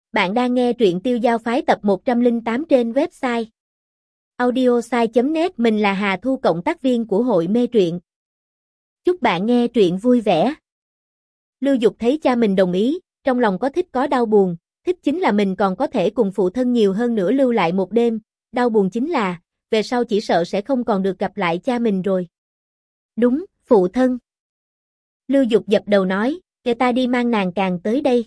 Bạn đang nghe truyện Tiêu Giao Phái tập 108 trên website audiosai.net. Mình là Hà Thu, cộng tác viên của hội mê truyện. Chúc bạn nghe truyện vui vẻ. Lưu Dục thấy cha mình đồng ý, trong lòng có thích có đau buồn. Thích chính là mình còn có thể cùng phụ thân nhiều hơn nữa lưu lại một đêm, đau buồn chính là, về sau chỉ sợ sẽ không còn được gặp lại cha mình rồi. Đúng, phụ thân. Lưu Dục dập đầu nói, kể ta đi mang nàng càng tới đây.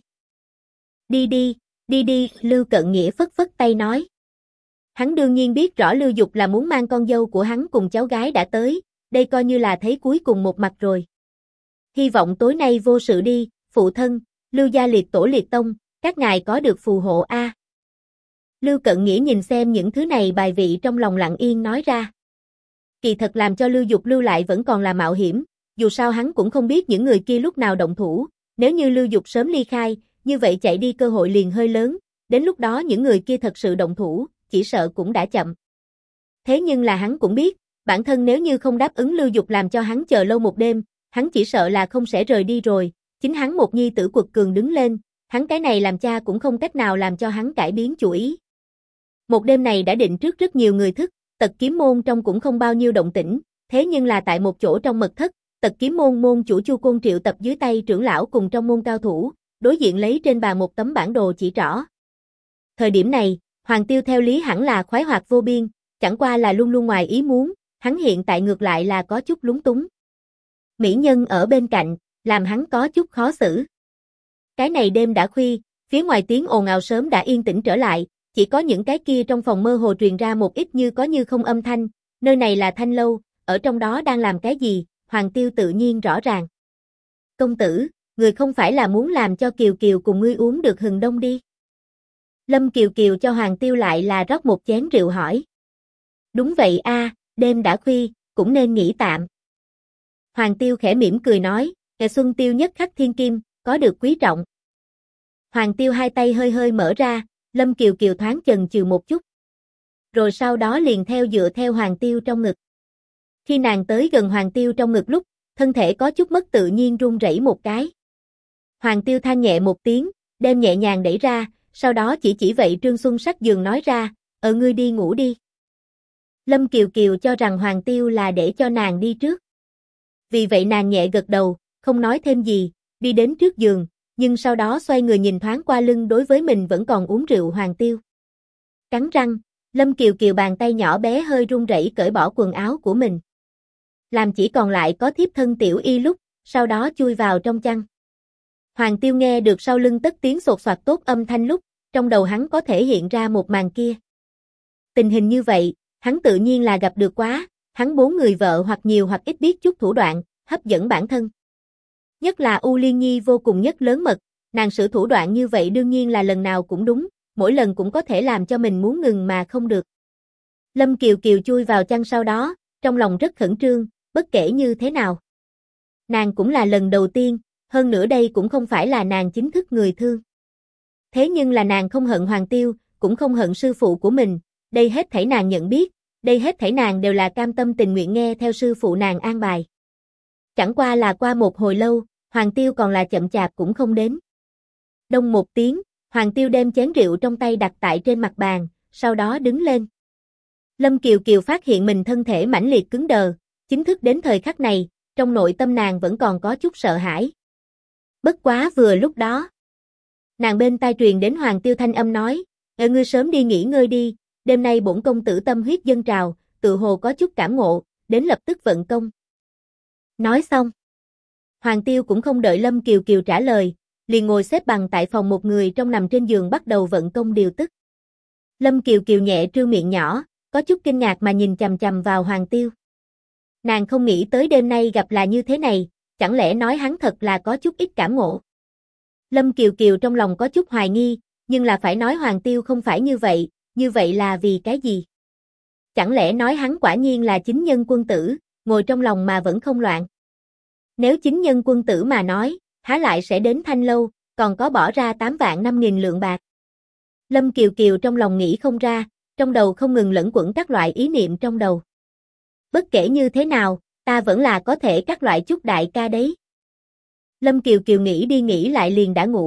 Đi, Lưu Cận Nghĩa phất phất tay nói. Hắn đương nhiên biết rõ Lưu Dục là muốn mang con dâu của hắn cùng cháu gái đã tới, đây coi như là thấy cuối cùng một mặt rồi. Hy vọng tối nay vô sự đi, phụ thân, Lưu gia liệt tổ liệt tông, các ngài có được phù hộ a. Lưu Cận Nghĩa nhìn xem những thứ này bài vị trong lòng lặng yên nói ra. Kỳ thật làm cho Lưu Dục lưu lại vẫn còn là mạo hiểm, dù sao hắn cũng không biết những người kia lúc nào động thủ, nếu như Lưu Dục sớm ly khai, như vậy chạy đi cơ hội liền hơi lớn, đến lúc đó những người kia thật sự động thủ, chỉ sợ cũng đã chậm. Thế nhưng là hắn cũng biết, bản thân nếu như không đáp ứng Lưu Dục làm cho hắn chờ lâu một đêm, hắn chỉ sợ là không sẽ rời đi rồi, chính hắn một nhi tử quật cường đứng lên, hắn cái này làm cha cũng không cách nào làm cho hắn cải biến chủ ý. Một đêm này đã định trước rất nhiều người thức, Tật Kiếm môn trong cũng không bao nhiêu động tĩnh, thế nhưng là tại một chỗ trong mật thất, Tật Kiếm môn môn chủ Chu Côn triệu tập dưới tay trưởng lão cùng trong môn cao thủ, đối diện lấy trên bàn một tấm bản đồ chỉ rõ. Thời điểm này, Hoàng Tiêu theo lý hẳn là khoái hoạt vô biên, chẳng qua là luôn luôn ngoài ý muốn, hắn hiện tại ngược lại là có chút lúng túng. Mỹ nhân ở bên cạnh, làm hắn có chút khó xử. Cái này đêm đã khuya, phía ngoài tiếng ồn ào sớm đã yên tĩnh trở lại, chỉ có những cái kia trong phòng mơ hồ truyền ra một ít như có như không âm thanh, nơi này là Thanh lâu, ở trong đó đang làm cái gì, Hoàng Tiêu tự nhiên rõ ràng. Công tử, người không phải là muốn làm cho Kiều Kiều cùng ngươi uống được hừng đông đi. Lâm Kiều Kiều cho Hoàng Tiêu lại là rót một chén rượu hỏi. Đúng vậy a, đêm đã khuya, cũng nên nghỉ tạm. Hoàng Tiêu khẽ mỉm cười nói, ngày xuân tiêu nhất khắc thiên kim, có được quý trọng. Hoàng Tiêu hai tay hơi hơi mở ra, Lâm Kiều Kiều thoáng chần chừ một chút. Rồi sau đó liền dựa theo Hoàng Tiêu trong ngực. Khi nàng tới gần Hoàng Tiêu trong ngực lúc, thân thể có chút mất tự nhiên run rẩy một cái. Hoàng Tiêu than nhẹ một tiếng, đem nhẹ nhàng đẩy ra, sau đó chỉ vậy Trương Xuân Sắc giường nói ra, ngươi đi ngủ đi. Lâm Kiều Kiều cho rằng Hoàng Tiêu là để cho nàng đi trước. Vì vậy nàng nhẹ gật đầu, không nói thêm gì, đi đến trước giường, nhưng sau đó xoay người nhìn thoáng qua lưng đối với mình vẫn còn uống rượu Hoàng Tiêu. Cắn răng, Lâm Kiều Kiều bàn tay nhỏ bé hơi run rẩy cởi bỏ quần áo của mình. Làm chỉ còn lại có thiếp thân tiểu y lúc, sau đó chui vào trong chăn. Hoàng Tiêu nghe được sau lưng tất tiếng sột soạt tốt âm thanh lúc, trong đầu hắn có thể hiện ra một màn kia. Tình hình như vậy, hắn tự nhiên là gặp được quá, hắn 4 người vợ hoặc nhiều hoặc ít biết chút thủ đoạn, hấp dẫn bản thân. Nhất là U Liên Nhi vô cùng nhất lớn mật, nàng sử thủ đoạn như vậy đương nhiên là lần nào cũng đúng, mỗi lần cũng có thể làm cho mình muốn ngừng mà không được. Lâm Kiều Kiều chui vào chăn sau đó, trong lòng rất khẩn trương, bất kể như thế nào. Nàng cũng là lần đầu tiên, hơn nữa đây cũng không phải là nàng chính thức người thương. Thế nhưng là nàng không hận Hoàng Tiêu, cũng không hận sư phụ của mình, đây hết thảy nàng nhận biết, đây hết thảy nàng đều là cam tâm tình nguyện nghe theo sư phụ nàng an bài. Chẳng qua là qua một hồi lâu, Hoàng Tiêu còn là chậm chạp cũng không đến. Đông một tiếng, Hoàng Tiêu đem chén rượu trong tay đặt tại trên mặt bàn, sau đó đứng lên. Lâm Kiều Kiều phát hiện mình thân thể mãnh liệt cứng đờ, chính thức đến thời khắc này, trong nội tâm nàng vẫn còn có chút sợ hãi. Bất quá vừa lúc đó, nàng bên tai truyền đến Hoàng Tiêu thanh âm nói, ngươi sớm đi nghỉ ngơi đi, đêm nay bổn công tử tâm huyết dâng trào, tự hồ có chút cảm ngộ, đến lập tức vận công. Nói xong, Hoàng Tiêu cũng không đợi Lâm Kiều Kiều trả lời, liền ngồi xếp bằng tại phòng một người trong nằm trên giường bắt đầu vận công điều tức. Lâm Kiều Kiều nhẹ trương miệng nhỏ, có chút kinh ngạc mà nhìn chằm chằm vào Hoàng Tiêu. Nàng không nghĩ tới đêm nay gặp là như thế này, chẳng lẽ nói hắn thật là có chút ít cảm ngộ. Lâm Kiều Kiều trong lòng có chút hoài nghi, nhưng là phải nói Hoàng Tiêu không phải như vậy là vì cái gì? Chẳng lẽ nói hắn quả nhiên là chính nhân quân tử, ngồi trong lòng mà vẫn không loạn. Nếu chính nhân quân tử mà nói, há lại sẽ đến Thanh lâu, còn có bỏ ra 8.500.000 lượng bạc. Lâm Kiều Kiều trong lòng nghĩ không ra, trong đầu không ngừng lẫn quẩn các loại ý niệm trong đầu. Bất kể như thế nào, ta vẫn là có thể các loại chút đại ca đấy. Lâm Kiều Kiều nghĩ đi nghĩ lại liền đã ngủ,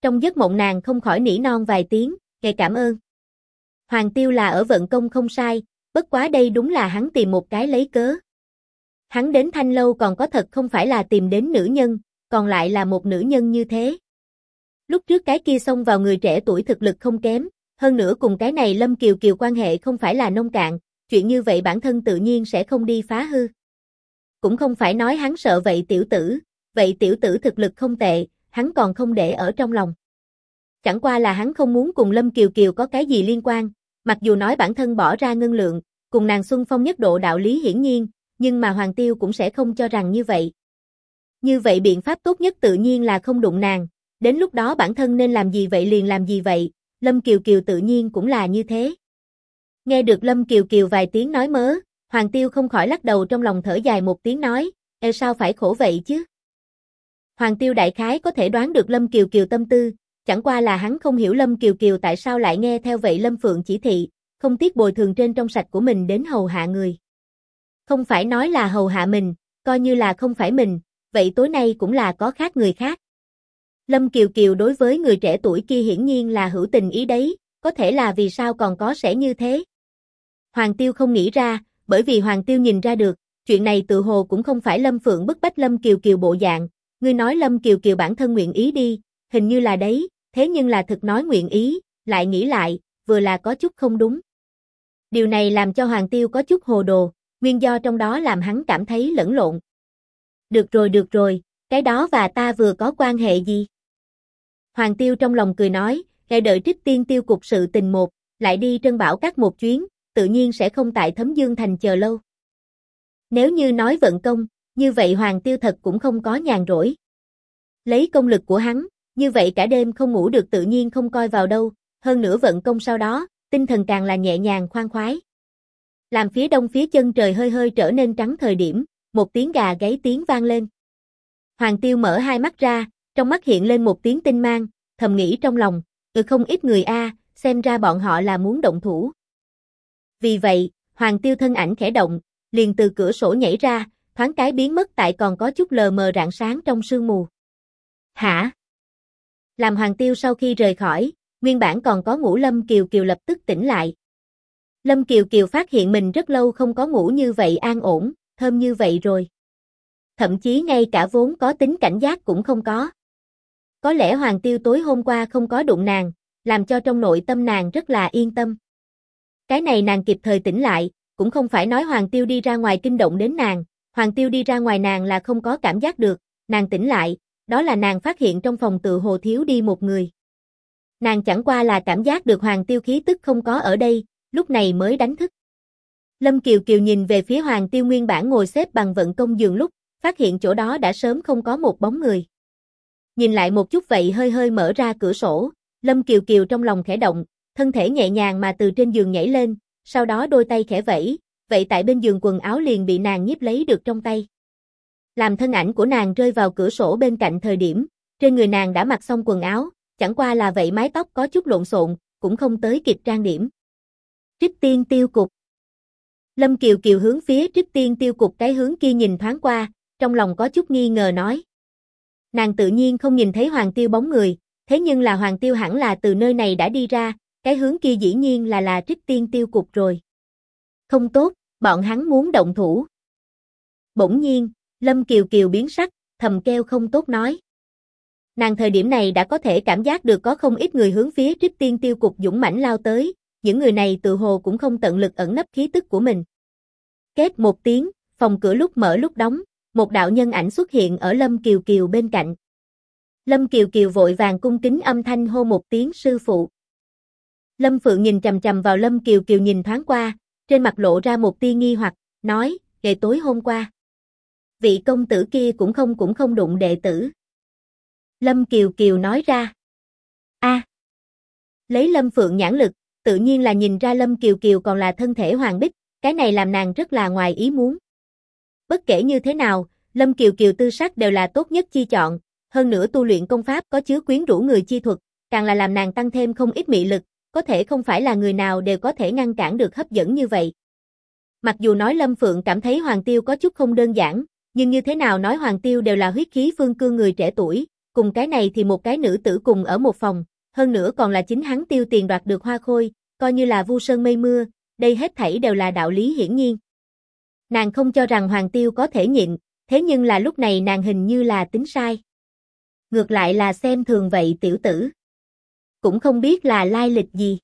Trong giấc mộng nàng không khỏi nỉ non vài tiếng, cảm ơn. Hoàng Tiêu là ở vận công không sai, bất quá đây đúng là hắn tìm một cái lấy cớ. Hắn đến Thanh Lâu còn có thật không phải là tìm đến nữ nhân, còn lại là một nữ nhân như thế. Lúc trước cái kia xông vào người trẻ tuổi thực lực không kém, hơn nữa cùng cái này Lâm Kiều Kiều quan hệ không phải là nông cạn, chuyện như vậy bản thân tự nhiên sẽ không đi phá hư. Cũng không phải nói hắn sợ vậy tiểu tử thực lực không tệ, hắn còn không để ở trong lòng. Chẳng qua là hắn không muốn cùng Lâm Kiều Kiều có cái gì liên quan, mặc dù nói bản thân bỏ ra ngân lượng, cùng nàng xuân phong nhất độ đạo lý hiển nhiên, nhưng mà Hoàng Tiêu cũng sẽ không cho rằng như vậy. Như vậy biện pháp tốt nhất tự nhiên là không đụng nàng, đến lúc đó bản thân nên làm gì vậy liền làm gì vậy, Lâm Kiều Kiều tự nhiên cũng là như thế. Nghe được Lâm Kiều Kiều vài tiếng nói mớ, Hoàng Tiêu không khỏi lắc đầu trong lòng thở dài một tiếng nói, sao phải khổ vậy chứ? Hoàng Tiêu đại khái có thể đoán được Lâm Kiều Kiều tâm tư, chẳng qua là hắn không hiểu Lâm Kiều Kiều tại sao lại nghe theo vậy Lâm Phượng chỉ thị, không tiếc bồi thường trên trong sạch của mình đến hầu hạ người. Không phải nói là hầu hạ mình, coi như là không phải mình, vậy tối nay cũng là có khác người khác. Lâm Kiều Kiều đối với người trẻ tuổi kia hiển nhiên là hữu tình ý đấy, có thể là vì sao còn có sẽ như thế. Hoàng Tiêu không nghĩ ra, bởi vì Hoàng Tiêu nhìn ra được, chuyện này tự hồ cũng không phải Lâm Phượng bức bách Lâm Kiều Kiều bộ dạng, ngươi nói Lâm Kiều Kiều bản thân nguyện ý đi, hình như là đấy, thế nhưng là thực nói nguyện ý, lại nghĩ lại, vừa là có chút không đúng. Điều này làm cho Hoàng Tiêu có chút hồ đồ, nguyên do trong đó làm hắn cảm thấy lẫn lộn. Được rồi, cái đó và ta vừa có quan hệ gì? Hoàng Tiêu trong lòng cười nói, đợi Trích Tiên tiêu cục sự tình một, lại đi Trân Bảo Các một chuyến, tự nhiên sẽ không tại Thấm Dương Thành chờ lâu. Nếu như nói vận công, như vậy Hoàng Tiêu thật cũng không có nhàn rỗi. Lấy công lực của hắn, như vậy cả đêm không ngủ được tự nhiên không coi vào đâu, hơn nữa vận công sau đó, tinh thần càng là nhẹ nhàng khoan khoái. Làm phía đông phía chân trời hơi hơi trở nên trắng thời điểm, một tiếng gà gáy tiếng vang lên. Hoàng Tiêu mở hai mắt ra, trong mắt hiện lên một tiếng tinh mang, thầm nghĩ trong lòng, không ít người xem ra bọn họ là muốn động thủ. Vì vậy, Hoàng Tiêu thân ảnh khẽ động, liền từ cửa sổ nhảy ra, thoáng cái biến mất tại còn có chút lờ mờ rạng sáng trong sương mù. Hả? Làm Hoàng Tiêu sau khi rời khỏi, nguyên bản còn có ngủ Lâm Kiều Kiều lập tức tỉnh lại. Lâm Kiều Kiều phát hiện mình rất lâu không có ngủ như vậy an ổn, thơm như vậy rồi. Thậm chí ngay cả vốn có tính cảnh giác cũng không có. Có lẽ Hoàng Tiêu tối hôm qua không có đụng nàng, làm cho trong nội tâm nàng rất là yên tâm. Cái này nàng kịp thời tỉnh lại, cũng không phải nói Hoàng Tiêu đi ra ngoài kinh động đến nàng, Hoàng Tiêu đi ra ngoài nàng là không có cảm giác được, nàng tỉnh lại, đó là nàng phát hiện trong phòng tự hồ thiếu đi một người. Nàng chẳng qua là cảm giác được Hoàng Tiêu khí tức không có ở đây, lúc này mới đánh thức. Lâm Kiều Kiều nhìn về phía Hoàng Tiêu nguyên bản ngồi xếp bằng vận công giường lúc, phát hiện chỗ đó đã sớm không có một bóng người. Nhìn lại một chút vậy hơi hơi mở ra cửa sổ, Lâm Kiều Kiều trong lòng khẽ động, thân thể nhẹ nhàng mà từ trên giường nhảy lên, sau đó đôi tay khẽ vẫy, vậy tại bên giường quần áo liền bị nàng nhiếp lấy được trong tay. Làm thân ảnh của nàng rơi vào cửa sổ bên cạnh thời điểm, trên người nàng đã mặc xong quần áo, chẳng qua là vậy mái tóc có chút lộn xộn, cũng không tới kịp trang điểm. Trích Tiên tiêu cục. Lâm Kiều Kiều hướng phía Trích Tiên tiêu cục cái hướng kia nhìn thoáng qua, trong lòng có chút nghi ngờ nói. Nàng tự nhiên không nhìn thấy Hoàng Tiêu bóng người, thế nhưng là Hoàng Tiêu hẳn là từ nơi này đã đi ra, cái hướng kia dĩ nhiên là Trích Tiên tiêu cục rồi. Không tốt, bọn hắn muốn động thủ. Bỗng nhiên, Lâm Kiều Kiều biến sắc, thầm kêu không tốt nói. Nàng thời điểm này đã có thể cảm giác được có không ít người hướng phía Trích Tiên tiêu cục dũng mãnh lao tới, những người này tự hồ cũng không tận lực ẩn nấp khí tức của mình. Két một tiếng, phòng cửa lúc mở lúc đóng, một đạo nhân ảnh xuất hiện ở Lâm Kiều Kiều bên cạnh. Lâm Kiều Kiều vội vàng cung kính âm thanh hô một tiếng sư phụ. Lâm Phượng nhìn chằm chằm vào Lâm Kiều Kiều nhìn thoáng qua, trên mặt lộ ra một tia nghi hoặc, nói, ngày tối hôm qua. Vị công tử kia cũng không đụng đệ tử. Lâm Kiều Kiều nói ra. Lấy Lâm Phượng nhãn lực, tự nhiên là nhìn ra Lâm Kiều Kiều còn là thân thể hoàng bích, cái này làm nàng rất là ngoài ý muốn. Bất kể như thế nào, Lâm Kiều Kiều tư sắc đều là tốt nhất chi chọn, hơn nữa tu luyện công pháp có chứa quyến rũ người chi thuật, càng là làm nàng tăng thêm không ít mị lực, có thể không phải là người nào đều có thể ngăn cản được hấp dẫn như vậy. Mặc dù nói Lâm Phượng cảm thấy Hoàng Tiêu có chút không đơn giản, nhưng như thế nào nói Hoàng Tiêu đều là huyết khí phương cương người trẻ tuổi, cùng cái này thì một cái nữ tử cùng ở một phòng, hơn nữa còn là chính hắn tiêu tiền đoạt được hoa khôi, coi như là vu sơn mây mưa, đây hết thảy đều là đạo lý hiển nhiên. Nàng không cho rằng Hoàng Tiêu có thể nhịn, thế nhưng là lúc này nàng hình như là tính sai. Ngược lại là xem thường vậy tiểu tử. Cũng không biết là lai lịch gì.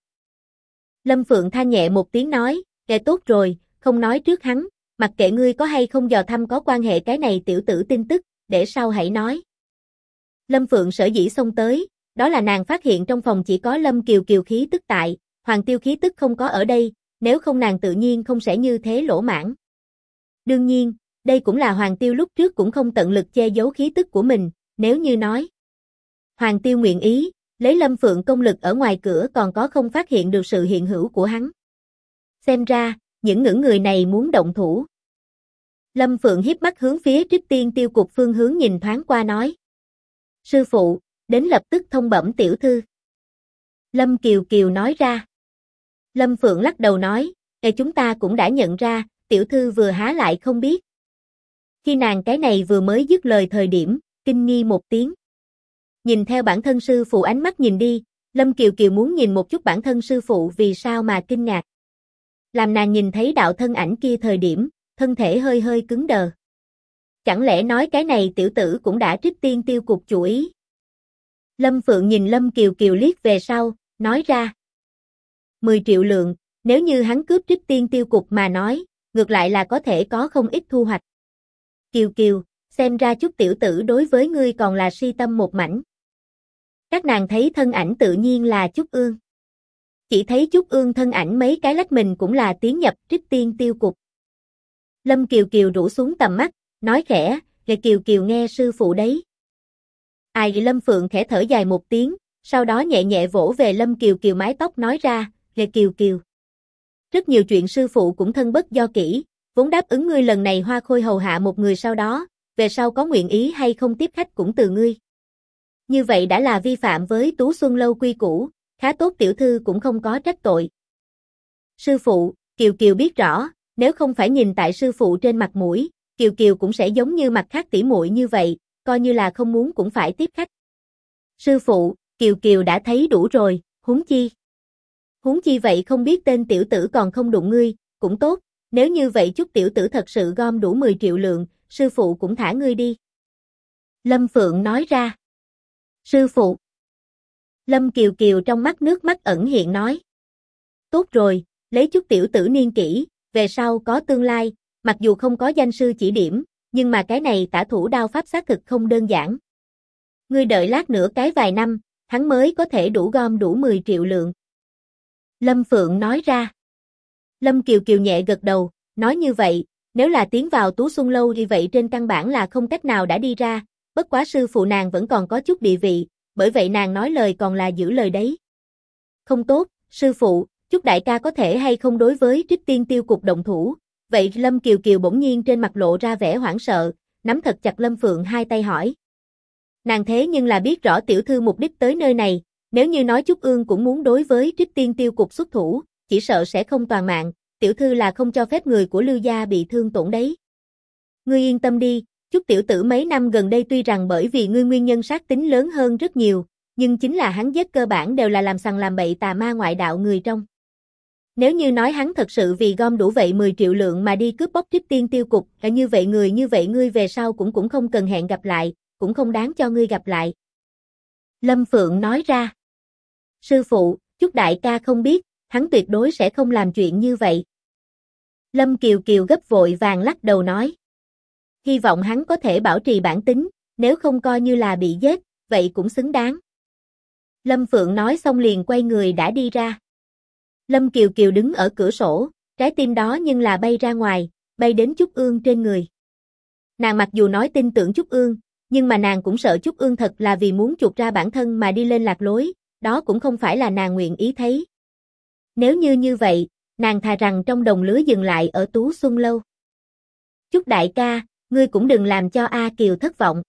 Lâm Phượng than nhẹ một tiếng nói, kệ tốt rồi, không nói trước hắn, mặc kệ ngươi có hay không dò thăm có quan hệ cái này tiểu tử tin tức, để sau hãy nói. Lâm Phượng sở dĩ xông tới, đó là nàng phát hiện trong phòng chỉ có Lâm Kiều Kiều khí tức tại, Hoàng Tiêu khí tức không có ở đây, nếu không nàng tự nhiên không sẽ như thế lỗ mãn. Đương nhiên, đây cũng là Hoàng Tiêu lúc trước cũng không tận lực che giấu khí tức của mình, nếu như nói. Hoàng Tiêu nguyện ý, lấy Lâm Phượng công lực ở ngoài cửa còn có không phát hiện được sự hiện hữu của hắn. Xem ra, những người này muốn động thủ. Lâm Phượng hiếp mắt hướng phía Trích Tiên Tiêu cục phương hướng nhìn thoáng qua nói. Sư phụ, đến lập tức thông bẩm tiểu thư. Lâm Kiều Kiều nói ra. Lâm Phượng lắc đầu nói, chúng ta cũng đã nhận ra, tiểu thư vừa há lại không biết. Khi nàng cái này vừa mới dứt lời thời điểm, kinh nghi một tiếng. Nhìn theo bản thân sư phụ ánh mắt nhìn đi, Lâm Kiều Kiều muốn nhìn một chút bản thân sư phụ vì sao mà kinh ngạc. Làm nàng nhìn thấy đạo thân ảnh kia thời điểm, thân thể hơi hơi cứng đờ. Chẳng lẽ nói cái này tiểu tử cũng đã Trích Tiên Tiêu cục chủ ý? Lâm Phượng nhìn Lâm Kiều Kiều liếc về sau, nói ra. 10 triệu lượng, nếu như hắn cướp Trích Tiên Tiêu cục mà nói, ngược lại là có thể có không ít thu hoạch. Kiều Kiều, xem ra chút tiểu tử đối với ngươi còn là si tâm một mảnh. Các nàng thấy thân ảnh tự nhiên là Trúc Ương. Chỉ thấy Trúc Ương thân ảnh mấy cái lách mình cũng là tiến nhập Trích Tiên Tiêu cục. Lâm Kiều Kiều rũ xuống tầm mắt, nói khẽ, Kiều Kiều nghe sư phụ đấy. Ai Lâm Phượng khẽ thở dài một tiếng, sau đó nhẹ nhẹ vỗ về Lâm Kiều Kiều mái tóc nói ra, Kiều Kiều. Rất nhiều chuyện sư phụ cũng thân bất do kỹ, vốn đáp ứng ngươi lần này hoa khôi hầu hạ một người sau đó, về sau có nguyện ý hay không tiếp khách cũng từ ngươi. Như vậy đã là vi phạm với Tú Xuân Lâu quy củ, khá tốt tiểu thư cũng không có trách tội. Sư phụ, Kiều Kiều biết rõ, nếu không phải nhìn tại sư phụ trên mặt mũi, Kiều Kiều cũng sẽ giống như mặt khác tỉ muội như vậy, coi như là không muốn cũng phải tiếp khách. Sư phụ, Kiều Kiều đã thấy đủ rồi, huống chi. Huống chi vậy không biết tên tiểu tử còn không đụng ngươi, cũng tốt, nếu như vậy chút tiểu tử thật sự gom đủ 10 triệu lượng, sư phụ cũng thả ngươi đi. Lâm Phượng nói ra. Sư phụ. Lâm Kiều Kiều trong mắt nước mắt ẩn hiện nói. Tốt rồi, lấy chút tiểu tử niên kỷ, về sau có tương lai, mặc dù không có danh sư chỉ điểm, nhưng mà cái này tả thủ đao pháp xác thực không đơn giản. Ngươi đợi lát nữa cái vài năm, hắn mới có thể đủ gom đủ 10 triệu lượng. Lâm Phượng nói ra. Lâm Kiều Kiều nhẹ gật đầu, nói như vậy, nếu là tiến vào Tú Xuân Lâu thì vậy trên căn bản là không cách nào đã đi ra, bất quá sư phụ nàng vẫn còn có chút địa vị, bởi vậy nàng nói lời còn là giữ lời đấy. Không tốt, sư phụ, chút đại ca có thể hay không đối với Trích Tiên Tiêu cục động thủ, vậy Lâm Kiều Kiều bỗng nhiên trên mặt lộ ra vẻ hoảng sợ, nắm thật chặt Lâm Phượng hai tay hỏi. Nàng thế nhưng là biết rõ tiểu thư mục đích tới nơi này, nếu như nói Trúc Ương cũng muốn đối với Trích Tiên Tiêu cục xuất thủ, chỉ sợ sẽ không toàn mạng, tiểu thư là không cho phép người của Lưu gia bị thương tổn đấy. Ngươi yên tâm đi, chút tiểu tử mấy năm gần đây tuy rằng bởi vì ngươi nguyên nhân sát tính lớn hơn rất nhiều, nhưng chính là hắn giết cơ bản đều là làm sằng làm bậy tà ma ngoại đạo người trong. Nếu như nói hắn thật sự vì gom đủ vậy 10 triệu lượng mà đi cướp bóc Trích Tiên Tiêu cục, như vậy ngươi về sau cũng không cần hẹn gặp lại, cũng không đáng cho ngươi gặp lại. Lâm Phượng nói ra. Sư phụ, chút đại ca không biết, hắn tuyệt đối sẽ không làm chuyện như vậy. Lâm Kiều Kiều gấp vội vàng lắc đầu nói. Hy vọng hắn có thể bảo trì bản tính, nếu không coi như là bị giết, vậy cũng xứng đáng. Lâm Phượng nói xong liền quay người đã đi ra. Lâm Kiều Kiều đứng ở cửa sổ, trái tim đó nhưng là bay ra ngoài, bay đến Trúc Ương trên người. Nàng mặc dù nói tin tưởng Trúc Ương, nhưng mà nàng cũng sợ Trúc Ương thật là vì muốn chuộc ra bản thân mà đi lên lạc lối, đó cũng không phải là nàng nguyện ý thấy. Nếu như vậy, nàng thà rằng trong đồng lứa dừng lại ở Tú Xuân Lâu. Trúc đại ca, ngươi cũng đừng làm cho A Kiều thất vọng.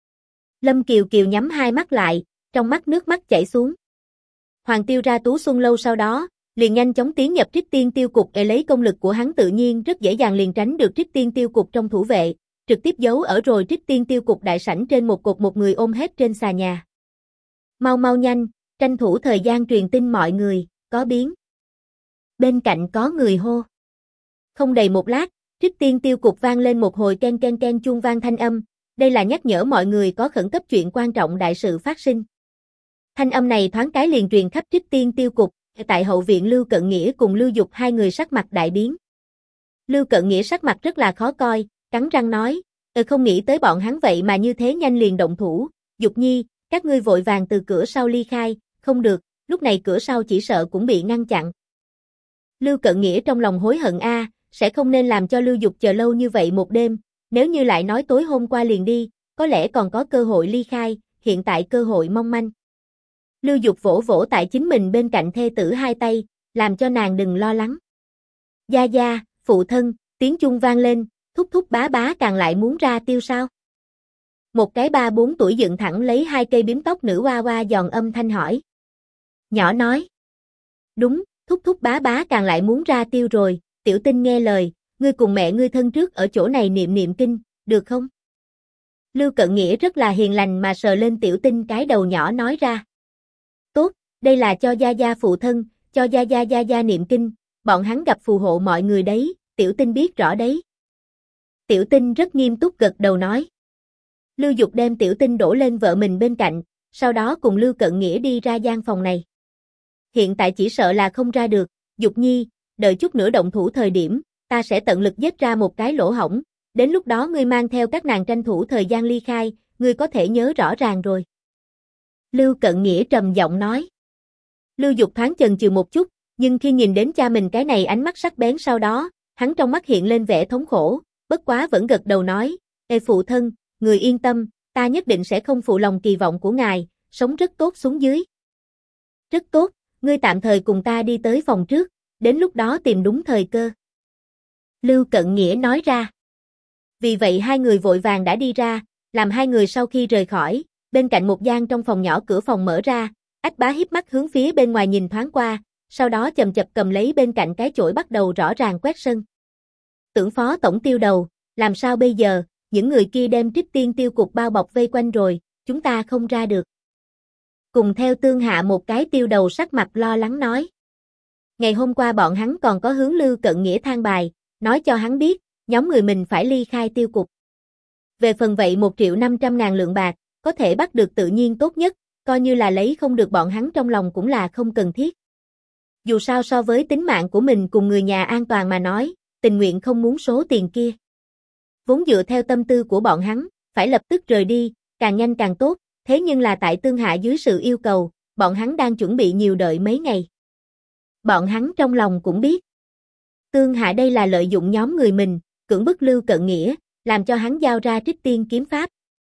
Lâm Kiều Kiều nhắm hai mắt lại, trong mắt nước mắt chảy xuống. Hoàng Tiêu ra Tú Xuân Lâu sau đó, liền nhanh chóng tiến nhập Trích Tiên Tiêu cục để lấy công lực của hắn tự nhiên rất dễ dàng liền tránh được Trích Tiên Tiêu cục trong thủ vệ, trực tiếp giấu ở rồi Trích Tiên Tiêu Cục đại sảnh trên một cột, một người ôm hết trên xà nhà. Mau mau nhanh, tranh thủ thời gian truyền tin mọi người, có biến. Bên cạnh có người hô. Không đầy một lát, Trích Tiên Tiêu Cục vang lên một hồi ken ken ken chuông vang thanh âm, đây là nhắc nhở mọi người có khẩn cấp chuyện quan trọng đại sự phát sinh. Thanh âm này thoáng cái liền truyền khắp Trích Tiên Tiêu Cục, tại hậu viện Lưu Cận Nghĩa cùng Lưu Dục hai người sắc mặt đại biến. Lưu Cận Nghĩa sắc mặt rất là khó coi, cắn răng nói, không nghĩ tới bọn hắn vậy mà như thế nhanh liền động thủ, Dục Nhi, các ngươi vội vàng từ cửa sau ly khai, không được, lúc này cửa sau chỉ sợ cũng bị ngăn chặn. Lưu Cận Nghĩa trong lòng hối hận sẽ không nên làm cho Lưu Dục chờ lâu như vậy một đêm, nếu như lại nói tối hôm qua liền đi, có lẽ còn có cơ hội ly khai, hiện tại cơ hội mong manh. Lưu Dục vỗ vỗ tại chính mình bên cạnh thê tử hai tay, làm cho nàng đừng lo lắng. Gia gia, phụ thân, tiếng chuông vang lên, thúc thúc bá bá càng lại muốn ra tiêu sao? Một cái 3-4 tuổi dựng thẳng lấy hai cây bím tóc nữ hoa hoa giòn âm thanh hỏi. Nhỏ nói. Đúng, thúc thúc bá bá càng lại muốn ra tiêu rồi, Tiểu Tinh nghe lời, ngươi cùng mẹ ngươi thân trước ở chỗ này niệm niệm kinh, được không? Lưu Cận Nghĩa rất là hiền lành mà sờ lên Tiểu Tinh cái đầu nhỏ nói ra. Tốt, đây là cho gia gia phụ thân, cho gia gia niệm kinh, bọn hắn gặp phù hộ mọi người đấy, Tiểu Tinh biết rõ đấy. Tiểu Tinh rất nghiêm túc gật đầu nói. Lưu Dục đem Tiểu Tinh đổ lên vợ mình bên cạnh, sau đó cùng Lưu Cận Nghĩa đi ra gian phòng này. Hiện tại chỉ sợ là không ra được, Dục Nhi, đợi chút nữa động thủ thời điểm, ta sẽ tận lực giết ra một cái lỗ hổng, đến lúc đó ngươi mang theo các nàng tranh thủ thời gian ly khai, ngươi có thể nhớ rõ ràng rồi. Lưu Cận Nghĩa trầm giọng nói. Lưu Dục thoáng chần chừ một chút, nhưng khi nhìn đến cha mình cái này ánh mắt sắc bén sau đó, hắn trong mắt hiện lên vẻ thống khổ, bất quá vẫn gật đầu nói, ê phụ thân, người yên tâm, ta nhất định sẽ không phụ lòng kỳ vọng của ngài, sống rất tốt xuống dưới. Rất tốt, ngươi tạm thời cùng ta đi tới phòng trước, đến lúc đó tìm đúng thời cơ. Lưu Cận Nghĩa nói ra. Vì vậy hai người vội vàng đã đi ra, làm hai người sau khi rời khỏi, bên cạnh một gian trong phòng nhỏ cửa phòng mở ra, Ách Bá híp mắt hướng phía bên ngoài nhìn thoáng qua, sau đó chầm chập cầm lấy bên cạnh cái chổi bắt đầu rõ ràng quét sân. Tưởng Phó Tổng Tiêu đầu, làm sao bây giờ, những người kia đem Trích Tiên Tiêu Cục bao bọc vây quanh rồi, chúng ta không ra được. Cùng theo Tương Hạ một cái tiêu đầu sắc mặt lo lắng nói. Ngày hôm qua bọn hắn còn có hướng Lưu Cận Nghĩa than bài, nói cho hắn biết, nhóm người mình phải ly khai tiêu cục. Về phần vậy 1.500.000 lượng bạc, có thể bắt được tự nhiên tốt nhất, coi như là lấy không được bọn hắn trong lòng cũng là không cần thiết. Dù sao so với tính mạng của mình cùng người nhà an toàn mà nói, tình nguyện không muốn số tiền kia. Vốn dựa theo tâm tư của bọn hắn, phải lập tức rời đi, càng nhanh càng tốt, thế nhưng là tại Tương Hạ dưới sự yêu cầu, bọn hắn đang chuẩn bị nhiều đợi mấy ngày. Bọn hắn trong lòng cũng biết. Tương Hạ đây là lợi dụng nhóm người mình, cưỡng bức Lưu Cận Nghĩa, làm cho hắn giao ra Trích Tiên kiếm pháp.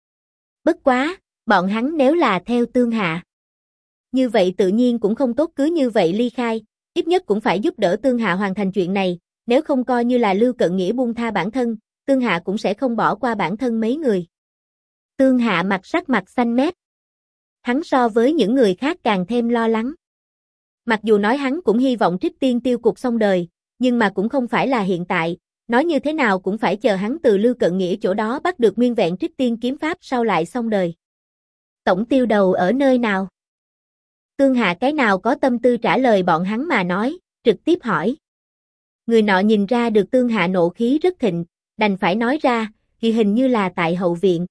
Bất quá, bọn hắn nếu là theo Tương Hạ. Như vậy tự nhiên cũng không tốt cứ như vậy ly khai, ít nhất cũng phải giúp đỡ Tương Hạ hoàn thành chuyện này, nếu không coi như là Lưu Cận Nghĩa buông tha bản thân, Tương Hạ cũng sẽ không bỏ qua bản thân mấy người. Tương Hạ sắc mặt xanh mét. Hắn so với những người khác càng thêm lo lắng. Mặc dù nói hắn cũng hy vọng Trích Tiên Tiêu Cục xong đời, nhưng mà cũng không phải là hiện tại, nói như thế nào cũng phải chờ hắn từ Lưu Cận Nghĩa chỗ đó bắt được nguyên vẹn Trích Tiên kiếm pháp sau lại xong đời. Tổng tiêu đầu ở nơi nào? Tương Hạ cái nào có tâm tư trả lời bọn hắn mà nói, trực tiếp hỏi. Người nọ nhìn ra được Tương Hạ nộ khí rất thịnh, đành phải nói ra, thì hình như là tại hậu viện.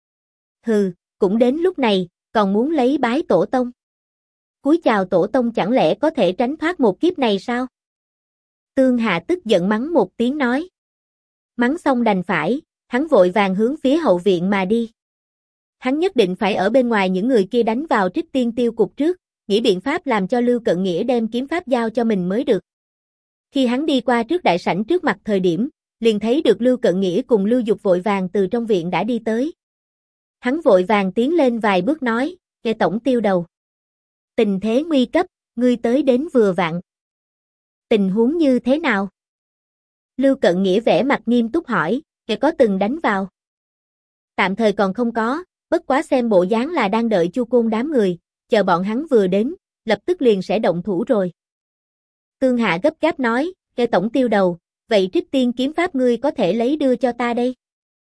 Hừ, cũng đến lúc này, còn muốn lấy bái tổ tông. Cúi chào tổ tông chẳng lẽ có thể tránh thoát một kiếp này sao? Tương Hạ tức giận mắng một tiếng nói. Mắng xong đành phải, hắn vội vàng hướng phía hậu viện mà đi. Hắn nhất định phải ở bên ngoài những người kia đánh vào Trích Tiên Tiêu Cục trước, nghĩ biện pháp làm cho Lưu Cận Nghĩa đem kiếm pháp giao cho mình mới được. Khi hắn đi qua trước đại sảnh trước mặt thời điểm, liền thấy được Lưu Cận Nghĩa cùng Lưu Dục vội vàng từ trong viện đã đi tới. Hắn vội vàng tiến lên vài bước nói, nghe tổng tiêu đầu. Tình thế nguy cấp, ngươi tới đến vừa vặn. Tình huống như thế nào? Lưu Cận Nghĩa vẻ mặt nghiêm túc hỏi, kẻ có từng đánh vào? Tạm thời còn không có, bất quá xem bộ dáng là đang đợi Chu Côn đám người, chờ bọn hắn vừa đến, lập tức liền sẽ động thủ rồi. Tương Hạ gấp gáp nói, kẻ tổng tiêu đầu, vậy Trích Tiên kiếm pháp ngươi có thể lấy đưa cho ta đây?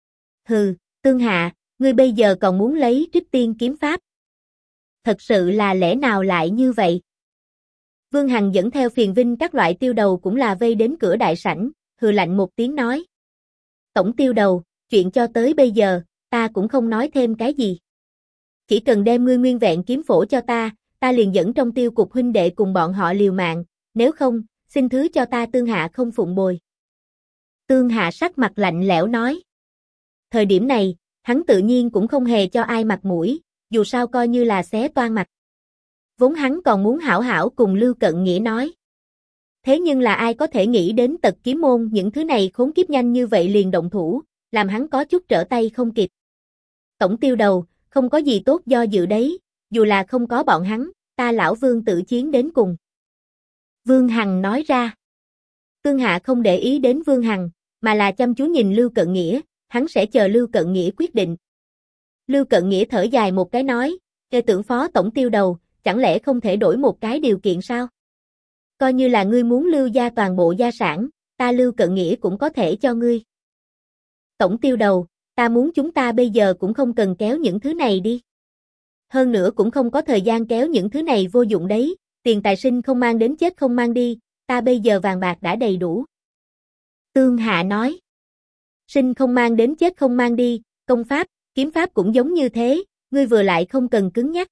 Hừ, Tương Hạ, ngươi bây giờ còn muốn lấy Trích Tiên kiếm pháp. Thật sự là lẽ nào lại như vậy? Vương Hằng dẫn theo Phiền Vinh các loại tiêu đầu cũng là vây đến cửa đại sảnh, hừ lạnh một tiếng nói. Tổng tiêu đầu, chuyện cho tới bây giờ, ta cũng không nói thêm cái gì. Chỉ cần đem ngươi nguyên vẹn kiếm phổ cho ta liền dẫn trong Tiêu cục huynh đệ cùng bọn họ liều mạng, nếu không, xin thứ cho ta Tương Hạ không phụng bồi. Tương Hạ sắc mặt lạnh lẽo nói. Thời điểm này, hắn tự nhiên cũng không hề cho ai mặt mũi, dù sao coi như là xé toan mặt. Vốn hắn còn muốn hảo hảo cùng Lưu Cận Nghĩa nói. Thế nhưng là ai có thể nghĩ đến Tật Kiếm môn những thứ này khốn kiếp nhanh như vậy liền động thủ, làm hắn có chút trở tay không kịp. Tổng tiêu đầu, không có gì tốt do dự đấy, dù là không có bọn hắn, ta lão Vương tự chiến đến cùng. Vương Hằng nói ra. Tương Hạ không để ý đến Vương Hằng, mà là chăm chú nhìn Lưu Cận Nghĩa, hắn sẽ chờ Lưu Cận Nghĩa quyết định. Lưu Cận Nghĩa thở dài một cái nói, kê tưởng phó tổng tiêu đầu, chẳng lẽ không thể đổi một cái điều kiện sao? Coi như là ngươi muốn Lưu gia toàn bộ gia sản, ta Lưu Cận Nghĩa cũng có thể cho ngươi. Tổng tiêu đầu, ta muốn chúng ta bây giờ cũng không cần kéo những thứ này đi. Hơn nữa cũng không có thời gian kéo những thứ này vô dụng đấy, tiền tài sinh không mang đến chết không mang đi, ta bây giờ vàng bạc đã đầy đủ. Tương Hạ nói. Sinh không mang đến chết không mang đi, công pháp, kiếm pháp cũng giống như thế, ngươi vừa lại không cần cứng nhắc.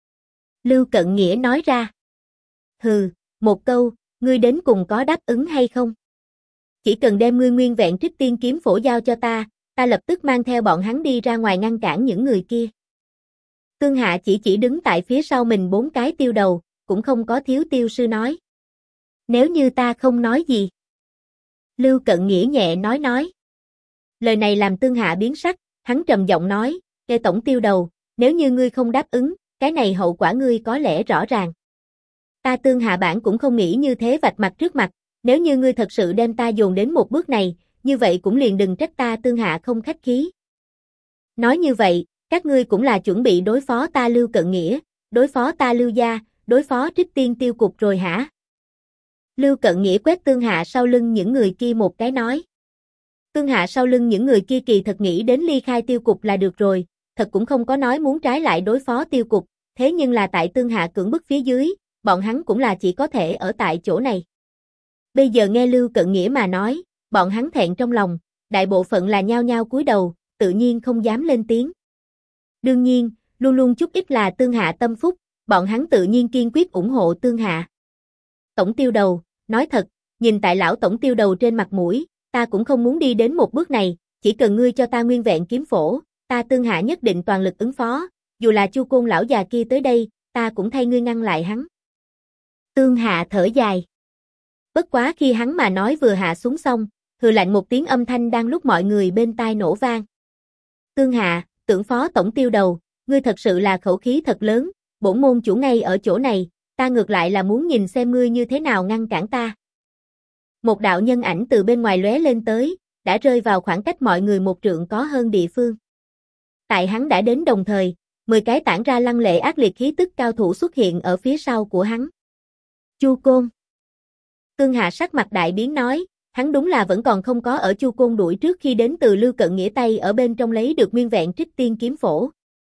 Lưu Cận Nghĩa nói ra. Hừ, một câu, ngươi đến cùng có đáp ứng hay không? Chỉ cần đem ngươi nguyên vẹn Trích Tiên kiếm phổ giao cho ta lập tức mang theo bọn hắn đi ra ngoài ngăn cản những người kia. Tương Hạ chỉ đứng tại phía sau mình 4 cái tiêu đầu, cũng không có thiếu tiêu sư nói. Nếu như ta không nói gì. Lưu Cận Nghĩa nhẹ nói. Lời này làm Tương Hạ biến sắc, hắn trầm giọng nói, kê tổng tiêu đầu, nếu như ngươi không đáp ứng, cái này hậu quả ngươi có lẽ rõ ràng. Ta Tương Hạ bản cũng không nghĩ như thế vạch mặt trước mặt, nếu như ngươi thật sự đem ta dồn đến một bước này, như vậy cũng liền đừng trách ta Tương Hạ không khách khí. Nói như vậy, các ngươi cũng là chuẩn bị đối phó ta Lưu Cận Nghĩa, đối phó ta Lưu gia, đối phó Trích Tiên tiêu cục rồi hả? Lưu Cận Nghĩa quét Tương Hạ sau lưng những người kia một cái nói. Tương Hạ sau lưng những người kia kỳ thật nghĩ đến ly khai tiêu cục là được rồi, thật cũng không có nói muốn trái lại đối phó tiêu cục, thế nhưng là tại Tương Hạ cưỡng bức phía dưới, bọn hắn cũng là chỉ có thể ở tại chỗ này. Bây giờ nghe Lưu Cận Nghĩa mà nói, bọn hắn thẹn trong lòng, đại bộ phận là nhao nhao cúi đầu, tự nhiên không dám lên tiếng. Đương nhiên, luôn luôn chút ít là Tương Hạ tâm phúc, bọn hắn tự nhiên kiên quyết ủng hộ Tương Hạ. Tổng tiêu đầu, nói thật, nhìn tại lão tổng tiêu đầu trên mặt mũi, ta cũng không muốn đi đến một bước này, chỉ cần ngươi cho ta nguyên vẹn kiếm phổ, ta Tương Hạ nhất định toàn lực ứng phó, dù là Chu Côn lão già kia tới đây, ta cũng thay ngươi ngăn lại hắn. Tương Hạ thở dài. Bất quá khi hắn mà nói vừa hạ xuống xong, hừ lạnh một tiếng âm thanh đang lúc mọi người bên tai nổ vang. Tương Hạ, tưởng phó tổng tiêu đầu, ngươi thật sự là khẩu khí thật lớn, bổn môn chủ ngay ở chỗ này, ta ngược lại là muốn nhìn xem ngươi như thế nào ngăn cản ta. Một đạo nhân ảnh từ bên ngoài lóe lên tới, đã rơi vào khoảng cách mọi người một trượng có hơn địa phương. Tại hắn đã đến đồng thời, 10 cái tản ra lăng lệ ác liệt khí tức cao thủ xuất hiện ở phía sau của hắn. Chu Côn. Tương Hạ sắc mặt đại biến nói, hắn đúng là vẫn còn không có ở Chu Côn đuổi trước khi đến từ Lưu Cận Nghĩa tay ở bên trong lấy được nguyên vẹn Trích Tiên kiếm phổ.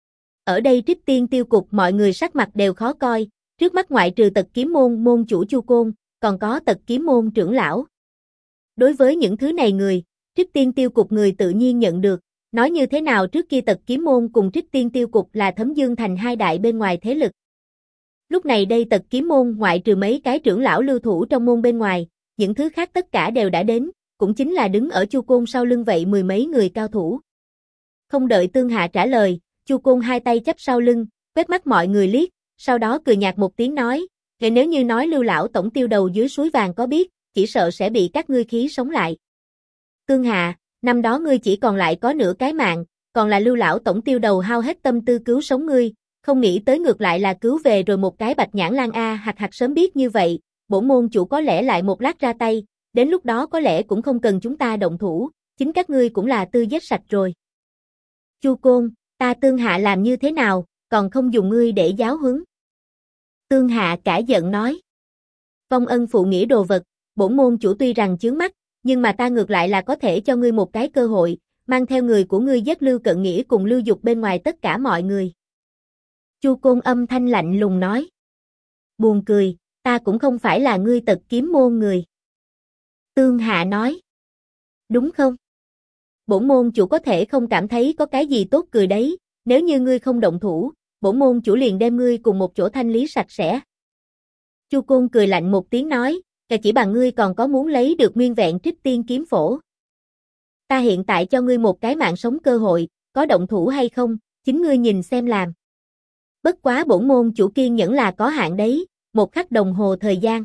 Ở đây Trích Tiên tiêu cục mọi người sắc mặt đều khó coi, trước mắt ngoại trừ Tật Kiếm môn môn chủ Chu Côn, còn có Tật Kiếm môn trưởng lão. Đối với những thứ này người, Trích Tiên tiêu cục người tự nhiên nhận được, nói như thế nào trước kia Tật Kiếm môn cùng Trích Tiên tiêu cục là Thấm Dương thành hai đại bên ngoài thế lực. Lúc này đây Tật Kiếm môn ngoại trừ mấy cái trưởng lão lưu thủ trong môn bên ngoài, những thứ khác tất cả đều đã đến, cũng chính là đứng ở Chu Côn sau lưng vậy 10 mấy người cao thủ. Không đợi Tương Hạ trả lời, Chu Côn hai tay chắp sau lưng, quét mắt mọi người liếc, sau đó cười nhạt một tiếng nói, nếu như nói Lưu lão tổng tiêu đầu dưới suối vàng có biết, chỉ sợ sẽ bị các ngươi khí sống lại. Tương Hạ, năm đó ngươi chỉ còn lại có nửa cái mạng, còn là Lưu lão tổng tiêu đầu hao hết tâm tư cứu sống ngươi, không nghĩ tới ngược lại là cứu về rồi một cái Bạch Nhãn Lang a, hạt sớm biết như vậy, bổn môn chủ có lẽ lại một lát ra tay, đến lúc đó có lẽ cũng không cần chúng ta động thủ, chính các ngươi cũng là tư giết sạch rồi. Chu Côn, ta Tương Hạ làm như thế nào, còn không dùng ngươi để giáo huấn. Tương Hạ cả giận nói. Vong ân phụ nghĩa đồ vật, bổn môn chủ tuy rằng chướng mắt, nhưng mà ta ngược lại là có thể cho ngươi một cái cơ hội, mang theo người của ngươi giết Lưu Cận Nghĩa cùng Lưu Dục bên ngoài tất cả mọi người. Chu Côn âm thanh lạnh lùng nói. Buồn cười, ta cũng không phải là ngươi Tật Kiếm môn người. Tương Hạ nói. Đúng không? Bổn môn chủ có thể không cảm thấy có cái gì tốt cười đấy, nếu như ngươi không động thủ, bổn môn chủ liền đem ngươi cùng một chỗ thanh lý sạch sẽ. Chu Côn cười lạnh một tiếng nói, kể chỉ bằng ngươi còn có muốn lấy được nguyên vẹn Trích Tiên kiếm phổ. Ta hiện tại cho ngươi một cái mạng sống cơ hội, có động thủ hay không, chính ngươi nhìn xem làm. Bất quá bổn môn chủ kiên nhẫn là có hạn đấy, 1 khắc đồng hồ thời gian.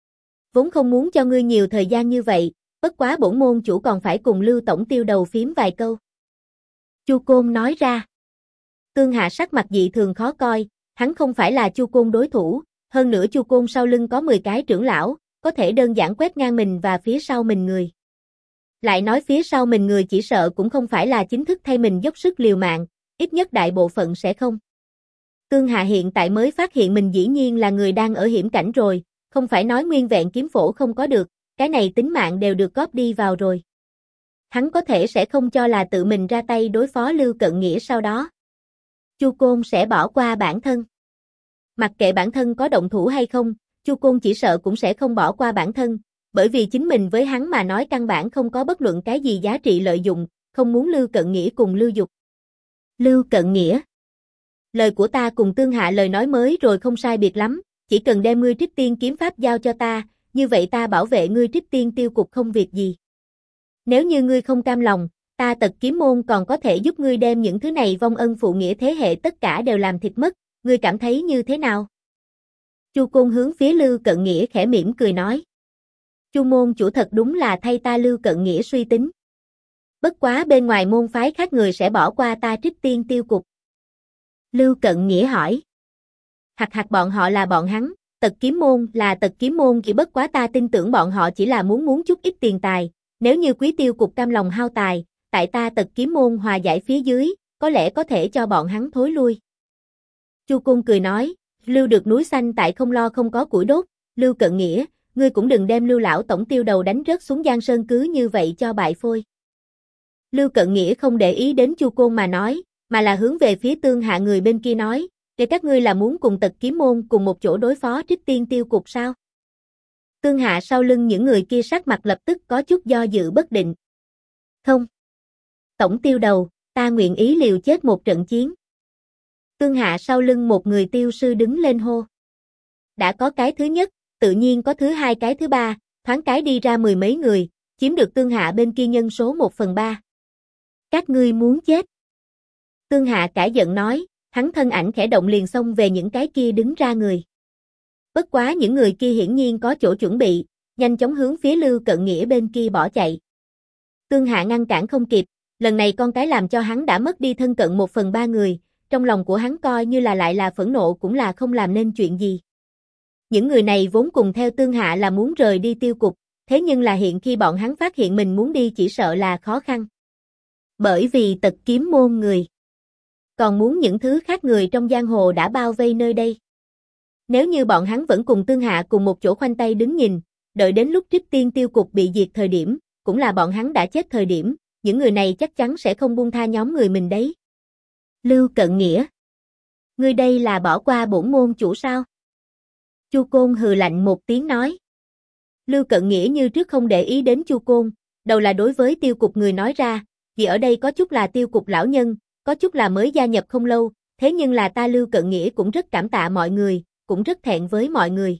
Vốn không muốn cho ngươi nhiều thời gian như vậy, bất quá bổn môn chủ còn phải cùng Lưu tổng tiêu đầu phím vài câu. Chu Côn nói ra. Tương Hạ sắc mặt dị thường khó coi, hắn không phải là Chu Côn đối thủ, hơn nữa Chu Côn sau lưng có 10 cái trưởng lão, có thể đơn giản quét ngang mình và phía sau mình người. Lại nói phía sau mình người chỉ sợ cũng không phải là chính thức thay mình dốc sức liều mạng, ít nhất đại bộ phận sẽ không. Tương Hạ hiện tại mới phát hiện mình dĩ nhiên là người đang ở hiểm cảnh rồi, không phải nói nguyên vẹn kiếm phổ không có được, cái này tính mạng đều được góp đi vào rồi. Hắn có thể sẽ không cho là tự mình ra tay đối phó Lưu Cận Nghĩa sau đó. Chu Côn sẽ bỏ qua bản thân. Mặc kệ bản thân có động thủ hay không, Chu Côn chỉ sợ cũng sẽ không bỏ qua bản thân, bởi vì chính mình với hắn mà nói căn bản không có bất luận cái gì giá trị lợi dụng, không muốn Lưu Cận Nghĩa cùng Lưu Dục. Lưu Cận Nghĩa. Lời của ta cùng Tương Hạ lời nói mới rồi không sai biệt lắm, chỉ cần đem ngươi Trích Tiên kiếm pháp giao cho ta, như vậy ta bảo vệ ngươi Trích Tiên tiêu cục không việc gì. Nếu như ngươi không cam lòng, ta Tật Kiếm môn còn có thể giúp ngươi đem những thứ này vong ân phụ nghĩa thế hệ tất cả đều làm thịt mất, ngươi cảm thấy như thế nào? Chu Côn hướng phía Lưu Cận Nghĩa khẽ mỉm cười nói. Chu môn chủ thật đúng là thay ta Lưu Cận Nghĩa suy tính. Bất quá bên ngoài môn phái khác người sẽ bỏ qua ta Trích Tiên tiêu cục. Lưu Cận Nghĩa hỏi. Hạc bọn họ là bọn hắn, Tật Kiếm môn là Tật Kiếm môn chỉ bất quá ta tin tưởng bọn họ chỉ là muốn chút ít tiền tài, nếu như Quý tiêu cục cam lòng hao tài, tại ta Tật Kiếm môn hòa giải phía dưới, có lẽ có thể cho bọn hắn thối lui. Chu Côn cười nói, Lưu được núi xanh tại không lo không có củi đốt, Lưu Cận Nghĩa, ngươi cũng đừng đem Lưu lão tổng tiêu đầu đánh rớt xuống Giang Sơn cứ như vậy cho bại phôi. Lưu Cận Nghĩa không để ý đến Chu Côn mà nói, mà là hướng về phía Tương Hạ người bên kia nói, để các ngươi là muốn cùng Tật Kiếm môn cùng một chỗ đối phó Trích Tiên tiêu cục sao? Tương Hạ sau lưng những người kia sắc mặt lập tức có chút do dự bất định. Không. Tổng tiêu đầu, ta nguyện ý liều chết một trận chiến. Tương Hạ sau lưng một người tiêu sư đứng lên hô. Đã có cái thứ nhất, tự nhiên có thứ hai cái thứ ba, thoáng cái đi ra 10 mấy người, chiếm được Tương Hạ bên kia nhân số 1/3. Các ngươi muốn chết. Tương Hạ cả giận nói, hắn thân ảnh khẽ động liền xông về những cái kia đứng ra người. Bất quá những người kia hiển nhiên có chỗ chuẩn bị, nhanh chóng hướng phía Lưu Cận Nghĩa bên kia bỏ chạy. Tương Hạ ngăn cản không kịp, lần này con cái làm cho hắn đã mất đi thân cận 1/3 người, trong lòng của hắn coi như là lại là phẫn nộ cũng là không làm nên chuyện gì. Những người này vốn cùng theo Tương Hạ là muốn rời đi tiêu cục, thế nhưng là hiện khi bọn hắn phát hiện mình muốn đi chỉ sợ là khó khăn. Bởi vì Tật Kiếm môn người, còn muốn những thứ khác người trong giang hồ đã bao vây nơi đây. Nếu như bọn hắn vẫn cùng Tương Hạ cùng một chỗ khoanh tay đứng nhìn, đợi đến lúc Trích Tiên tiêu cục bị diệt thời điểm, cũng là bọn hắn đã chết thời điểm, những người này chắc chắn sẽ không buông tha nhóm người mình đấy. Lưu Cận Nghĩa, ngươi đây là bỏ qua bổn môn chủ sao? Chu Côn hừ lạnh một tiếng nói. Lưu Cận Nghĩa như trước không để ý đến Chu Côn, đầu là đối với tiêu cục người nói ra, vì ở đây có chút là tiêu cục lão nhân, có chút là mới gia nhập không lâu, thế nhưng là ta Lưu Cận Nghĩa cũng rất cảm tạ mọi người, cũng rất thẹn với mọi người.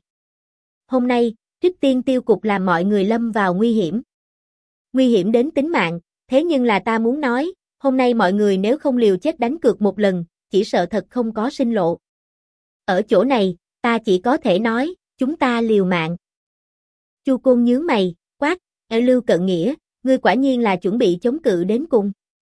Hôm nay, Trích Tiên tiêu cục làm mọi người lâm vào nguy hiểm. Nguy hiểm đến tính mạng, thế nhưng là ta muốn nói, hôm nay mọi người nếu không liều chết đánh cược một lần, chỉ sợ thật không có sinh lộ. Ở chỗ này, ta chỉ có thể nói, chúng ta liều mạng. Chu Côn nhướng mày, quát, Lưu Cận Nghĩa, ngươi quả nhiên là chuẩn bị chống cự đến cùng.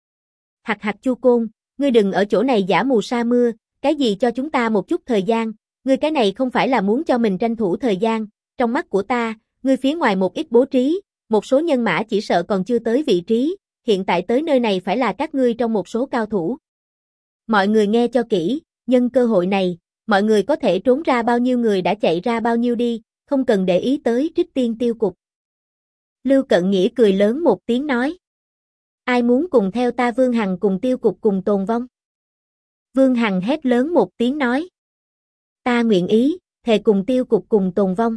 Hạc Chu Côn, ngươi đừng ở chỗ này giả mù sa mưa, cái gì cho chúng ta một chút thời gian, ngươi cái này không phải là muốn cho mình tranh thủ thời gian, trong mắt của ta, ngươi phía ngoài một ít bố trí, một số nhân mã chỉ sợ còn chưa tới vị trí, hiện tại tới nơi này phải là các ngươi trong một số cao thủ. Mọi người nghe cho kỹ, nhân cơ hội này, mọi người có thể trốn ra bao nhiêu người đã chạy ra bao nhiêu đi, không cần để ý tới Trích Tiên tiêu cục. Lưu Cận Nghĩa cười lớn một tiếng nói. Ai muốn cùng theo ta Vương Hằng cùng Tiêu Cục cùng tồn vong? Vương Hằng hét lớn một tiếng nói. Ta nguyện ý, thề cùng Tiêu Cục cùng tồn vong.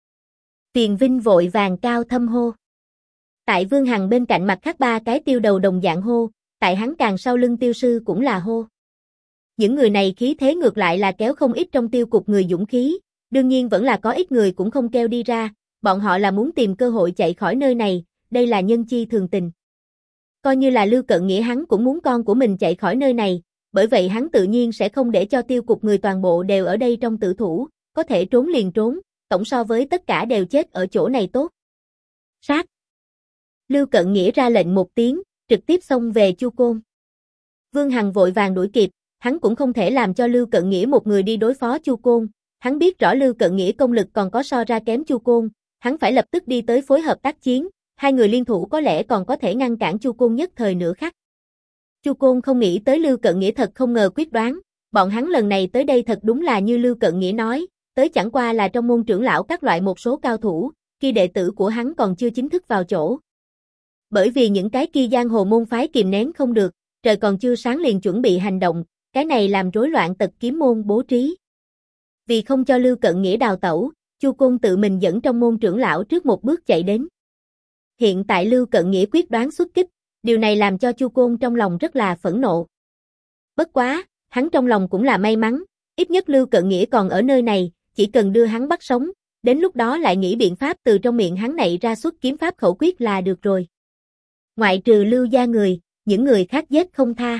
Tiền Vinh vội vàng cao thâm hô. Tại Vương Hằng bên cạnh mặt khác ba cái tiêu đầu đồng dạng hô, tại hắn càng sau lưng tiêu sư cũng là hô. Những người này khí thế ngược lại là kéo không ít trong Tiêu Cục người dũng khí, đương nhiên vẫn là có ít người cũng không kêu đi ra, bọn họ là muốn tìm cơ hội chạy khỏi nơi này, đây là nhân chi thường tình. Coi như là Lưu Cận Nghĩa hắn cũng muốn con của mình chạy khỏi nơi này, bởi vậy hắn tự nhiên sẽ không để cho Tiêu Cục người toàn bộ đều ở đây trong tử thủ, có thể trốn liền trốn, tổng so với tất cả đều chết ở chỗ này tốt. Sát. Lưu Cận Nghĩa ra lệnh một tiếng, trực tiếp xông về Chu Côn. Vương Hằng vội vàng đuổi kịp, hắn cũng không thể làm cho Lưu Cận Nghĩa một người đi đối phó Chu Côn, hắn biết rõ Lưu Cận Nghĩa công lực còn có so ra kém Chu Côn, hắn phải lập tức đi tới phối hợp tác chiến, hai người liên thủ có lẽ còn có thể ngăn cản Chu Côn nhất thời nửa khắc. Chu Côn không nghĩ tới Lưu Cận Nghĩa thật không ngờ quyết đoán, bọn hắn lần này tới đây thật đúng là như Lưu Cận Nghĩa nói, tới chẳng qua là trong môn trưởng lão các loại một số cao thủ, khi đệ tử của hắn còn chưa chính thức vào chỗ. Bởi vì những cái kia giang hồ môn phái kìm nén không được, trời còn chưa sáng liền chuẩn bị hành động, cái này làm rối loạn Tật Kiếm môn bố trí. Vì không cho Lưu Cận Nghĩa đào tẩu, Chu Côn tự mình dẫn trong môn trưởng lão trước một bước chạy đến. Hiện tại Lưu Cận Nghĩa quyết đoán xuất kích, điều này làm cho Chu Côn trong lòng rất là phẫn nộ. Bất quá, hắn trong lòng cũng là may mắn, ít nhất Lưu Cận Nghĩa còn ở nơi này, chỉ cần đưa hắn bắt sống, đến lúc đó lại nghĩ biện pháp từ trong miệng hắn nảy ra xuất kiếm pháp khẩu quyết là được rồi. Ngoại trừ Lưu gia người, những người khác giết không tha.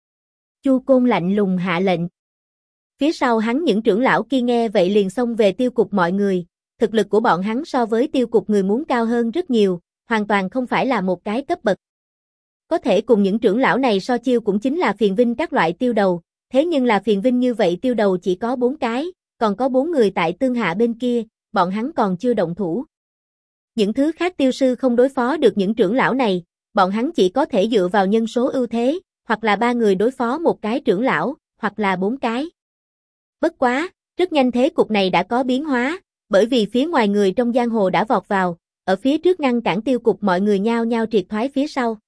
Chu Côn lạnh lùng hạ lệnh. Phía sau hắn những trưởng lão kia nghe vậy liền xông về Tiêu Cục mọi người, thực lực của bọn hắn so với Tiêu Cục người muốn cao hơn rất nhiều, hoàn toàn không phải là một cái cấp bậc. Có thể cùng những trưởng lão này so chiêu cũng chính là Phiền Vinh các loại tiêu đầu, thế nhưng là Phiền Vinh như vậy tiêu đầu chỉ có 4 cái, còn có 4 người tại Tương Hạ bên kia, bọn hắn còn chưa động thủ. Những thứ khác tiêu sư không đối phó được những trưởng lão này, bọn hắn chỉ có thể dựa vào nhân số ưu thế, hoặc là 3 người đối phó một cái trưởng lão, hoặc là 4 cái. Bất quá, rất nhanh thế cục này đã có biến hóa, bởi vì phía ngoài người trong giang hồ đã vọt vào, ở phía trước ngăn cản Tiêu Cục mọi người nhao nhao triệt thoái phía sau.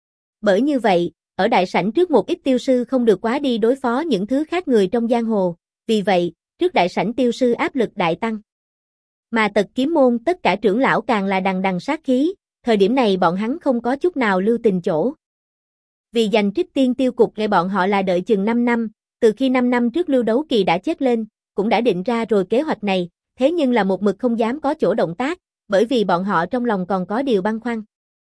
Bởi như vậy, ở đại sảnh trước một ít tiêu sư không được quá đi đối phó những thứ khác người trong giang hồ, vì vậy, trước đại sảnh tiêu sư áp lực đại tăng. Mà Tật Kiếm môn tất cả trưởng lão càng là đằng đằng sát khí, thời điểm này bọn hắn không có chút nào lưu tình chỗ. Vì giành Trích Tiên Tiêu Cục nghe bọn họ là đợi chừng 5 năm, từ khi 5 năm trước Lưu Đấu Kỳ đã chết lên, cũng đã định ra rồi kế hoạch này, thế nhưng là một mực không dám có chỗ động tác, bởi vì bọn họ trong lòng còn có điều băn khoăn.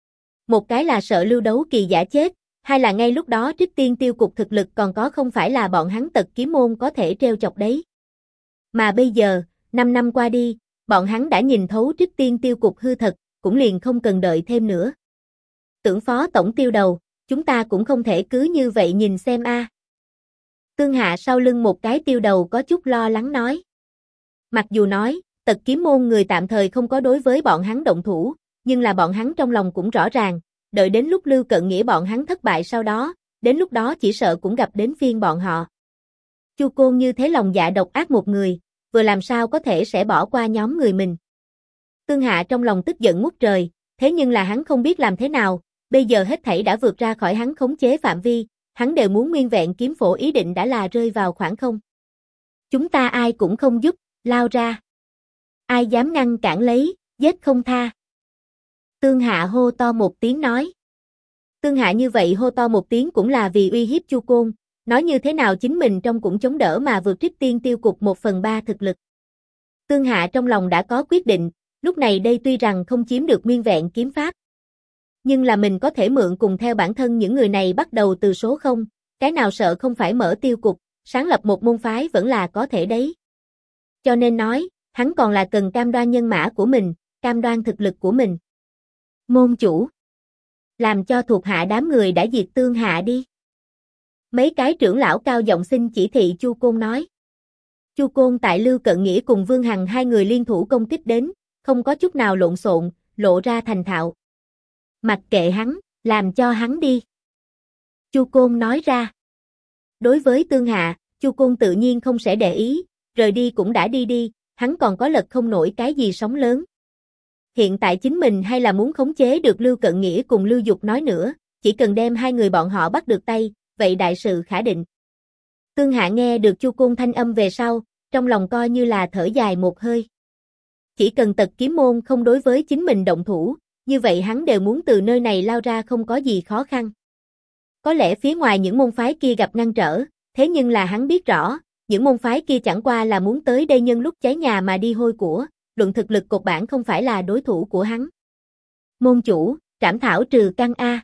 Một cái là sợ Lưu Đấu Kỳ giả chết, hai là ngay lúc đó Trích Tiên Tiêu Cục thực lực còn có không phải là bọn hắn Tật Kiếm môn có thể treo chọc đấy. Mà bây giờ, 5 năm qua đi, bọn hắn đã nhìn thấu Trích Tiên Tiêu Cục hư thật, cũng liền không cần đợi thêm nữa. Tưởng Phó Tổng Tiêu đầu, chúng ta cũng không thể cứ như vậy nhìn xem a. Tương Hạ sau lưng một cái tiêu đầu có chút lo lắng nói. Mặc dù nói, Tật Kiếm môn người tạm thời không có đối với bọn hắn động thủ, nhưng là bọn hắn trong lòng cũng rõ ràng, đợi đến lúc Lưu Cận Nghĩa bọn hắn thất bại sau đó, đến lúc đó chỉ sợ cũng gặp đến phiên bọn họ. Chu Côn như thế lòng dạ độc ác một người, vừa làm sao có thể sẽ bỏ qua nhóm người mình. Tương Hạ trong lòng tức giận ngút trời, thế nhưng là hắn không biết làm thế nào, bây giờ hết thảy đã vượt ra khỏi hắn khống chế phạm vi, hắn đều muốn nguyên vẹn kiếm phổ ý định đã là rơi vào khoảng không. Chúng ta ai cũng không giúp, lao ra. Ai dám ngăn cản lấy, giết không tha. Tương Hạ hô to một tiếng nói. Tương Hạ như vậy hô to một tiếng cũng là vì uy hiếp Chu Côn, nói như thế nào chính mình trong cũng chống đỡ mà vượt Trích Tiên Tiêu Cục 1/3 thực lực. Tương Hạ trong lòng đã có quyết định, lúc này đây tuy rằng không chiếm được nguyên vẹn kiếm pháp, nhưng là mình có thể mượn cùng theo bản thân những người này bắt đầu từ số 0, cái nào sợ không phải mở tiêu cục, sáng lập một môn phái vẫn là có thể đấy. Cho nên nói, hắn còn là cần cam đoan nhân mã của mình, cam đoan thực lực của mình. Môn chủ, làm cho thuộc hạ đám người đã diệt Tương Hạ đi. Mấy cái trưởng lão cao giọng xin chỉ thị Chu Côn nói. Chu Côn tại Lưu Cận Nghĩa cùng Vương Hằng hai người liên thủ công kích đến, không có chút nào lộn xộn, lộ ra thành thạo. Mặc kệ hắn, làm cho hắn đi. Chu Côn nói ra. Đối với Tương Hạ, Chu Côn tự nhiên không sẽ để ý, rời đi cũng đã đi đi, hắn còn có lật không nổi cái gì sóng lớn. Hiện tại chính mình hay là muốn khống chế được Lưu Cận Nghĩa cùng Lưu Dục nói nữa, chỉ cần đem hai người bọn họ bắt được tay, vậy đại sự khả định. Tương Hạ nghe được Chu Côn thanh âm về sau, trong lòng coi như là thở dài một hơi. Chỉ cần Tật Kiếm Môn không đối với chính mình động thủ, như vậy hắn đều muốn từ nơi này lao ra không có gì khó khăn. Có lẽ phía ngoài những môn phái kia gặp ngăn trở, thế nhưng là hắn biết rõ, những môn phái kia chẳng qua là muốn tới đây nhân lúc cháy nhà mà đi hôi của, luận thực lực cột bản không phải là đối thủ của hắn. Môn chủ, trảm thảo trừ căn A.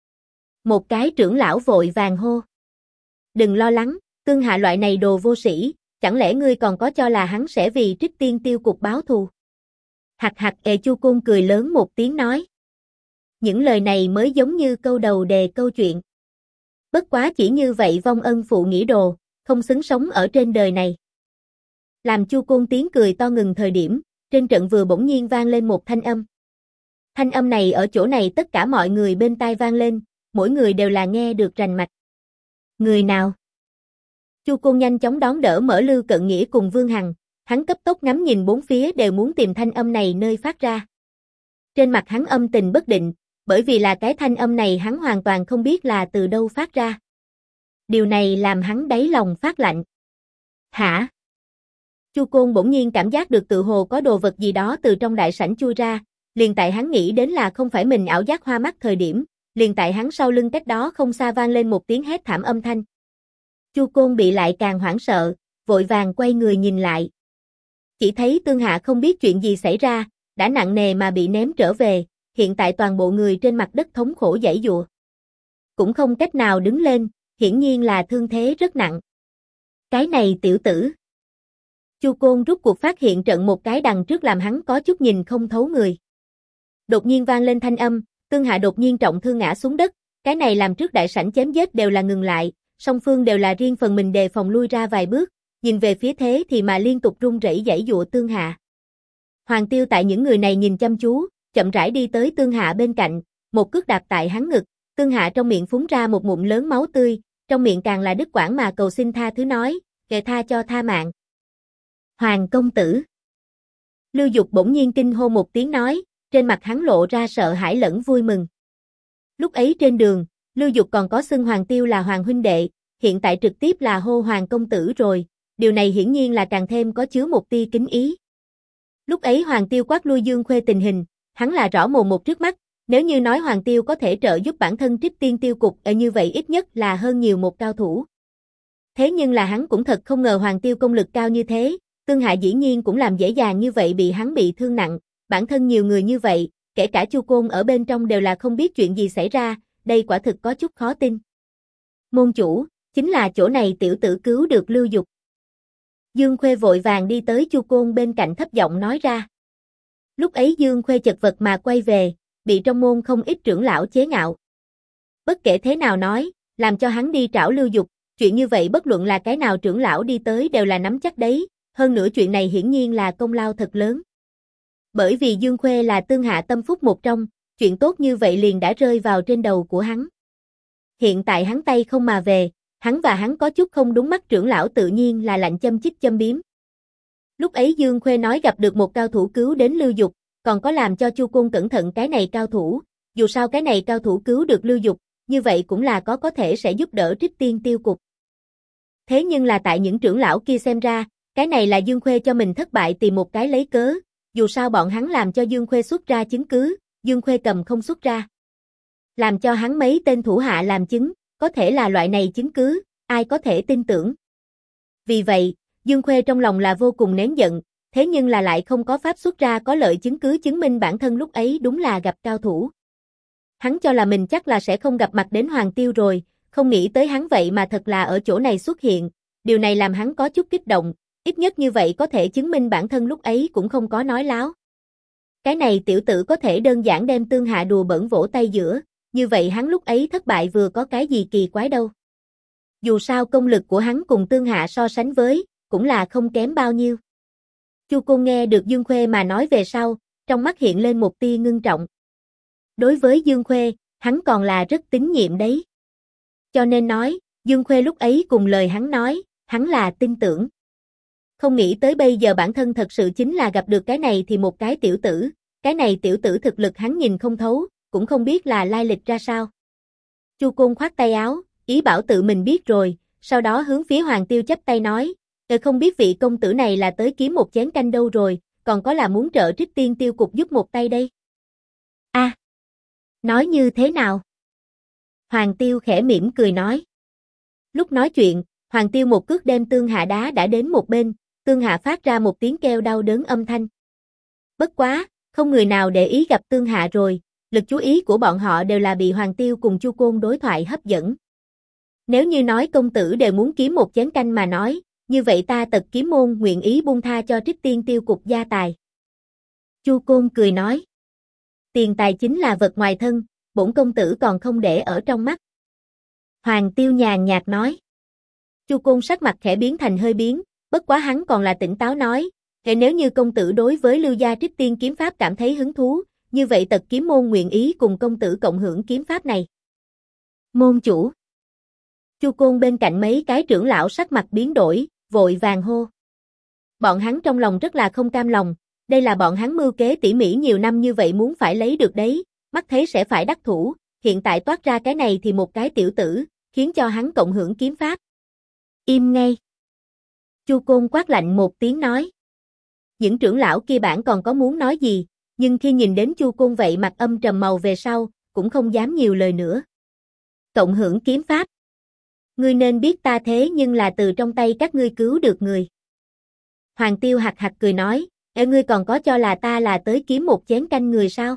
Một cái trưởng lão vội vàng hô. Đừng lo lắng, Tương Hạ loại này đồ vô sĩ, chẳng lẽ ngươi còn có cho là hắn sẽ vì Trích Tiên Tiêu cục báo thù? Hạc hạc Chu Côn cười lớn một tiếng nói. Những lời này mới giống như câu đầu đề câu chuyện. Bất quá chỉ như vậy vong ân phụ nghĩa đồ, không xứng sống ở trên đời này. Làm Chu Côn tiếng cười to ngừng thời điểm, trên trận vừa bỗng nhiên vang lên một thanh âm. Thanh âm này ở chỗ này tất cả mọi người bên tai vang lên, mỗi người đều là nghe được rành mạch. Người nào? Chu Côn nhanh chóng đón đỡ mở Lưu Cận Nghĩa cùng Vương Hằng, hắn cấp tốc ngắm nhìn bốn phía đều muốn tìm thanh âm này nơi phát ra. Trên mặt hắn âm tình bất định, bởi vì là cái thanh âm này hắn hoàn toàn không biết là từ đâu phát ra. Điều này làm hắn đáy lòng phát lạnh. Hả? Chu Côn bỗng nhiên cảm giác được tự hồ có đồ vật gì đó từ trong đại sảnh chui ra, liền tại hắn nghĩ đến là không phải mình ảo giác hoa mắt thời điểm, liền tại hắn sau lưng cách đó không xa vang lên một tiếng hét thảm âm thanh. Chu Côn bị lại càng hoảng sợ, vội vàng quay người nhìn lại. Chỉ thấy Tương Hạ không biết chuyện gì xảy ra, đã nặng nề mà bị ném trở về, hiện tại toàn bộ người trên mặt đất thống khổ giãy giụa. Cũng không cách nào đứng lên, hiển nhiên là thương thế rất nặng. Cái này tiểu tử. Chu Côn rút cuộc phát hiện trận một cái đằng trước làm hắn có chút nhìn không thấu người. Đột nhiên vang lên thanh âm, Tương Hạ đột nhiên trọng thương ngã xuống đất, cái này làm trước đại sảnh chém giết đều là ngừng lại, song phương đều là riêng phần mình đề phòng lui ra vài bước, nhìn về phía thế thì mà liên tục run rẩy giãy giụa Tương Hạ. Hoàng Tiêu tại những người này nhìn chăm chú, chậm rãi đi tới Tương Hạ bên cạnh, một cước đạp tại hắn ngực, Tương Hạ trong miệng phúng ra một ngụm lớn máu tươi, trong miệng càng là đứt quãng mà cầu xin tha thứ nói, kệ tha cho tha mạng. Hoàng công tử. Lưu Dục bỗng nhiên kinh hô một tiếng nói, trên mặt hắn lộ ra sợ hãi lẫn vui mừng. Lúc ấy trên đường, Lưu Dục còn có xưng Hoàng Tiêu là Hoàng huynh đệ, hiện tại trực tiếp là hô Hoàng công tử rồi, điều này hiển nhiên là càng thêm có chứa một tia kính ý. Lúc ấy Hoàng Tiêu quát lui Dương Khuê tình hình, hắn là rõ mồn một trước mắt, nếu như nói Hoàng Tiêu có thể trợ giúp bản thân Trích Tiên Tiêu cục như vậy ít nhất là hơn nhiều một cao thủ. Thế nhưng là hắn cũng thật không ngờ Hoàng Tiêu công lực cao như thế, Tương Hạ dĩ nhiên cũng làm dễ dàng như vậy bị hắn bị thương nặng, bản thân nhiều người như vậy, kể cả Chu Côn ở bên trong đều là không biết chuyện gì xảy ra, đây quả thực có chút khó tin. Môn chủ, chính là chỗ này tiểu tử cứu được Lưu Dục. Dương Khuê vội vàng đi tới Chu Côn bên cạnh thấp giọng nói ra. Lúc ấy Dương Khuê chật vật mà quay về, bị trong môn không ít trưởng lão chế ngạo. Bất kể thế nào nói, làm cho hắn đi trảo Lưu Dục, chuyện như vậy bất luận là cái nào trưởng lão đi tới đều là nắm chắc đấy, hơn nữa chuyện này hiển nhiên là công lao thật lớn. Bởi vì Dương Khuê là Tương Hạ tâm phúc một trong, chuyện tốt như vậy liền đã rơi vào trên đầu của hắn. Hiện tại hắn tay không mà về, hắn và hắn có chút không đúng mắt trưởng lão tự nhiên là lạnh châm chích châm biếm. Lúc ấy Dương Khuê nói gặp được một cao thủ cứu đến Lưu Dục, còn có làm cho Chu Côn cẩn thận cái này cao thủ, dù sao cái này cao thủ cứu được Lưu Dục, như vậy cũng là có thể sẽ giúp đỡ Trích Tiên Tiêu cục. Thế nhưng là tại những trưởng lão kia xem ra, cái này là Dương Khuê cho mình thất bại tìm một cái lấy cớ, dù sao bọn hắn làm cho Dương Khuê xuất ra chứng cứ, Dương Khuê cầm không xuất ra. Làm cho hắn mấy tên thủ hạ làm chứng, có thể là loại này chứng cứ, ai có thể tin tưởng. Vì vậy, Dương Khuê trong lòng là vô cùng nén giận, thế nhưng là lại không có pháp xuất ra có lợi chứng cứ chứng minh bản thân lúc ấy đúng là gặp cao thủ. Hắn cho là mình chắc là sẽ không gặp mặt đến Hoàng Tiêu rồi, không nghĩ tới hắn vậy mà thật là ở chỗ này xuất hiện, điều này làm hắn có chút kích động, ít nhất như vậy có thể chứng minh bản thân lúc ấy cũng không có nói láo. Cái này tiểu tử có thể đơn giản đem Tương Hạ đùa bỡn vỗ tay giữa, như vậy hắn lúc ấy thất bại vừa có cái gì kỳ quái đâu. Dù sao công lực của hắn cùng Tương Hạ so sánh với, cũng là không kém bao nhiêu. Chu Côn nghe được Dương Khuê mà nói về sau, trong mắt hiện lên một tia ngưng trọng. Đối với Dương Khuê, hắn còn là rất tín nhiệm đấy. Cho nên nói, Dương Khuê lúc ấy cùng lời hắn nói, hắn là tin tưởng. Không nghĩ tới bây giờ bản thân thật sự chính là gặp được cái này thì một cái tiểu tử, cái này tiểu tử thực lực hắn nhìn không thấu, cũng không biết là lai lịch ra sao. Chu Côn khoát tay áo, ý bảo tự mình biết rồi, sau đó hướng phía Hoàng Tiêu chắp tay nói, không biết vị công tử này là tới kiếm một chén canh đâu rồi, còn có là muốn trợ Trích Tiên Tiêu Cục giúp một tay đây. A, nói như thế nào? Hoàng Tiêu khẽ mỉm cười nói. Lúc nói chuyện, Hoàng Tiêu một cước đem Tương Hạ đá đã đến một bên, Tương Hạ phát ra một tiếng kêu đau đớn âm thanh. Bất quá, không người nào để ý gặp Tương Hạ rồi, lực chú ý của bọn họ đều là bị Hoàng Tiêu cùng Chu Côn đối thoại hấp dẫn. Nếu như nói công tử đều muốn kiếm một chén canh mà nói, như vậy ta Tật Kiếm Môn nguyện ý buông tha cho Trích Tiên Tiêu Cục gia tài. Chu Côn cười nói. Tiền tài chính là vật ngoài thân, bổn công tử còn không để ở trong mắt. Hoàng Tiêu nhàn nhạt nói. Chu Côn sắc mặt khẽ biến thành hơi biến, bất quá hắn còn là tỉnh táo nói, nếu như công tử đối với Lưu gia Trích Tiên kiếm pháp cảm thấy hứng thú, như vậy Tật Kiếm Môn nguyện ý cùng công tử cộng hưởng kiếm pháp này. Môn chủ. Chu Côn bên cạnh mấy cái trưởng lão sắc mặt biến đổi, vội vàng hô. Bọn hắn trong lòng rất là không cam lòng, đây là bọn hắn mưu kế tỉ mỉ nhiều năm như vậy muốn phải lấy được đấy, mắt thấy sẽ phải đắc thủ, hiện tại toát ra cái này thì một cái tiểu tử, khiến cho hắn cộng hưởng kiếm pháp. Im ngay. Chu Côn quát lạnh một tiếng nói. Những trưởng lão kia bản còn có muốn nói gì, nhưng khi nhìn đến Chu Côn vậy mặt âm trầm màu về sau, cũng không dám nhiều lời nữa. Cộng hưởng kiếm pháp. Ngươi nên biết ta thế nhưng là từ trong tay các ngươi cứu được người. Hoàng Tiêu hạc hạc cười nói, ngươi còn có cho là ta là tới kiếm một chén canh người sao?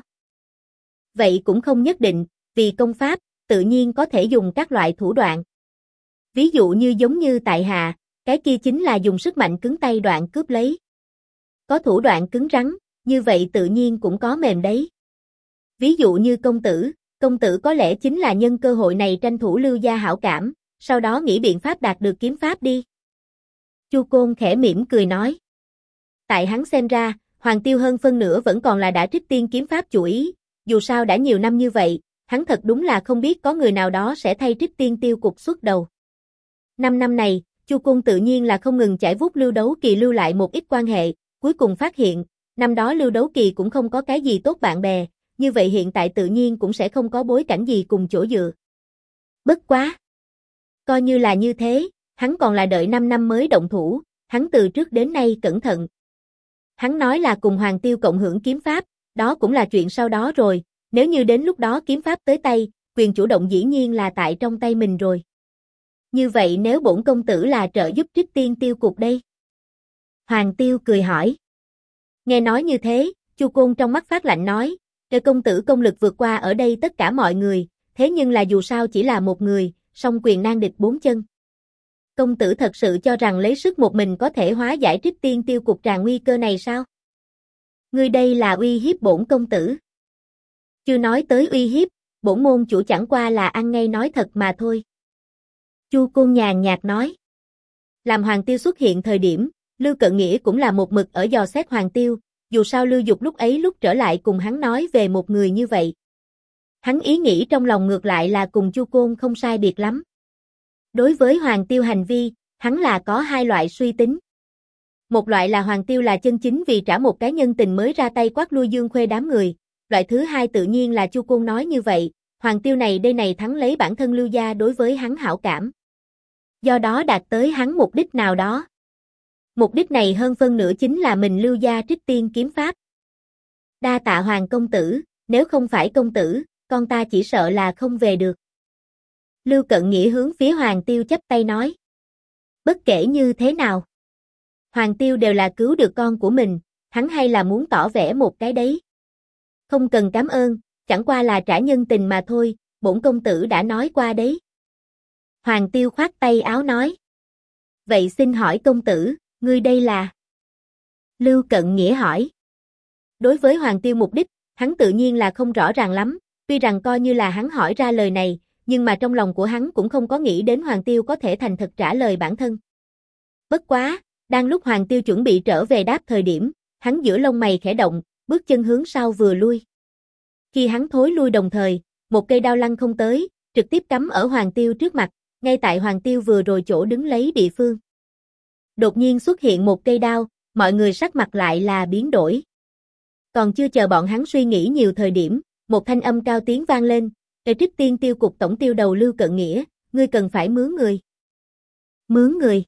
Vậy cũng không nhất định, vì công pháp, tự nhiên có thể dùng các loại thủ đoạn. Ví dụ như giống như tại hạ, cái kia chính là dùng sức mạnh cứng tay đoạn cướp lấy. Có thủ đoạn cứng rắn, như vậy tự nhiên cũng có mềm đấy. Ví dụ như công tử có lẽ chính là nhân cơ hội này tranh thủ Lưu gia hảo cảm, sau đó nghĩ biện pháp đạt được kiếm pháp đi. Chu Côn khẽ mỉm cười nói. Tại hắn xem ra, Hoàng Tiêu hơn phân nửa vẫn còn là đã Trích Tiên kiếm pháp chủ ý, dù sao đã nhiều năm như vậy, hắn thật đúng là không biết có người nào đó sẽ thay Trích Tiên Tiêu Cục xuất đầu. 5 năm này, Chu Côn tự nhiên là không ngừng chải vuốt Lưu Đấu Kỳ lưu lại một ít quan hệ, cuối cùng phát hiện, năm đó Lưu Đấu Kỳ cũng không có cái gì tốt bạn bè, như vậy hiện tại tự nhiên cũng sẽ không có bối cảnh gì cùng chỗ dựa. Bất quá. Coi như là như thế, hắn còn là đợi 5 năm mới động thủ, hắn từ trước đến nay cẩn thận. Hắn nói là cùng Hoàng Tiêu cộng hưởng kiếm pháp, đó cũng là chuyện sau đó rồi, nếu như đến lúc đó kiếm pháp tới tay, quyền chủ động dĩ nhiên là tại trong tay mình rồi. Như vậy nếu bổn công tử là trợ giúp Trích Tiên Tiêu Cục đây? Hoàng Tiêu cười hỏi. Nghe nói như thế, Chu Côn trong mắt phát lạnh nói, công tử công lực vượt qua ở đây tất cả mọi người, thế nhưng là dù sao chỉ là một người, song quyền nan địch bốn chân. Công tử thật sự cho rằng lấy sức một mình có thể hóa giải Trích Tiên Tiêu Cục tràn nguy cơ này sao? Ngươi đây là uy hiếp bổn công tử. Chưa nói tới uy hiếp, bổn môn chủ chẳng qua là ăn ngay nói thật mà thôi. Chu Côn nhàn nhạt nói. Làm Hoàng Tiêu xuất hiện thời điểm, Lưu Cận Nghĩa cũng là một mực ở dò xét Hoàng Tiêu, dù sao Lưu Dục lúc ấy lúc trở lại cùng hắn nói về một người như vậy. Hắn ý nghĩ trong lòng ngược lại là cùng Chu Côn không sai biệt lắm. Đối với Hoàng Tiêu hành vi, hắn là có hai loại suy tính. Một loại là Hoàng Tiêu là chân chính vì trả một cái nhân tình mới ra tay quát lui Dương Khuê đám người, loại thứ hai tự nhiên là Chu Côn nói như vậy, Hoàng Tiêu này đây này thắng lấy bản thân Lưu gia đối với hắn hảo cảm. Do đó đạt tới hắn mục đích nào đó. Mục đích này hơn phân nửa chính là mình Lưu gia Trích Tiên kiếm pháp. Đa tạ Hoàng công tử, nếu không phải công tử, con ta chỉ sợ là không về được. Lưu Cận Nghĩa hướng phía Hoàng Tiêu chắp tay nói. Bất kể như thế nào, Hoàng Tiêu đều là cứu được con của mình, hắn hay là muốn tỏ vẻ một cái đấy. Không cần cảm ơn, chẳng qua là trả nhân tình mà thôi, bổn công tử đã nói qua đấy. Hoàng Tiêu khoát tay áo nói. Vậy xin hỏi công tử, ngươi đây là? Lưu Cận Nghĩa hỏi. Đối với Hoàng Tiêu mục đích, hắn tự nhiên là không rõ ràng lắm, tuy rằng coi như là hắn hỏi ra lời này, nhưng mà trong lòng của hắn cũng không có nghĩ đến Hoàng Tiêu có thể thành thật trả lời bản thân. Bất quá, đang lúc Hoàng Tiêu chuẩn bị trở về đáp thời điểm, hắn giữa lông mày khẽ động, bước chân hướng sau vừa lui. Khi hắn thối lui đồng thời, một cây đao lăng không tới, trực tiếp cắm ở Hoàng Tiêu trước mặt, ngay tại Hoàng Tiêu vừa rồi chỗ đứng lấy địa phương. Đột nhiên xuất hiện một cây đao, mọi người sắc mặt lại là biến đổi. Còn chưa chờ bọn hắn suy nghĩ nhiều thời điểm, một thanh âm cao tiếng vang lên, Trích Tiên Tiêu cục tổng tiêu đầu Lưu Cận Nghĩa, ngươi cần phải mướn người. Mướn người?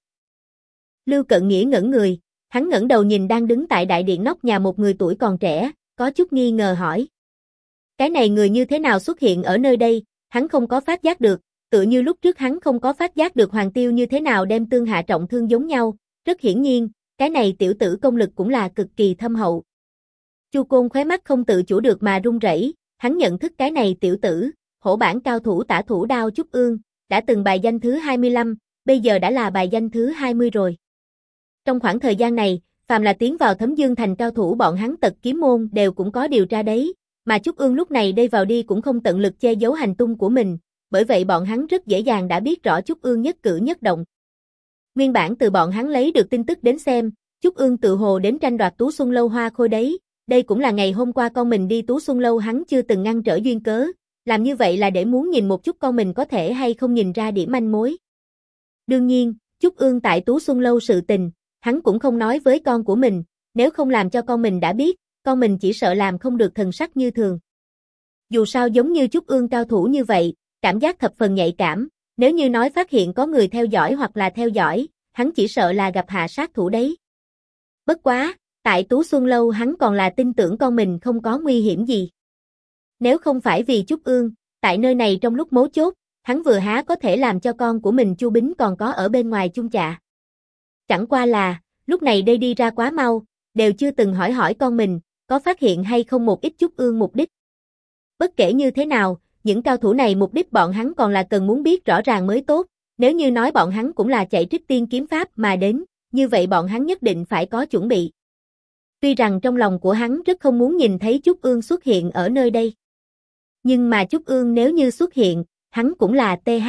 Lưu Cận Nghĩa ngẩn người, hắn ngẩng đầu nhìn đang đứng tại đại điện nóc nhà một người tuổi còn trẻ, có chút nghi ngờ hỏi. Cái này người như thế nào xuất hiện ở nơi đây, hắn không có phát giác được, tựa như lúc trước hắn không có phát giác được Hoàng Tiêu như thế nào đem Tương Hạ trọng thương giống nhau, rất hiển nhiên, cái này tiểu tử công lực cũng là cực kỳ thâm hậu. Chu Côn khóe mắt không tự chủ được mà run rẩy, hắn nhận thức cái này tiểu tử, hổ bản cao thủ Tả Thủ Đao Trúc Ương, đã từng bài danh thứ 25, bây giờ đã là bài danh thứ 20 rồi. Trong khoảng thời gian này, phàm là tiến vào Thấm Dương Thành cao thủ bọn hắn Tật Kiếm môn đều cũng có điều tra đấy, mà Trúc Ương lúc này đây vào đi cũng không tận lực che giấu hành tung của mình, bởi vậy bọn hắn rất dễ dàng đã biết rõ Trúc Ương nhất cử nhất động. Nguyên bản từ bọn hắn lấy được tin tức đến xem, Trúc Ương tự hồ đến tranh đoạt Tú Xuân Lâu hoa khôi đấy, đây cũng là ngày hôm qua con mình đi Tú Xuân Lâu hắn chưa từng ngăn trở duyên cớ, làm như vậy là để muốn nhìn một chút con mình có thể hay không nhìn ra điểm manh mối. Đương nhiên, Trúc Ương tại Tú Xuân Lâu sự tình, hắn cũng không nói với con của mình, nếu không làm cho con mình đã biết, con mình chỉ sợ làm không được thần sắc như thường. Dù sao giống như Trúc Ương cao thủ như vậy, cảm giác thập phần nhạy cảm, nếu như nói phát hiện có người theo dõi hoặc là theo dõi, hắn chỉ sợ là gặp hạ sát thủ đấy. Bất quá, tại Tú Xuân Lâu hắn còn là tin tưởng con mình không có nguy hiểm gì. Nếu không phải vì Trúc Ương, tại nơi này trong lúc mấu chốt, hắn vừa há có thể làm cho con của mình Chu Bính còn có ở bên ngoài chung chạ. Chẳng qua là, lúc này đây đi ra quá mau, đều chưa từng hỏi con mình, có phát hiện hay không một ít Trúc Ương mục đích. Bất kể như thế nào, những cao thủ này mục đích bọn hắn còn là cần muốn biết rõ ràng mới tốt, nếu như nói bọn hắn cũng là chạy Trích Tiên kiếm pháp mà đến, như vậy bọn hắn nhất định phải có chuẩn bị. Tuy rằng trong lòng của hắn rất không muốn nhìn thấy Trúc Ương xuất hiện ở nơi đây. Nhưng mà Trúc Ương nếu như xuất hiện, hắn cũng là TH.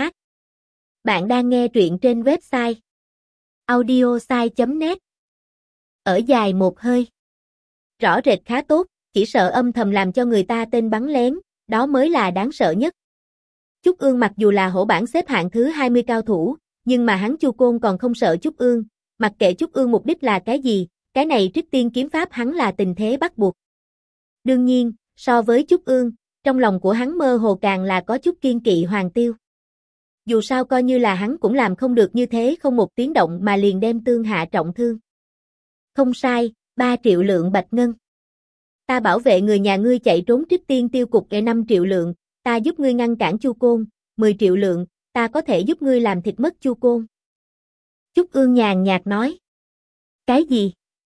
Bạn đang nghe truyện trên website audiosai.net. Ở dài một hơi. Rõ rệt khá tốt, chỉ sợ âm thầm làm cho người ta tên bắn lén, đó mới là đáng sợ nhất. Trúc Ương mặc dù là hổ bảng xếp hạng thứ 20 cao thủ, nhưng mà hắn Chu Côn còn không sợ Trúc Ương, mặc kệ Trúc Ương mục đích là cái gì, cái này Trích Tiên kiếm pháp hắn là tình thế bắt buộc. Đương nhiên, so với Trúc Ương, trong lòng của hắn mơ hồ càng là có chút kiên kỵ Hoàng Tiêu. Dù sao coi như là hắn cũng làm không được như thế không một tiếng động mà liền đem Tương Hạ trọng thương. Không sai, 3 triệu lượng bạch ngân. Ta bảo vệ người nhà ngươi chạy trốn Trích Tiên tiêu cục 5 triệu lượng, ta giúp ngươi ngăn cản Chu Côn, 10 triệu lượng, ta có thể giúp ngươi làm thịt mất Chu Côn. Trúc Ương nhàn nhạt nói. Cái gì?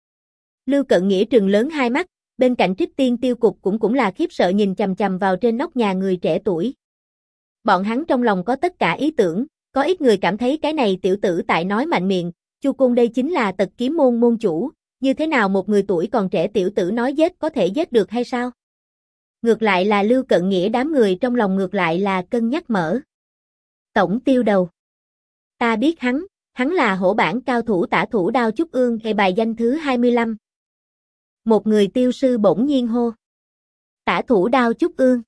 Lưu Cận Nghĩa trừng lớn hai mắt, bên cạnh Trích Tiên tiêu cục cũng là khiếp sợ nhìn chằm chằm vào trên nóc nhà người trẻ tuổi. Bọn hắn trong lòng có tất cả ý tưởng, có ít người cảm thấy cái này tiểu tử tại nói mạnh miệng, Chu Côn đây chính là Tật Kiếm môn môn chủ, như thế nào một người tuổi còn trẻ tiểu tử nói giết có thể giết được hay sao? Ngược lại là Lưu Cận Nghĩa đám người trong lòng ngược lại là cân nhắc mở. Tổng tiêu đầu. Ta biết hắn là hổ bảng cao thủ Tả Thủ Đao Trúc Ương hệ bài danh thứ 25. Một người tiêu sư bỗng nhiên hô. Tả Thủ Đao Trúc Ương.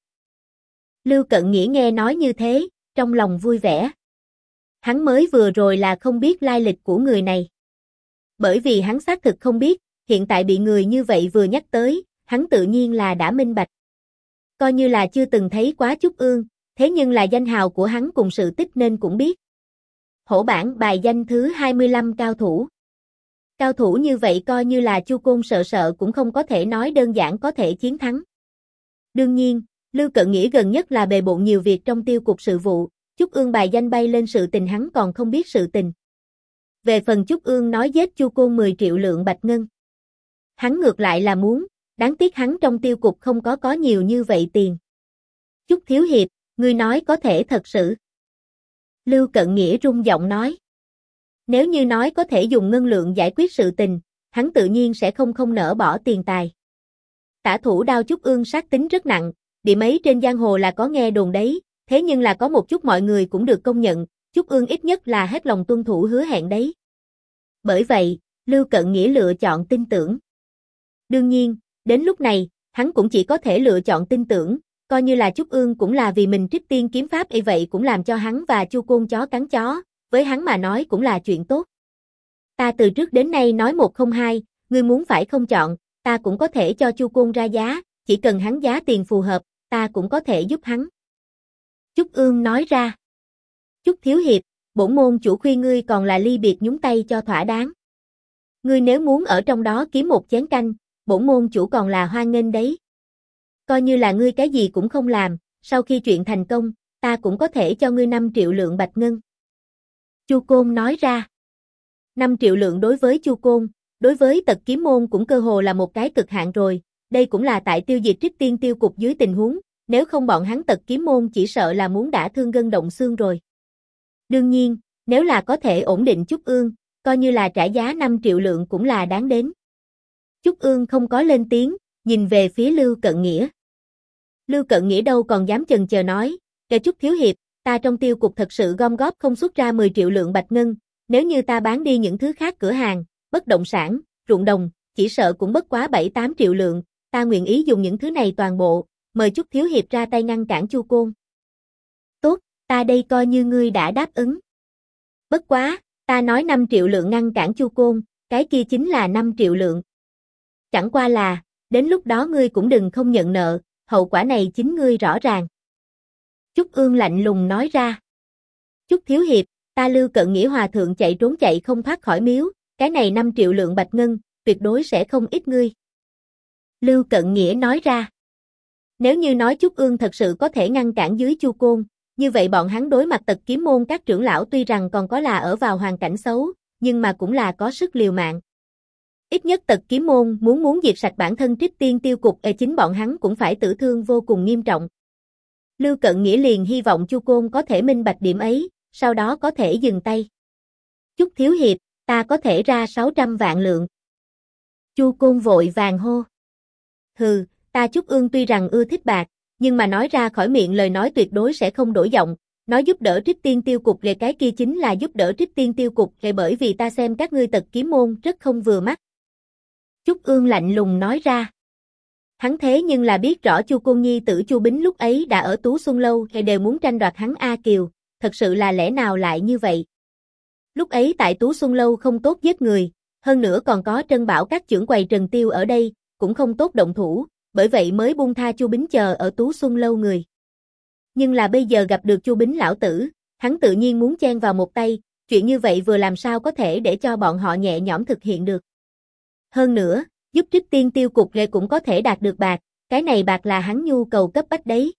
Lưu Cận Nghĩa nghe nói như thế, trong lòng vui vẻ. Hắn mới vừa rồi là không biết lai lịch của người này. Bởi vì hắn xác thực không biết, hiện tại bị người như vậy vừa nhắc tới, hắn tự nhiên là đã minh bạch. Coi như là chưa từng thấy quá Trúc Ương, thế nhưng là danh hào của hắn cùng sự tích nên cũng biết. Hổ bảng bài danh thứ 25 cao thủ. Cao thủ như vậy coi như là Chu Côn sợ cũng không có thể nói đơn giản có thể chiến thắng. Đương nhiên, Lưu Cận Nghĩa gần nhất là bề bộn nhiều việc trong tiêu cục sự vụ, Trúc Ương bài danh bay lên sự tình hắn còn không biết sự tình. Về phần Trúc Ương nói giết Chu Côn 10 triệu lượng bạch ngân. Hắn ngược lại là muốn, đáng tiếc hắn trong tiêu cục không có nhiều như vậy tiền. Trúc Thiếu Hiệp, ngươi nói có thể thật sự. Lưu Cận Nghĩa rung giọng nói. Nếu như nói có thể dùng ngân lượng giải quyết sự tình, hắn tự nhiên sẽ không nỡ bỏ tiền tài. Tả Thủ Đao Trúc Ương sát tính rất nặng, điểm ấy trên giang hồ là có nghe đồn đấy, thế nhưng là có một chút mọi người cũng được công nhận, Trúc Ương ít nhất là hết lòng tuân thủ hứa hẹn đấy. Bởi vậy, Lưu Cận Nghĩa lựa chọn tin tưởng. Đương nhiên, đến lúc này, hắn cũng chỉ có thể lựa chọn tin tưởng, coi như là Trúc Ương cũng là vì mình Trích Tiên kiếm pháp y vậy cũng làm cho hắn và Chu Côn chó cắn chó, với hắn mà nói cũng là chuyện tốt. Ta từ trước đến nay nói một không hai, ngươi muốn phải không chọn, ta cũng có thể cho Chu Côn ra giá, chỉ cần hắn giá tiền phù hợp, ta cũng có thể giúp hắn. Trúc Ương nói ra. Trúc Thiếu Hiệp, bổn môn chủ khuyên ngươi còn là ly biệt nhúng tay cho thỏa đáng. Ngươi nếu muốn ở trong đó kiếm một chén canh, bổn môn chủ còn là hoan nghênh đấy. Coi như là ngươi cái gì cũng không làm, sau khi chuyện thành công, ta cũng có thể cho ngươi 5 triệu lượng bạch ngân. Chu Côn nói ra. 5 triệu lượng đối với Chu Côn, đối với Tật Kiếm Môn cũng cơ hồ là một cái cực hạn rồi, đây cũng là tại tiêu diệt Trích Tiên Tiêu Cục dưới tình huống, nếu không bọn hắn Tật Kiếm Môn chỉ sợ là muốn đả thương gân động xương rồi. Đương nhiên, nếu là có thể ổn định Trúc Ương, coi như là trả giá 5 triệu lượng cũng là đáng đến. Trúc Ương không có lên tiếng, nhìn về phía Lưu Cận Nghĩa. Lưu Cận Nghĩa đâu còn dám chần chờ nói, kể Trúc Thiếu Hiệp, ta trong tiêu cục thật sự gom góp không xuất ra 10 triệu lượng bạch ngân, nếu như ta bán đi những thứ khác cửa hàng, bất động sản, ruộng đồng, chỉ sợ cũng bất quá 7-8 triệu lượng, ta nguyện ý dùng những thứ này toàn bộ, mời Trúc Thiếu Hiệp ra tay ngăn cản Chu Côn. Tốt, ta đây coi như ngươi đã đáp ứng. Bất quá, ta nói 5 triệu lượng ngăn cản Chu Côn, cái kia chính là 5 triệu lượng. Chẳng qua là, đến lúc đó ngươi cũng đừng không nhận nợ, hậu quả này chính ngươi rõ ràng. Trúc Ương lạnh lùng nói ra. Trúc Thiếu Hiệp, ta Lưu Cận Nghĩa hòa thượng chạy trốn chạy không thoát khỏi miếu, cái này 5 triệu lượng bạch ngân, tuyệt đối sẽ không ít ngươi. Lưu Cận Nghĩa nói ra. Nếu như nói Trúc Ương thật sự có thể ngăn cản dưới Chu Côn, như vậy bọn hắn đối mặt Tật Kiếm Môn các trưởng lão tuy rằng còn có là ở vào hoàn cảnh xấu, nhưng mà cũng là có sức liều mạng. Ít nhất Tật Kiếm Môn muốn diệt sạch bản thân Trích Tiên Tiêu Cục chính bọn hắn cũng phải tử thương vô cùng nghiêm trọng. Lưu Cận Nghĩa liền hy vọng Chu Côn có thể minh bạch điểm ấy, sau đó có thể dừng tay. Trúc Thiếu Hiệp, ta có thể ra 600 vạn lượng. Chu Côn vội vàng hô. Hừ, ta Trúc Ương tuy rằng ưa thích bạc, nhưng mà nói ra khỏi miệng lời nói tuyệt đối sẽ không đổi giọng, nói giúp đỡ Trích Tiên Tiêu Cục về cái kia chính là giúp đỡ Trích Tiên Tiêu Cục về bởi vì ta xem các ngươi Tật Kiếm Môn rất không vừa mắt. Trúc Ương lạnh lùng nói ra. Hắn thế nhưng là biết rõ Chu Côn nhi tử Chu Bính lúc ấy đã ở Tú Xuân Lâu thì đều muốn tranh đoạt hắn A Kiều, thật sự là lẽ nào lại như vậy. Lúc ấy tại Tú Xuân Lâu không tốt giết người, hơn nữa còn có Trân Bảo các trưởng quầy Trần Tiêu ở đây, cũng không tốt động thủ, bởi vậy mới buông tha Chu Bính chờ ở Tú Xuân Lâu người. Nhưng là bây giờ gặp được Chu Bính lão tử, hắn tự nhiên muốn chen vào một tay, chuyện như vậy vừa làm sao có thể để cho bọn họ nhẹ nhõm thực hiện được. Hơn nữa, giúp Trích Tiên Tiêu Cục cũng có thể đạt được bạc, cái này bạc là hắn nhu cầu cấp bách đấy.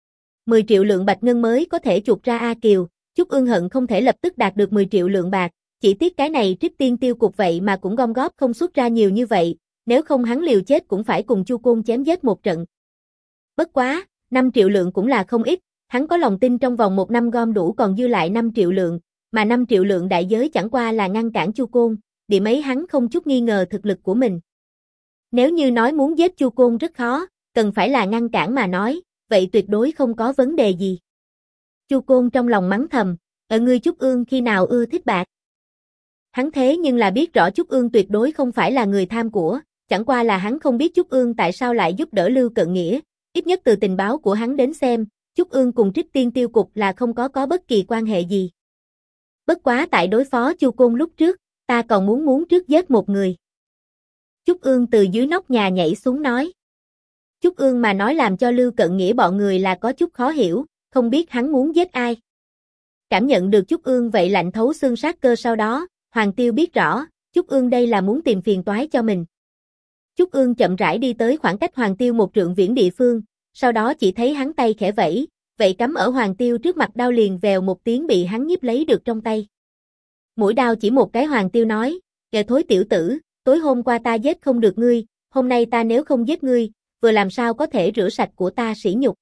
10 triệu lượng bạch ngân mới có thể chuộc ra A Kiều, Trúc Ương hận không thể lập tức đạt được 10 triệu lượng bạc, chỉ tiếc cái này Trích Tiên Tiêu Cục vậy mà cũng gom góp không xuất ra nhiều như vậy, nếu không hắn liều chết cũng phải cùng Chu Côn chém giết một trận. Bất quá, 5 triệu lượng cũng là không ít, hắn có lòng tin trong vòng 1 năm gom đủ còn dư lại 5 triệu lượng, mà 5 triệu lượng đại giới chẳng qua là ngăn cản Chu Côn, điểm ấy hắn không chút nghi ngờ thực lực của mình. Nếu như nói muốn giết Chu Côn rất khó, cần phải là ngăn cản mà nói, vậy tuyệt đối không có vấn đề gì. Chu Côn trong lòng mắng thầm, ở ngươi Trúc Ương khi nào ưa thích bạc. Hắn thế nhưng là biết rõ Trúc Ương tuyệt đối không phải là người tham của, chẳng qua là hắn không biết Trúc Ương tại sao lại giúp đỡ Lưu Cận Nghĩa, ít nhất từ tình báo của hắn đến xem, Trúc Ương cùng Trích Tiên Tiêu Cục là không có bất kỳ quan hệ gì. Bất quá tại đối phó Chu Côn lúc trước, ta còn muốn trước giết một người. Trúc Ương từ dưới nóc nhà nhảy xuống nói. Trúc Ương mà nói làm cho Lưu Cận Nghĩa bọn người là có chút khó hiểu, không biết hắn muốn giết ai. Cảm nhận được Trúc Ương vậy lạnh thấu xương sát cơ sau đó, Hoàng Tiêu biết rõ, Trúc Ương đây là muốn tìm phiền toái cho mình. Trúc Ương chậm rãi đi tới khoảng cách Hoàng Tiêu một trượng viễn địa phương, sau đó chỉ thấy hắn tay khẽ vẫy, vậy cắm ở Hoàng Tiêu trước mặt đao liền vèo một tiếng bị hắn nhiếp lấy được trong tay. Mũi đao chỉ một cái Hoàng Tiêu nói, kẻ thối tiểu tử, tối hôm qua ta giết không được ngươi, hôm nay ta nếu không giết ngươi, vừa làm sao có thể rửa sạch của ta sỉ nhục.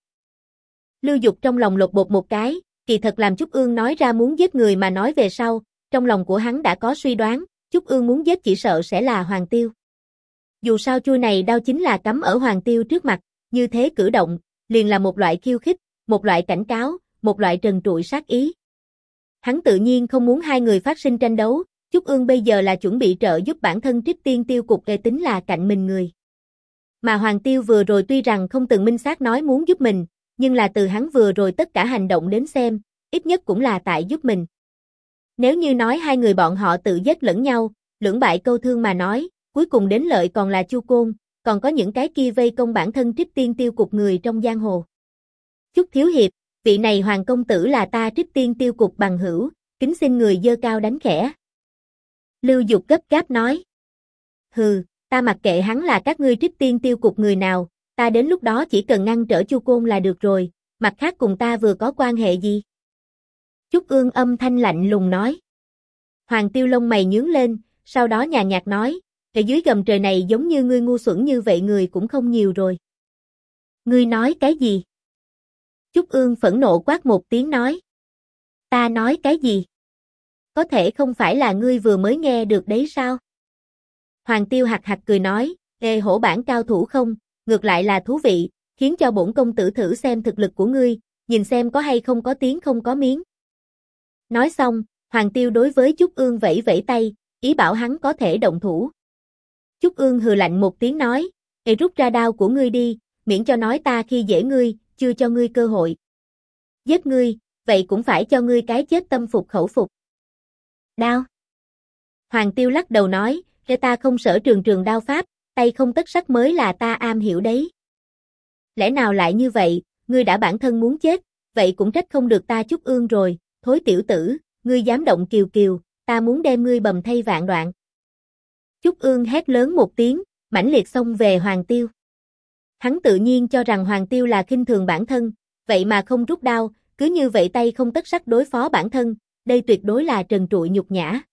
Lưu Dục trong lòng lột bột một cái, kỳ thật làm Trúc Ương nói ra muốn giết người mà nói về sau, trong lòng của hắn đã có suy đoán, Trúc Ương muốn giết chỉ sợ sẽ là Hoàng Tiêu. Dù sao chuôi này đao chính là cắm ở Hoàng Tiêu trước mặt, như thế cử động, liền là một loại khiêu khích, một loại cảnh cáo, một loại trần trụi sát ý. Hắn tự nhiên không muốn hai người phát sinh tranh đấu, Trúc Ương bây giờ là chuẩn bị trợ giúp bản thân Trích Tiên Tiêu Cục tính là cạnh mình người. Mà Hoàng Tiêu vừa rồi tuy rằng không từng minh xác nói muốn giúp mình, nhưng là từ hắn vừa rồi tất cả hành động đến xem, ít nhất cũng là tại giúp mình. Nếu như nói hai người bọn họ tự giết lẫn nhau, lưỡng bại câu thương mà nói, cuối cùng đến lợi còn là Chu Côn, còn có những cái kia vây công bản thân Trích Tiên Tiêu Cục người trong giang hồ. Trúc Thiếu Hiệp, Vị này Hoàng công tử là ta Trích Tiên Tiêu cục bằng hữu, kính xin người giơ cao đánh khẽ. Lưu Dục gấp gáp nói. Hừ, ta mặc kệ hắn là các ngươi Trích Tiên Tiêu cục người nào, ta đến lúc đó chỉ cần ngăn trở Chu Côn là được rồi, mặt khác cùng ta vừa có quan hệ gì? Trúc Ương âm thanh lạnh lùng nói. Hoàng Tiêu lông mày nhướng lên, sau đó nhàn nhạt nói, ở dưới gầm trời này giống như ngươi ngu xuẩn như vậy người cũng không nhiều rồi. Ngươi nói cái gì? Trúc Ương phẫn nộ quát một tiếng nói. Ta nói cái gì? Có thể không phải là ngươi vừa mới nghe được đấy sao? Hoàng Tiêu hạc hạc cười nói, ê hổ bản cao thủ không, ngược lại là thú vị, khiến cho bổn công tử thử xem thực lực của ngươi, nhìn xem có hay không có tiếng không có miếng. Nói xong, Hoàng Tiêu đối với Trúc Ương vẫy vẫy tay, ý bảo hắn có thể động thủ. Trúc Ương hừ lạnh một tiếng nói, ê rút ra đao của ngươi đi, miễn cho nói ta khi dễ ngươi, chưa cho ngươi cơ hội. Giết ngươi, vậy cũng phải cho ngươi cái chết tâm phục khẩu phục. Đao. Hoàng Tiêu lắc đầu nói, ta không sở trường đao pháp, tay không tất sắc mới là ta am hiểu đấy. Lẽ nào lại như vậy, ngươi đã bản thân muốn chết, vậy cũng trách không được ta Trúc Ương rồi, thối tiểu tử, ngươi dám động kiều kiều, ta muốn đem ngươi bầm thây vạn đoạn. Trúc Ương hét lớn một tiếng, mãnh liệt xông về Hoàng Tiêu. Hắn tự nhiên cho rằng Hoàng Tiêu là khinh thường bản thân, vậy mà không rút đao, cứ như vậy tay không tất sắc đối phó bản thân, đây tuyệt đối là trần trụi nhục nhã.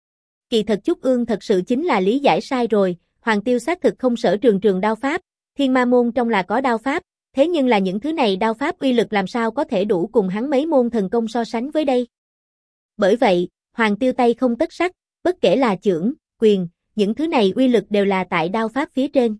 Kỳ thật Trúc Ương thật sự chính là lý giải sai rồi, Hoàng Tiêu xác thực không sở trường đao pháp, Thiên Ma môn trong là có đao pháp, thế nhưng là những thứ này đao pháp uy lực làm sao có thể đủ cùng hắn mấy môn thần công so sánh với đây. Bởi vậy, Hoàng Tiêu tay không tất sắc, bất kể là chưởng, quyền, những thứ này uy lực đều là tại đao pháp phía trên.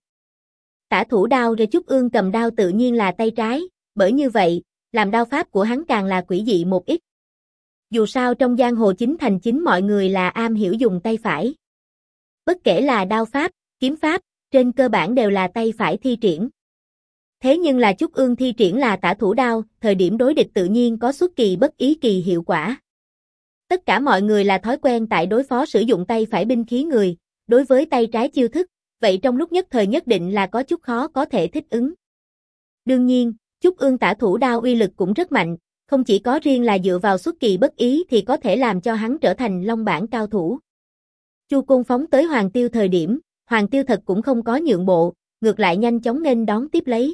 Tả thủ đao rồi Trúc Ương cầm đao tự nhiên là tay trái, bởi như vậy, làm đao pháp của hắn càng là quỷ dị một ít. Dù sao trong giang hồ chính thành chính mọi người là am hiểu dùng tay phải. Bất kể là đao pháp, kiếm pháp, trên cơ bản đều là tay phải thi triển. Thế nhưng là Trúc Ương thi triển là tả thủ đao, thời điểm đối địch tự nhiên có xuất kỳ bất ý kỳ hiệu quả. Tất cả mọi người là thói quen tại đối phó sử dụng tay phải binh khí người, đối với tay trái chiêu thức, vậy trong lúc nhất thời nhất định là có chút khó có thể thích ứng. Đương nhiên, Trúc Ương tả thủ đao uy lực cũng rất mạnh, không chỉ có riêng là dựa vào xuất kỳ bất ý thì có thể làm cho hắn trở thành long bảng cao thủ. Chu Côn phóng tới Hoàng Tiêu thời điểm, Hoàng Tiêu thật cũng không có nhượng bộ, ngược lại nhanh chóng nghênh đón tiếp lấy.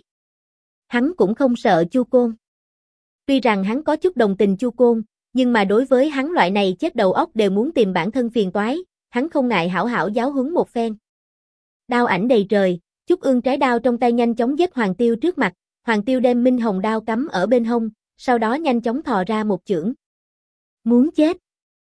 Hắn cũng không sợ Chu Côn. Tuy rằng hắn có chút đồng tình Chu Côn, nhưng mà đối với hắn loại này chết đầu óc đều muốn tìm bản thân phiền toái, hắn không ngại hảo hảo giáo huấn một phen. Đao ảnh đầy trời, Trúc Ương trái đao trong tay nhanh chóng giết Hoàng Tiêu trước mặt, Hoàng Tiêu đem minh hồng đao cắm ở bên hông, sau đó nhanh chóng thò ra một chưởng. Muốn chết.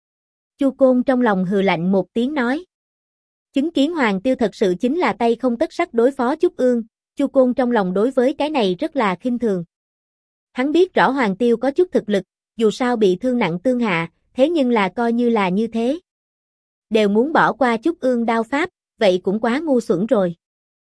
Chu Côn trong lòng hừ lạnh một tiếng nói. Chứng kiến Hoàng Tiêu thật sự chính là tay không tất sắc đối phó Trúc Ương, Chu Côn trong lòng đối với cái này rất là khinh thường. Hắn biết rõ Hoàng Tiêu có chút thực lực, dù sao bị thương nặng tương hạ, thế nhưng là coi như là như thế. Đều muốn bỏ qua Trúc Ương đao pháp, vậy cũng quá ngu xuẩn rồi.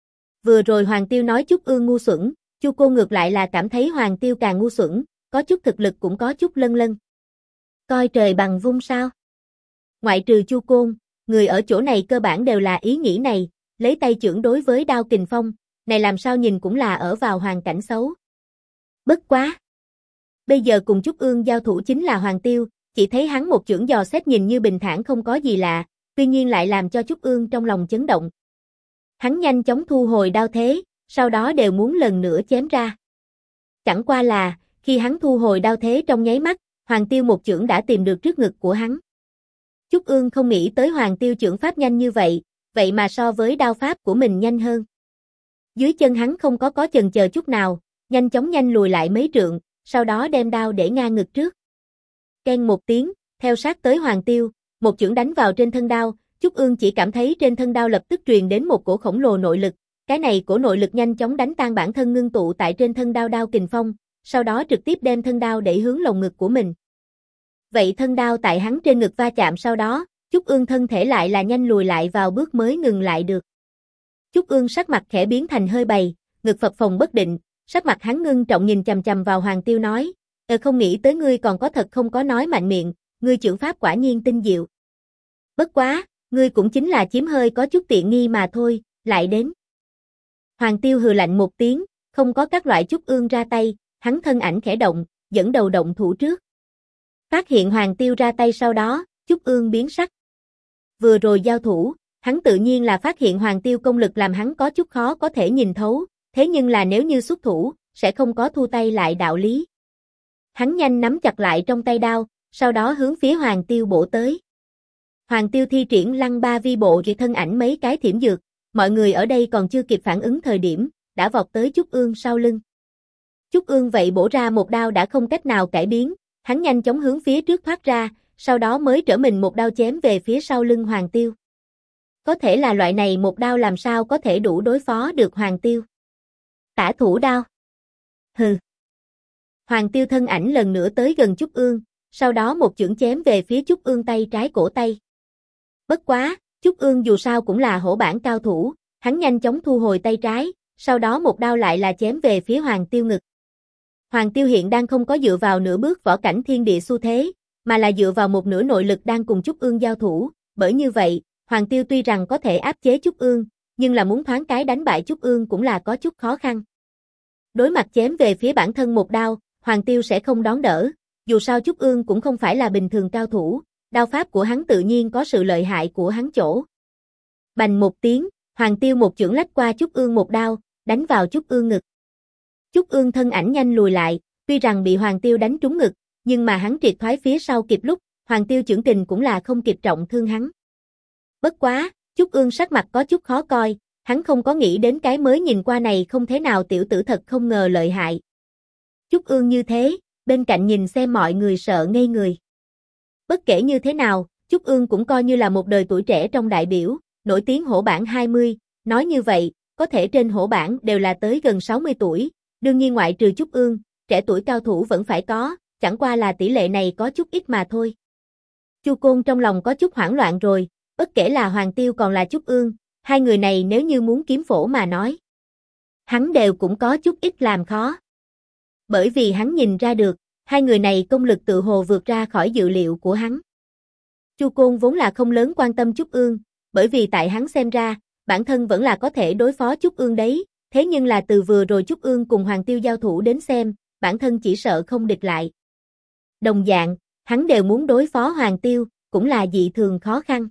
Vừa rồi Hoàng Tiêu nói Trúc Ương ngu xuẩn, Chu Côn ngược lại là cảm thấy Hoàng Tiêu càng ngu xuẩn, có chút thực lực cũng có chút lân lân. Coi trời bằng vung sao? Ngoại trừ Chu Côn, người ở chỗ này cơ bản đều là ý nghĩ này, lấy tay chưởng đối với đao kình phong, này làm sao nhìn cũng là ở vào hoàn cảnh xấu. Bất quá. Bây giờ cùng Trúc Ương giao thủ chính là Hoàng Tiêu, chỉ thấy hắn một chưởng dò xét nhìn như bình thản không có gì lạ, tuy nhiên lại làm cho Trúc Ương trong lòng chấn động. Hắn nhanh chóng thu hồi đao thế, sau đó đều muốn lần nữa chém ra. Chẳng qua là, khi hắn thu hồi đao thế trong nháy mắt, Hoàng Tiêu một chưởng đã tìm được trước ngực của hắn. Trúc Ương không nghĩ tới Hoàng Tiêu chưởng pháp nhanh như vậy, vậy mà so với đao pháp của mình nhanh hơn. Dưới chân hắn không có chần chờ chút nào, nhanh chóng nhanh lùi lại mấy trượng, sau đó đem đao để ngang ngực trước. Keng một tiếng, theo sát tới Hoàng Tiêu, một chưởng đánh vào trên thân đao, Trúc Ương chỉ cảm thấy trên thân đao lập tức truyền đến một cổ khổng lồ nội lực, cái này cổ nội lực nhanh chóng đánh tan bản thân ngưng tụ tại trên thân đao đao kình phong, sau đó trực tiếp đem thân đao đẩy hướng lồng ngực của mình. Vậy thân đao tại hắn trên ngực va chạm sau đó, Trúc Ương thân thể lại là nhanh lùi lại vào bước mới ngừng lại được. Trúc Ương sắc mặt khẽ biến thành hơi bày, ngực phập phồng bất định, sắc mặt hắn ngưng trọng nhìn chằm chằm vào Hoàng Tiêu nói, không nghĩ tới ngươi còn có thật không có nói mạnh miệng, ngươi chưởng pháp quả nhiên tinh diệu. Bất quá, ngươi cũng chính là chiếm hơi có chút tiện nghi mà thôi, lại đến. Hoàng Tiêu hừ lạnh một tiếng, không có các loại Trúc Ương ra tay, hắn thân ảnh khẽ động, dẫn đầu động thủ trước. Phát hiện Hoàng Tiêu ra tay sau đó, Chúc Ương biến sắc. Vừa rồi giao thủ, hắn tự nhiên là phát hiện Hoàng Tiêu công lực làm hắn có chút khó có thể nhìn thấu, thế nhưng là nếu như xuất thủ, sẽ không có thu tay lại đạo lý. Hắn nhanh nắm chặt lại trong tay đao, sau đó hướng phía Hoàng Tiêu bổ tới. Hoàng Tiêu thi triển Lăng Ba Vi Bộ rồi thân ảnh mấy cái thiểm dược, mọi người ở đây còn chưa kịp phản ứng thời điểm, đã vọt tới Chúc Ương sau lưng. Chúc Ương vậy bổ ra một đao đã không cách nào cải biến, hắn nhanh chóng hướng phía trước thoát ra, sau đó mới trở mình một đao chém về phía sau lưng Hoàng Tiêu. Có thể là loại này một đao làm sao có thể đủ đối phó được Hoàng Tiêu. Tả thủ đao. Hừ. Hoàng Tiêu thân ảnh lần nữa tới gần Chúc Ương, sau đó một chưởng chém về phía Chúc Ương tay trái cổ tay. Bất quá, Chúc Ương dù sao cũng là hổ bản cao thủ, hắn nhanh chóng thu hồi tay trái, sau đó một đao lại là chém về phía Hoàng Tiêu ngực. Hoàng Tiêu hiện đang không có dựa vào nửa bước võ cảnh thiên địa xu thế, mà là dựa vào một nửa nội lực đang cùng Chúc Ương giao thủ, bởi như vậy, Hoàng Tiêu tuy rằng có thể áp chế Chúc Ương, nhưng là muốn thoáng cái đánh bại Chúc Ương cũng là có chút khó khăn. Đối mặt chém về phía bản thân một đao, Hoàng Tiêu sẽ không đón đỡ, dù sao Chúc Ương cũng không phải là bình thường cao thủ, đao pháp của hắn tự nhiên có sự lợi hại của hắn chỗ. Bành một tiếng, Hoàng Tiêu một chưởng lách qua Chúc Ương một đao, đánh vào Chúc Ương ngực. Chúc Ương thân ảnh nhanh lùi lại, tuy rằng bị Hoàng Tiêu đánh trúng ngực, nhưng mà hắn triệt thoái phía sau kịp lúc, Hoàng Tiêu chưởng kình cũng là không kịp trọng thương hắn. Bất quá, Chúc Ương sắc mặt có chút khó coi, hắn không có nghĩ đến cái mới nhìn qua này không thế nào tiểu tử thật không ngờ lợi hại. Chúc Ương như thế, bên cạnh nhìn xem mọi người sợ ngây người. Bất kể như thế nào, Chúc Ương cũng coi như là một đời tuổi trẻ trong đại biểu, nổi tiếng hổ bảng 20, nói như vậy, có thể trên hổ bảng đều là tới gần 60 tuổi, đương nhiên ngoại trừ Chúc Ương, trẻ tuổi cao thủ vẫn phải có, chẳng qua là tỷ lệ này có chút ít mà thôi. Chu Côn trong lòng có chút hoảng loạn rồi, bất kể là Hoàng Tiêu còn là Chúc Ương, hai người này nếu như muốn kiếm phổ mà nói, hắn đều cũng có chút ít làm khó. Bởi vì hắn nhìn ra được, hai người này công lực tự hồ vượt ra khỏi dự liệu của hắn. Chu Côn vốn là không lớn quan tâm Chúc Ương, bởi vì tại hắn xem ra, bản thân vẫn là có thể đối phó Chúc Ương đấy, thế nhưng là từ vừa rồi Chúc Ương cùng Hoàng Tiêu giao thủ đến xem, bản thân chỉ sợ không địch lại. Đồng dạng, hắn đều muốn đối phó Hoàng Tiêu, cũng là dị thường khó khăn.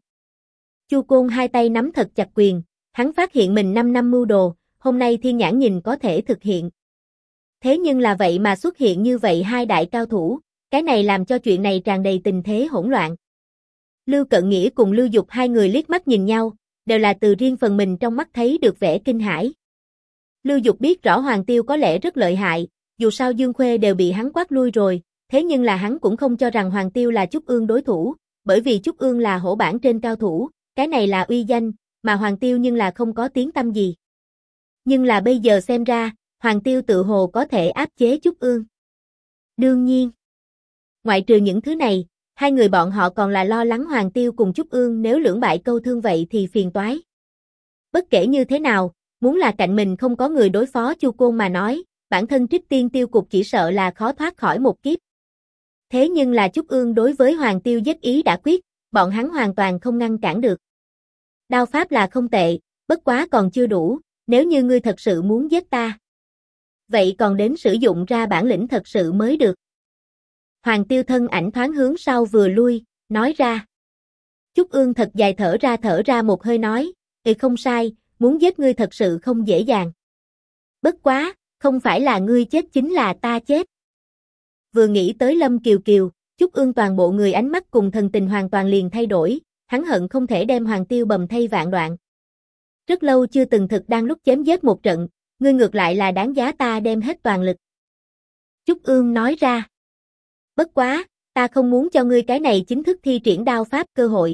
Chu Côn hai tay nắm thật chặt quyền, hắn phát hiện mình 5 năm mưu đồ, hôm nay thiên nhãn nhìn có thể thực hiện. Thế nhưng là vậy mà xuất hiện như vậy hai đại cao thủ, cái này làm cho chuyện này tràn đầy tình thế hỗn loạn. Lưu Cận Nghĩa cùng Lưu Dục hai người liếc mắt nhìn nhau, đều là từ riêng phần mình trong mắt thấy được vẻ kinh hãi. Lưu Dục biết rõ Hoàng Tiêu có lẽ rất lợi hại, dù sao Dương Khuê đều bị hắn quát lui rồi, thế nhưng là hắn cũng không cho rằng Hoàng Tiêu là Chúc Ương đối thủ, bởi vì Chúc Ương là hổ bảng trên cao thủ, cái này là uy danh, mà Hoàng Tiêu nhưng là không có tiếng tăm gì. Nhưng là bây giờ xem ra, Hoàng Tiêu tự hồ có thể áp chế Chúc Ương. Đương nhiên, ngoại trừ những thứ này, hai người bọn họ còn là lo lắng Hoàng Tiêu cùng Chúc Ương nếu lưỡng bại câu thương vậy thì phiền toái. Bất kể như thế nào, muốn là cạnh mình không có người đối phó Chu Côn mà nói, bản thân Trích Tiên Tiêu Cục chỉ sợ là khó thoát khỏi một kiếp. Thế nhưng là Chúc Ương đối với Hoàng Tiêu giết ý đã quyết, bọn hắn hoàn toàn không ngăn cản được. Đao pháp là không tệ, bất quá còn chưa đủ, nếu như ngươi thật sự muốn giết ta, vậy còn đến sử dụng ra bản lĩnh thật sự mới được. Hoàng Tiêu thân ảnh thoáng hướng sau vừa lui, nói ra. Chúc Ương thật dài thở ra một hơi nói, không sai, muốn giết ngươi thật sự không dễ dàng. Bất quá, không phải là ngươi chết chính là ta chết. Vừa nghĩ tới Lâm Kiều Kiều, Chúc Ương toàn bộ người ánh mắt cùng thần tình hoàn toàn liền thay đổi, hắn hận không thể đem Hoàng Tiêu bầm thay vạn đoạn. Rất lâu chưa từng thực đang lúc chém giết một trận, ngươi ngược lại là đáng giá ta đem hết toàn lực. Chúc Ương nói ra. Bất quá, ta không muốn cho ngươi cái này chính thức thi triển đao pháp cơ hội.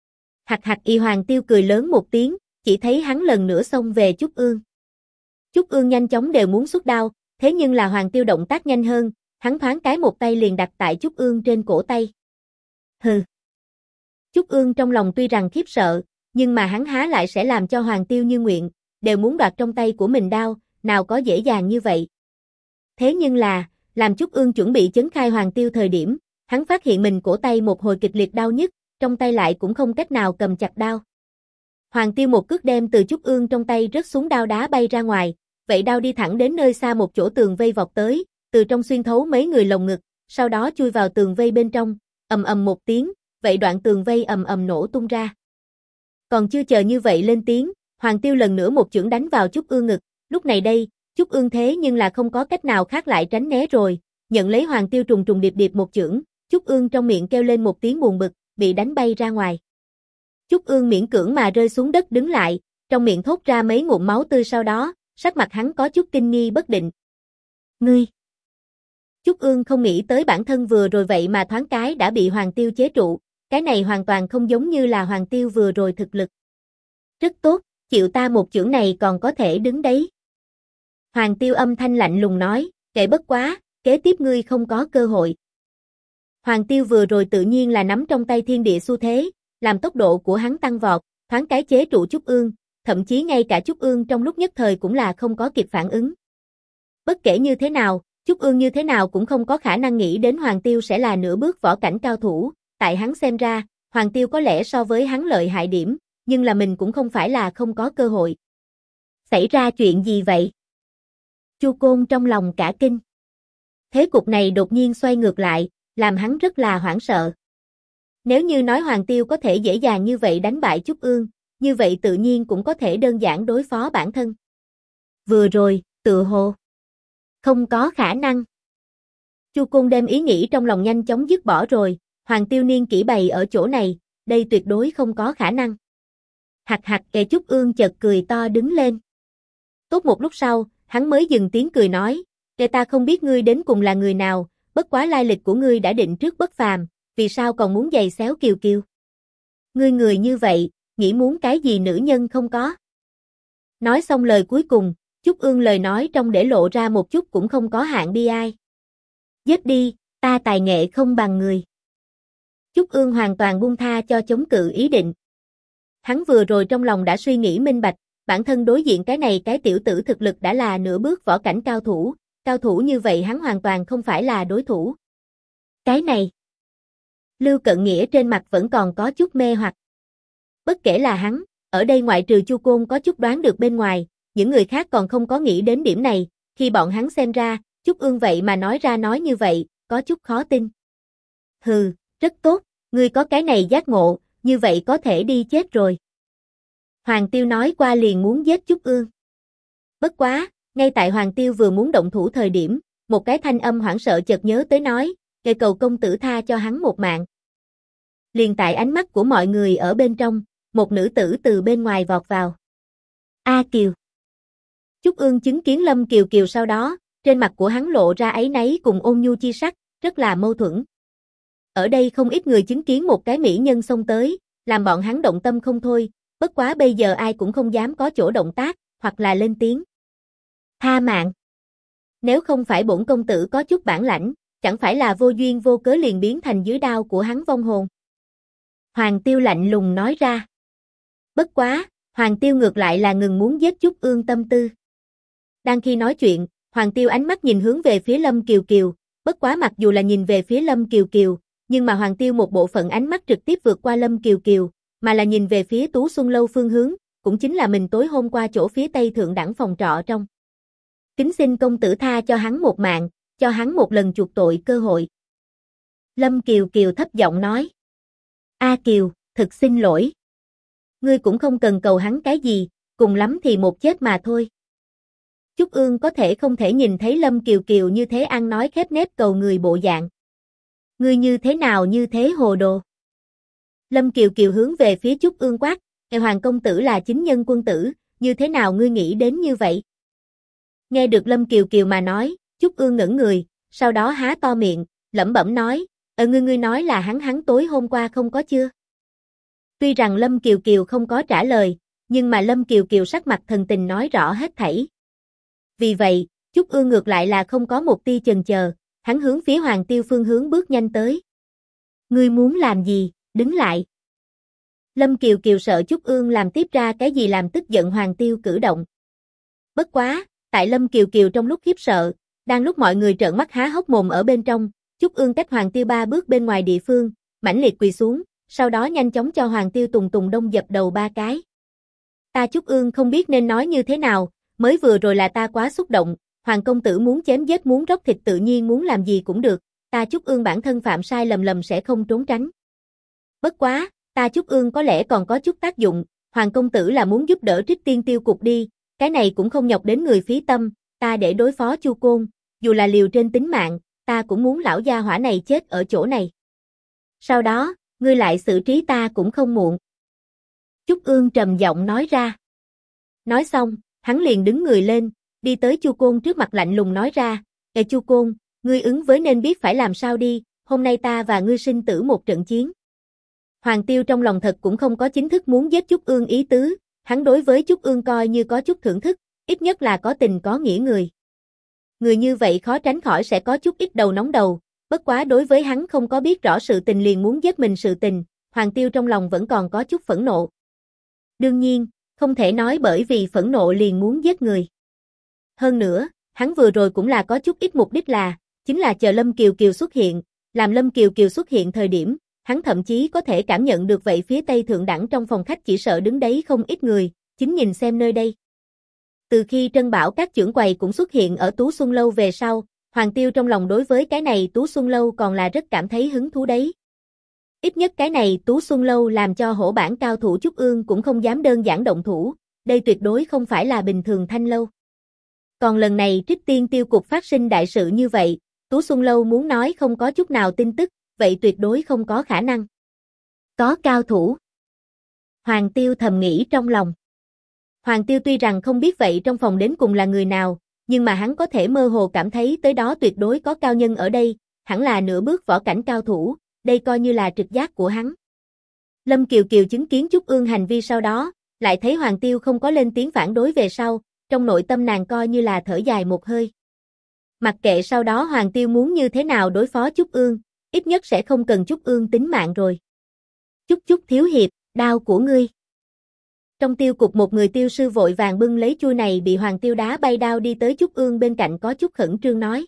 Hạc hạc y Hoàng Tiêu cười lớn một tiếng, chỉ thấy hắn lần nữa xông về Chúc Ương. Chúc Ương nhanh chóng đều muốn xuất đao, thế nhưng là Hoàng Tiêu động tác nhanh hơn, hắn thoáng cái một tay liền đặt tại Chúc Ương trên cổ tay. Hừ. Chúc Ương trong lòng tuy rằng khiếp sợ, nhưng mà hắn há lại sẽ làm cho Hoàng Tiêu như nguyện, đều muốn đoạt trong tay của mình đao, nào có dễ dàng như vậy. Thế nhưng là, làm Chúc Ương chuẩn bị chấn khai Hoàng Tiêu thời điểm, hắn phát hiện mình cổ tay một hồi kịch liệt đau nhức, trong tay lại cũng không cách nào cầm chặt đao. Hoàng Tiêu một cước đem từ Chúc Ương trong tay rớt xuống đao đá bay ra ngoài, vậy đao đi thẳng đến nơi xa một chỗ tường vây vọt tới, từ trong xuyên thấu mấy người lồng ngực, sau đó chui vào tường vây bên trong, ầm ầm một tiếng, vậy đoạn tường vây ầm ầm nổ tung ra. Còn chưa chờ như vậy lên tiếng, Hoàng Tiêu lần nữa một chưởng đánh vào Trúc Ương ngực, lúc này đây, Trúc Ương thế nhưng là không có cách nào khác lại tránh né rồi, nhận lấy Hoàng Tiêu trùng trùng điệp điệp một chưởng, Trúc Ương trong miệng kêu lên một tiếng buồn bực, bị đánh bay ra ngoài. Trúc Ương miễn cưỡng mà rơi xuống đất đứng lại, trong miệng thốt ra mấy ngụm máu tươi sau đó, sắc mặt hắn có chút kinh nghi bất định. Ngươi! Trúc Ương không nghĩ tới bản thân vừa rồi vậy mà thoáng cái đã bị Hoàng Tiêu chế trụ, cái này hoàn toàn không giống như là Hoàng Tiêu vừa rồi thực lực. Rất tốt, chịu ta một chưởng này còn có thể đứng đấy. Hoàng Tiêu âm thanh lạnh lùng nói, kệ bất quá, kế tiếp ngươi không có cơ hội. Hoàng Tiêu vừa rồi tự nhiên là nắm trong tay thiên địa xu thế, làm tốc độ của hắn tăng vọt, thoáng cái chế trụ Trúc Ương, thậm chí ngay cả Trúc Ương trong lúc nhất thời cũng là không có kịp phản ứng. Bất kể như thế nào, Trúc Ương như thế nào cũng không có khả năng nghĩ đến Hoàng Tiêu sẽ là nửa bước võ cảnh cao thủ, tại hắn xem ra, Hoàng Tiêu có lẽ so với hắn lợi hại điểm, nhưng là mình cũng không phải là không có cơ hội. Xảy ra chuyện gì vậy? Chu Côn trong lòng cả kinh. Thế cục này đột nhiên xoay ngược lại, làm hắn rất là hoảng sợ. Nếu như nói Hoàng Tiêu có thể dễ dàng như vậy đánh bại Trúc Ương, như vậy tự nhiên cũng có thể đơn giản đối phó bản thân. Vừa rồi, tự hồ không có khả năng. Chu Côn đem ý nghĩ trong lòng nhanh chóng dứt bỏ rồi, Hoàng Tiêu niên kỷ bày ở chỗ này, đây tuyệt đối không có khả năng. Hạc hạc kẻ Trúc Ương chợt cười to đứng lên. Tốt một lúc sau, hắn mới dừng tiếng cười nói, kẻ ta không biết ngươi đến cùng là người nào, bất quá lai lịch của ngươi đã định trước bất phàm, vì sao còn muốn giày xéo Kiều Kiều? Ngươi người như vậy, nghĩ muốn cái gì nữ nhân không có? Nói xong lời cuối cùng, Trúc Ương lời nói trong để lộ ra một chút cũng không có hạn bi ai. Giết đi, ta tài nghệ không bằng người. Trúc Ương hoàn toàn buông tha cho chống cự ý định. Hắn vừa rồi trong lòng đã suy nghĩ minh bạch, bản thân đối diện cái này cái tiểu tử thực lực đã là nửa bước võ cảnh cao thủ như vậy hắn hoàn toàn không phải là đối thủ. Cái này, Lưu Cận Nghĩa trên mặt vẫn còn có chút mê hoặc. Bất kể là hắn, ở đây ngoại trừ Chu Côn có chút đoán được bên ngoài, những người khác còn không có nghĩ đến điểm này, khi bọn hắn xem ra, Trúc Ương vậy mà nói ra nói như vậy, có chút khó tin. Hừ, rất tốt, ngươi có cái này giác ngộ, như vậy có thể đi chết rồi. Hoàng Tiêu nói qua liền muốn giết Trúc Ương. Bất quá, ngay tại Hoàng Tiêu vừa muốn động thủ thời điểm, một cái thanh âm hoảng sợ chợt nhớ tới nói, kề cầu công tử tha cho hắn một mạng. Liền tại ánh mắt của mọi người ở bên trong, một nữ tử từ bên ngoài vọt vào. A Kiều. Trúc Ương chứng kiến Lâm Kiều Kiều sau đó, trên mặt của hắn lộ ra áy náy cùng ôn nhu chi sắc, rất là mâu thuẫn. Ở đây không ít người chứng kiến một cái mỹ nhân xông tới, làm bọn hắn động tâm không thôi, bất quá bây giờ ai cũng không dám có chỗ động tác, hoặc là lên tiếng. Tha mạng. Nếu không phải bổn công tử có chút bản lãnh, chẳng phải là vô duyên vô cớ liền biến thành dưới đao của hắn vong hồn. Hoàng Tiêu lạnh lùng nói ra. Bất quá, Hoàng Tiêu ngược lại là ngừng muốn giết Trúc Ương tâm tư. Đang khi nói chuyện, Hoàng Tiêu ánh mắt nhìn hướng về phía Lâm Kiều Kiều, bất quá mặc dù là nhìn về phía Lâm Kiều Kiều, nhưng mà Hoàng Tiêu một bộ phận ánh mắt trực tiếp vượt qua Lâm Kiều Kiều, mà là nhìn về phía Tú Xuân Lâu phương hướng, cũng chính là mình tối hôm qua chỗ phía tây thượng đẳng phòng trọ trong. Kính xin công tử tha cho hắn một mạng, cho hắn một lần chuộc tội cơ hội. Lâm Kiều Kiều thấp giọng nói. A Kiều, thực xin lỗi. Ngươi cũng không cần cầu hắn cái gì, cùng lắm thì một chết mà thôi. Trúc Ương có thể không thể nhìn thấy Lâm Kiều Kiều như thế ăn nói khép nép cầu người bộ dạng. Ngươi như thế nào như thế hồ đồ. Lâm Kiều Kiều hướng về phía Trúc Ương quát, Hoàng công tử là chính nhân quân tử, như thế nào ngươi nghĩ đến như vậy? Nghe được Lâm Kiều Kiều mà nói, Trúc Ương ngẩn người, sau đó há to miệng, lẩm bẩm nói, ngươi nói là hắn tối hôm qua không có chưa? Tuy rằng Lâm Kiều Kiều không có trả lời, nhưng mà Lâm Kiều Kiều sắc mặt thần tình nói rõ hết thảy. Vì vậy, Trúc Ương ngược lại là không có một tia chần chờ, hắn hướng phía Hoàng Tiêu phương hướng bước nhanh tới. Ngươi muốn làm gì, đứng lại. Lâm Kiều Kiều sợ Trúc Ương làm tiếp ra cái gì làm tức giận Hoàng Tiêu cử động. Bất quá, tại Lâm Kiều Kiều trong lúc khiếp sợ, đang lúc mọi người trợn mắt há hốc mồm ở bên trong, Trúc Ương cách Hoàng Tiêu 3 bước bên ngoài địa phương, mãnh liệt quỳ xuống, sau đó nhanh chóng cho Hoàng Tiêu tùng tùng đông dập đầu 3 cái. Ta Trúc Ương không biết nên nói như thế nào, mới vừa rồi là ta quá xúc động, Hoàng công tử muốn chém giết muốn róc thịt tự nhiên muốn làm gì cũng được, ta Trúc Ương bản thân phạm sai lầm sẽ không trốn tránh. Bất quá, ta Trúc Ương có lẽ còn có chút tác dụng, Hoàng công tử là muốn giúp đỡ Trích Tiên Tiêu Cục đi, cái này cũng không nhọc đến người phí tâm, ta để đối phó Chu Côn, dù là liều trên tính mạng, ta cũng muốn lão gia hỏa này chết ở chỗ này. Sau đó, ngươi lại xử trí ta cũng không muộn. Trúc Ương trầm giọng nói ra. Nói xong, hắn liền đứng người lên, đi tới Chu Côn trước mặt lạnh lùng nói ra, Ê Chu Côn, ngươi ứng với nên biết phải làm sao đi, hôm nay ta và ngươi sinh tử một trận chiến. Hoàng Tiêu trong lòng thật cũng không có chính thức muốn giết Trúc Ương ý tứ, hắn đối với Trúc Ương coi như có chút thưởng thức, ít nhất là có tình có nghĩa người. Người như vậy khó tránh khỏi sẽ có chút ít đầu nóng đầu, bất quá đối với hắn không có biết rõ sự tình liền muốn giết mình sự tình, Hoàng Tiêu trong lòng vẫn còn có chút phẫn nộ. Đương nhiên, không thể nói bởi vì phẫn nộ liền muốn giết người. Hơn nữa, hắn vừa rồi cũng là có chút ít mục đích là, chính là chờ Lâm Kiều Kiều xuất hiện, làm Lâm Kiều Kiều xuất hiện thời điểm, hắn thậm chí có thể cảm nhận được vậy phía tây thượng đẳng trong phòng khách chỉ sợ đứng đấy không ít người, chính nhìn xem nơi đây. Từ khi Trân Bảo các trưởng quầy cũng xuất hiện ở Tú Xuân Lâu về sau, Hoàng Tiêu trong lòng đối với cái này Tú Xuân Lâu còn là rất cảm thấy hứng thú đấy. Ít nhất cái này Tú Xuân Lâu làm cho hổ bản cao thủ Trúc Ương cũng không dám đơn giản động thủ, đây tuyệt đối không phải là bình thường thanh lâu. Còn lần này Trích Tiên Tiêu Cục phát sinh đại sự như vậy, Tú Xuân Lâu muốn nói không có chút nào tin tức, vậy tuyệt đối không có khả năng. Có cao thủ. Hoàng Tiêu thầm nghĩ trong lòng. Hoàng Tiêu tuy rằng không biết vậy trong phòng đến cùng là người nào, nhưng mà hắn có thể mơ hồ cảm thấy tới đó tuyệt đối có cao nhân ở đây, hẳn là nửa bước võ cảnh cao thủ, đây coi như là trực giác của hắn. Lâm Kiều Kiều chứng kiến Trúc Ương hành vi sau đó, lại thấy Hoàng Tiêu không có lên tiếng phản đối về sau, trong nội tâm nàng coi như là thở dài một hơi. Mặc kệ sau đó Hoàng Tiêu muốn như thế nào đối phó Trúc Ương, ít nhất sẽ không cần Trúc Ương tính mạng rồi. Trúc thiếu hiệp, đao của ngươi. Trong tiêu cục một người tiêu sư vội vàng bưng lấy chuôi này bị Hoàng Tiêu đá bay đao đi tới Trúc Ương bên cạnh có chút khẩn trương nói.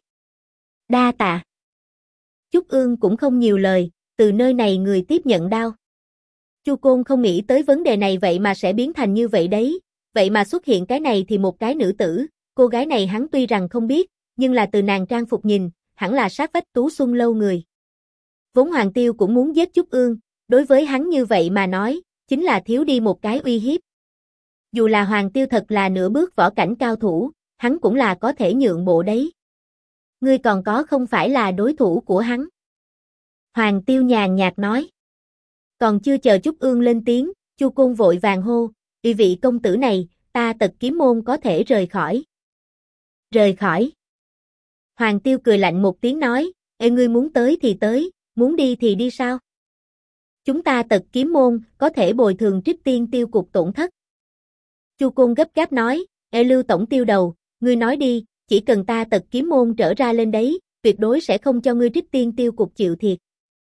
Đa tạ. Trúc Ương cũng không nhiều lời, từ nơi này người tiếp nhận đao. Chu Côn không nghĩ tới vấn đề này vậy mà sẽ biến thành như vậy đấy, vậy mà xuất hiện cái này thì một cái nữ tử, cô gái này hắn tuy rằng không biết, nhưng là từ nàng trang phục nhìn, hẳn là sát vách Tú Xuân Lâu người. Vốn Hoàng Tiêu cũng muốn giết Trúc Ương, đối với hắn như vậy mà nói, chính là thiếu đi một cái uy hiếp. Dù là Hoàng Tiêu thật là nửa bước võ cảnh cao thủ, hắn cũng là có thể nhượng bộ đấy. Ngươi còn có không phải là đối thủ của hắn. Hoàng Tiêu nhàn nhạt nói. Còn chưa chờ Trúc Ương lên tiếng, Chu Côn vội vàng hô, "Vị vị công tử này, ta Tật Kiếm môn có thể rời khỏi." Rời khỏi. Hoàng Tiêu cười lạnh một tiếng nói, "Ê ngươi muốn tới thì tới, muốn đi thì đi sao? Chúng ta Tật Kiếm môn có thể bồi thường Trích Tiên Tiêu Cục tổn thất." Chu Côn gấp gáp nói, "Ê Lưu tổng tiêu đầu, ngươi nói đi, chỉ cần ta Tật Kiếm môn trở ra lên đấy, tuyệt đối sẽ không cho ngươi Trích Tiên Tiêu Cục chịu thiệt.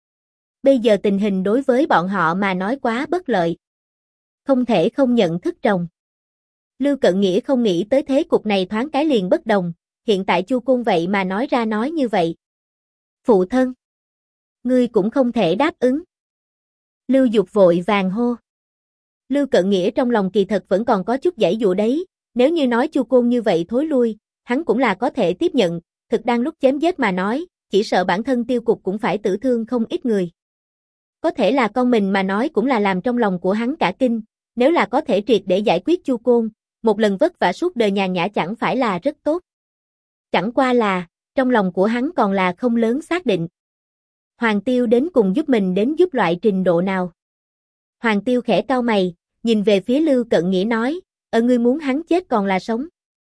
Bây giờ tình hình đối với bọn họ mà nói quá bất lợi. Không thể không nhận thức rồng." Lưu Cận Nghĩa không nghĩ tới thế cục này thoáng cái liền bất đồng, hiện tại Chu Côn vậy mà nói ra nói như vậy. "Phụ thân, ngươi cũng không thể đáp ứng." Lưu Dục vội vàng hô. Lưu Cận Nghĩa trong lòng kỳ thật vẫn còn có chút giãy giụa đấy, nếu như nói Chu Côn như vậy thối lui, hắn cũng là có thể tiếp nhận, thực đang lúc chém giết mà nói, chỉ sợ bản thân tiêu cục cũng phải tử thương không ít người. Có thể là con mình mà nói cũng là làm trong lòng của hắn cả kinh, nếu là có thể triệt để giải quyết Chu Côn, một lần vất vả suốt đời nhàn nhã chẳng phải là rất tốt. Chẳng qua là, trong lòng của hắn còn là không lớn xác định. Hoàng Tiêu đến cùng giúp mình đến giúp loại trình độ nào? Hoàng Tiêu khẽ cau mày, nhìn về phía Lưu Cận Nghĩa nói, ngươi muốn hắn chết còn là sống?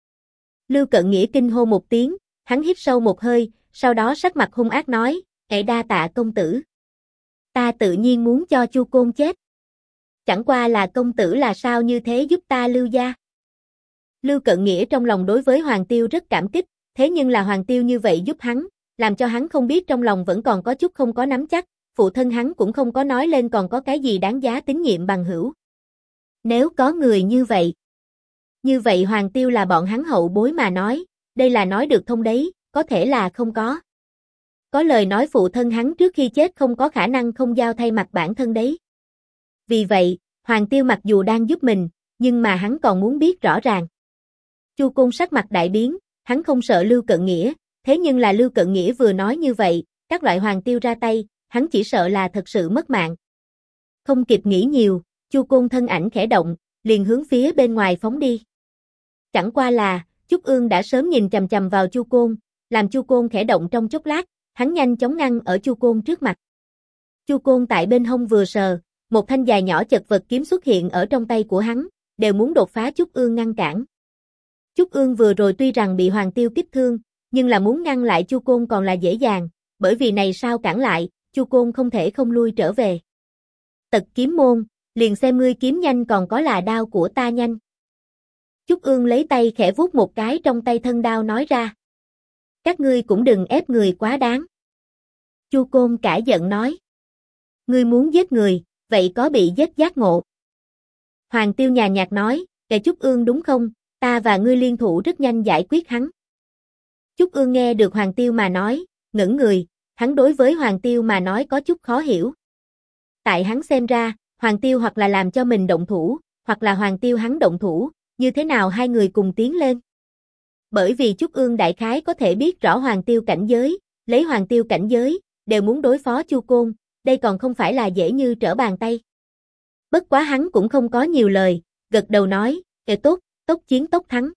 Lưu Cận Nghĩa kinh hô một tiếng, hắn hít sâu một hơi, sau đó sắc mặt hung ác nói, đa tạ công tử. Ta tự nhiên muốn cho Chu Côn chết. Chẳng qua là công tử là sao như thế giúp ta Lưu gia? Lưu Cận Nghĩa trong lòng đối với Hoàng Tiêu rất cảm kích, thế nhưng là Hoàng Tiêu như vậy giúp hắn, làm cho hắn không biết trong lòng vẫn còn có chút không có nắm chắc, phụ thân hắn cũng không có nói lên còn có cái gì đáng giá tín nhiệm bằng hữu. Nếu có người như vậy Hoàng Tiêu là bọn hắn hậu bối mà nói, đây là nói được thông đấy, có thể là không có. Có lời nói phụ thân hắn trước khi chết không có khả năng không giao thay mặt bản thân đấy. Vì vậy, Hoàng Tiêu mặc dù đang giúp mình, nhưng mà hắn còn muốn biết rõ ràng. Chu Côn sắc mặt đại biến, hắn không sợ Lưu Cận Nghĩa, thế nhưng là Lưu Cận Nghĩa vừa nói như vậy, các loại Hoàng Tiêu ra tay, hắn chỉ sợ là thật sự mất mạng. Không kịp nghĩ nhiều, Chu Côn thân ảnh khẽ động, liền hướng phía bên ngoài phóng đi. Chẳng qua là, Chúc Ương đã sớm nhìn chằm chằm vào Chu Côn, làm Chu Côn khẽ động trong chốc lát, hắn nhanh chóng ngăn ở Chu Côn trước mặt. Chu Côn tại bên hông vừa sờ, một thanh dài nhỏ chật vật kiếm xuất hiện ở trong tay của hắn, đều muốn đột phá Chúc Ương ngăn cản. Chúc Ương vừa rồi tuy rằng bị Hoàng Tiêu kích thương, nhưng là muốn ngăn lại Chu Côn còn là dễ dàng, bởi vì này sao cản lại, Chu Côn không thể không lui trở về. Tật kiếm môn, liền xem ngươi kiếm nhanh còn có là đao của ta nhanh. Chúc Ương lấy tay khẽ vuốt một cái trong tay thân đao nói ra. Các ngươi cũng đừng ép người quá đáng. Chu Côn cả giận nói. Ngươi muốn giết người, vậy có bị giết giác ngộ. Hoàng Tiêu nhàn nhạt nói, kẻ Chúc Ương đúng không, ta và ngươi liên thủ rất nhanh giải quyết hắn. Chúc Ương nghe được Hoàng Tiêu mà nói, ngẩn người, hắn đối với Hoàng Tiêu mà nói có chút khó hiểu. Tại hắn xem ra, Hoàng Tiêu hoặc là làm cho mình động thủ, hoặc là Hoàng Tiêu hắn động thủ, như thế nào hai người cùng tiến lên. Bởi vì Chúc Ương đại khái có thể biết rõ Hoàng Tiêu cảnh giới, lấy Hoàng Tiêu cảnh giới, đều muốn đối phó Chu Côn, đây còn không phải là dễ như trở bàn tay. Bất quá hắn cũng không có nhiều lời, gật đầu nói, tốt, tốc chiến tốc thắng.